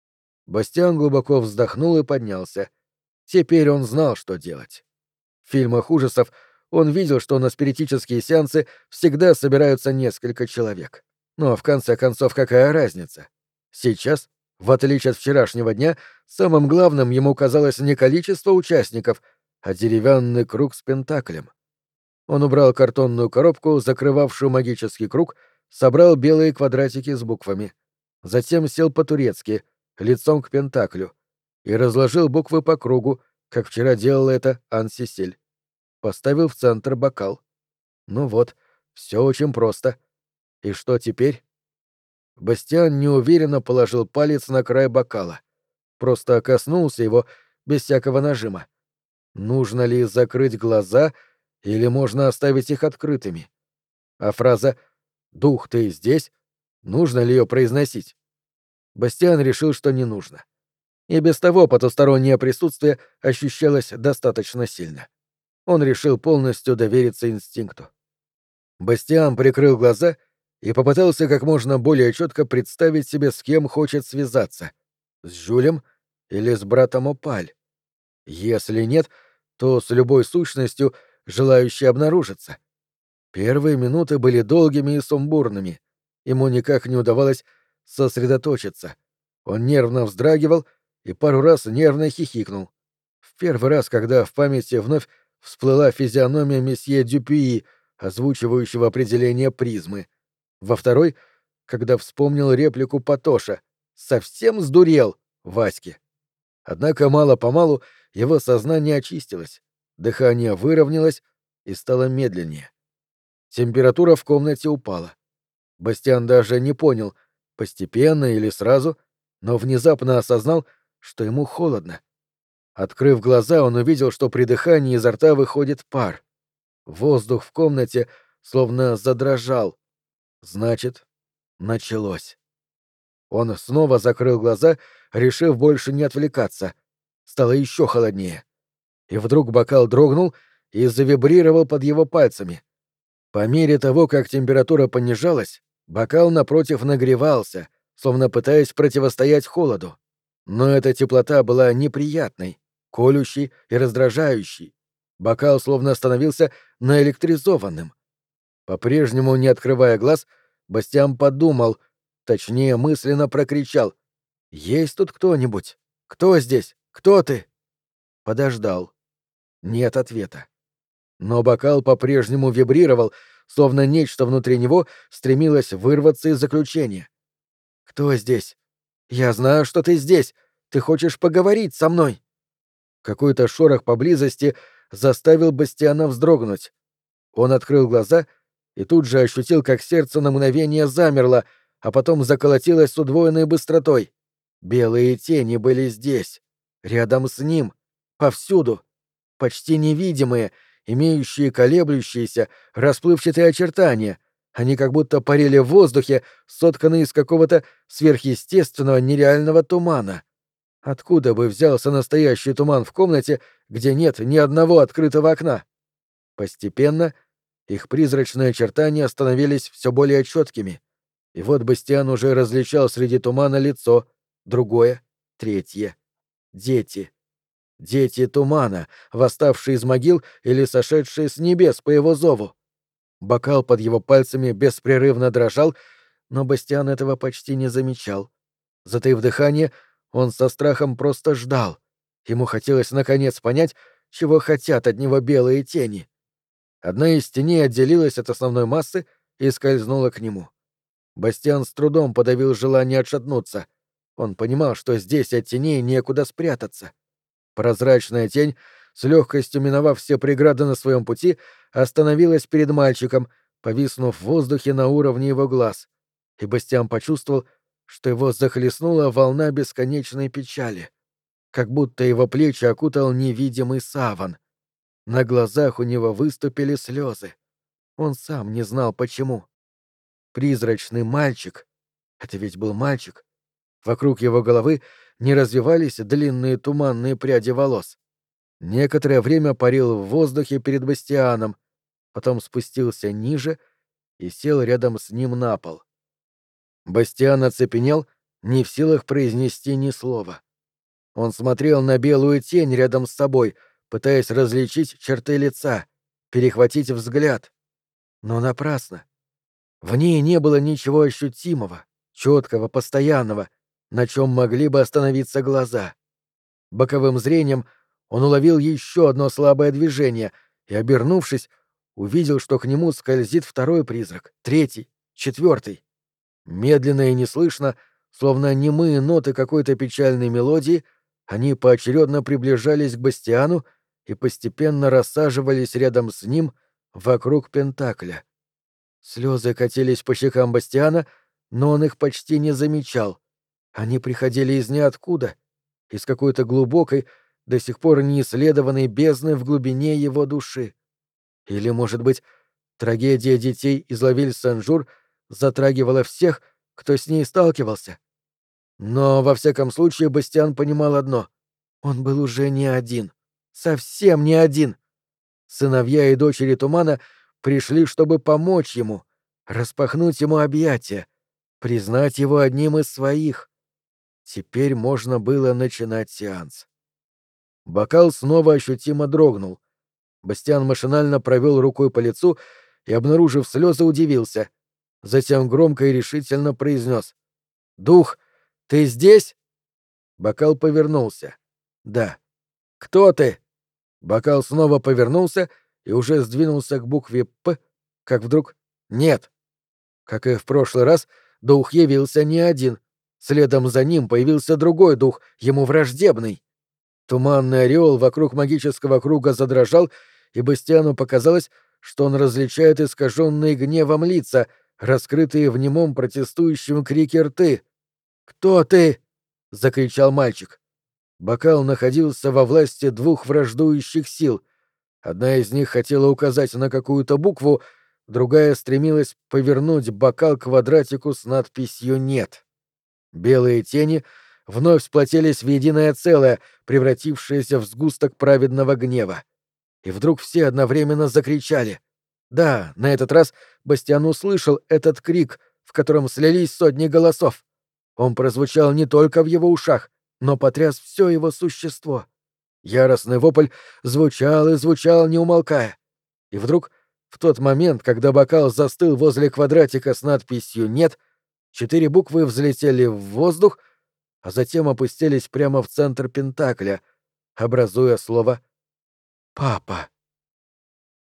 Бастиан глубоко вздохнул и поднялся. Теперь он знал, что делать. В фильмах ужасов он видел, что на спиритические сеансы всегда собираются несколько человек. Но, в конце концов, какая разница? Сейчас, в отличие от вчерашнего дня, самым главным ему казалось не количество участников, а деревянный круг с пентаклем. Он убрал картонную коробку, закрывавшую магический круг, собрал белые квадратики с буквами. Затем сел по-турецки, лицом к пентаклю, и разложил буквы по кругу, как вчера делала это Ан-Сесиль. Поставил в центр бокал. Ну вот, все очень просто. И что теперь? Бастиан неуверенно положил палец на край бокала. Просто коснулся его без всякого нажима. Нужно ли закрыть глаза или можно оставить их открытыми? А фраза «Дух, ты здесь?» Нужно ли ее произносить? Бастиан решил, что не нужно. И без того потустороннее присутствие ощущалось достаточно сильно. Он решил полностью довериться инстинкту. Бастиан прикрыл глаза и попытался как можно более четко представить себе, с кем хочет связаться — с Жюлем или с братом Опаль. Если нет, то с любой сущностью, желающей обнаружиться. Первые минуты были долгими и сумбурными. Ему никак не удавалось сосредоточиться. Он нервно вздрагивал и пару раз нервно хихикнул. В первый раз, когда в памяти вновь всплыла физиономия месье Дюпюи, озвучивающего определение призмы. Во второй, когда вспомнил реплику Патоша «Совсем сдурел, Ваське». Однако мало-помалу его сознание очистилось, дыхание выровнялось и стало медленнее. Температура в комнате упала. Бастиан даже не понял, постепенно или сразу, но внезапно осознал, что ему холодно. Открыв глаза, он увидел, что при дыхании изо рта выходит пар. Воздух в комнате словно задрожал. Значит, началось. Он снова закрыл глаза, решив больше не отвлекаться. Стало еще холоднее. И вдруг бокал дрогнул и завибрировал под его пальцами. По мере того, как температура понижалась, бокал напротив нагревался, словно пытаясь противостоять холоду. Но эта теплота была неприятной, колющей и раздражающей. Бокал словно становился наэлектризованным. По-прежнему, не открывая глаз, Бастиан подумал, точнее мысленно прокричал: «Есть тут кто-нибудь? Кто здесь? Кто ты?» Подождал. Нет ответа. Но бокал по-прежнему вибрировал, словно нечто внутри него стремилось вырваться из заключения. «Кто здесь? Я знаю, что ты здесь. Ты хочешь поговорить со мной?» Какой-то шорох поблизости заставил Бастиана вздрогнуть. Он открыл глаза и тут же ощутил, как сердце на мгновение замерло, а потом заколотилось с удвоенной быстротой. Белые тени были здесь, рядом с ним, повсюду, почти невидимые, имеющие колеблющиеся, расплывчатые очертания. Они как будто парили в воздухе, сотканные из какого-то сверхъестественного нереального тумана. Откуда бы взялся настоящий туман в комнате, где нет ни одного открытого окна? Постепенно их призрачные очертания становились все более четкими, и вот Бастиан уже различал среди тумана лицо, другое, третье. Дети. Дети тумана, восставшие из могил или сошедшие с небес по его зову. Бокал под его пальцами беспрерывно дрожал, но Бастиан этого почти не замечал. Затаив дыхание, он со страхом просто ждал. Ему хотелось наконец понять, чего хотят от него белые тени. Одна из теней отделилась от основной массы и скользнула к нему. Бастиан с трудом подавил желание отшатнуться. Он понимал, что здесь от теней некуда спрятаться. Прозрачная тень, с легкостью миновав все преграды на своем пути, остановилась перед мальчиком, повиснув в воздухе на уровне его глаз. И Бастиан почувствовал, что его захлестнула волна бесконечной печали, как будто его плечи окутал невидимый саван. На глазах у него выступили слезы. Он сам не знал, почему. Призрачный мальчик — это ведь был мальчик. Вокруг его головы не развивались длинные туманные пряди волос. Некоторое время парил в воздухе перед Бастианом, потом спустился ниже и сел рядом с ним на пол. Бастиан оцепенел, не в силах произнести ни слова. Он смотрел на белую тень рядом с собой, пытаясь различить черты лица, перехватить взгляд. Но напрасно. В ней не было ничего ощутимого, четкого, постоянного, на чем могли бы остановиться глаза. Боковым зрением он уловил еще одно слабое движение и, обернувшись, увидел, что к нему скользит второй призрак, третий, четвертый. Медленно и неслышно, словно немые ноты какой-то печальной мелодии, они поочередно приближались к Бастиану и постепенно рассаживались рядом с ним вокруг Пентакля. Слезы катились по щекам Бастиана, но он их почти не замечал. Они приходили из ниоткуда, из какой-то глубокой, до сих пор неисследованной бездны в глубине его души. Или, может быть, трагедия детей из Лавиль-Сен-Жур затрагивала всех, кто с ней сталкивался. Но, во всяком случае, Бастиан понимал одно — он был уже не один. Совсем не один. Сыновья и дочери Тумана пришли, чтобы помочь ему, распахнуть ему объятия, признать его одним из своих. Теперь можно было начинать сеанс. Бокал снова ощутимо дрогнул. Бастиан машинально провел рукой по лицу и, обнаружив слезы, удивился. Затем громко и решительно произнес: «Дух, ты здесь?» Бокал повернулся. «Да». «Кто ты?» Бокал снова повернулся и уже сдвинулся к букве «П», как вдруг «Нет». Как и в прошлый раз, дух явился не один. Следом за ним появился другой дух, ему враждебный. Туманный ореол вокруг магического круга задрожал, и Бастиану показалось, что он различает искаженные гневом лица, раскрытые в немом протестующем крике рты. «Кто ты?» — закричал мальчик. Бокал находился во власти двух враждующих сил. Одна из них хотела указать на какую-то букву, другая стремилась повернуть бокал к квадратику с надписью «Нет». Белые тени вновь сплотились в единое целое, превратившееся в сгусток праведного гнева. И вдруг все одновременно закричали. Да, на этот раз Бастиан услышал этот крик, в котором слились сотни голосов. Он прозвучал не только в его ушах, но потряс все его существо. Яростный вопль звучал и звучал, не умолкая. И вдруг, в тот момент, когда бокал застыл возле квадратика с надписью «Нет», четыре буквы взлетели в воздух, а затем опустились прямо в центр Пентакля, образуя слово «Папа».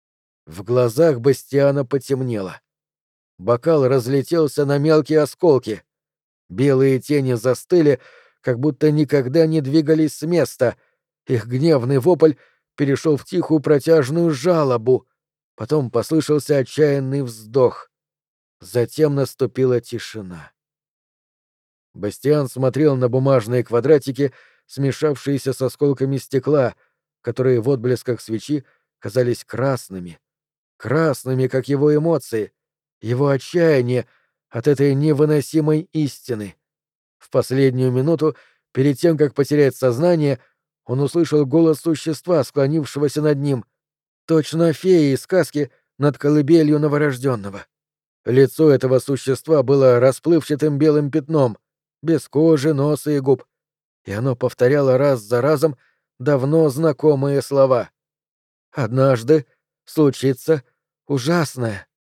В глазах Бастиана потемнело. Бокал разлетелся на мелкие осколки. Белые тени застыли, как будто никогда не двигались с места. Их гневный вопль перешел в тихую протяжную жалобу. Потом послышался отчаянный вздох. Затем наступила тишина. Бастиан смотрел на бумажные квадратики, смешавшиеся с осколками стекла, которые в отблесках свечи казались красными. Красными, как его эмоции, его отчаяние от этой невыносимой истины. В последнюю минуту, перед тем, как потерять сознание, он услышал голос существа, склонившегося над ним, точно феи из сказки над колыбелью новорожденного. Лицо этого существа было расплывчатым белым пятном, без кожи, носа и губ, и оно повторяло раз за разом давно знакомые слова. «Однажды случится ужасное».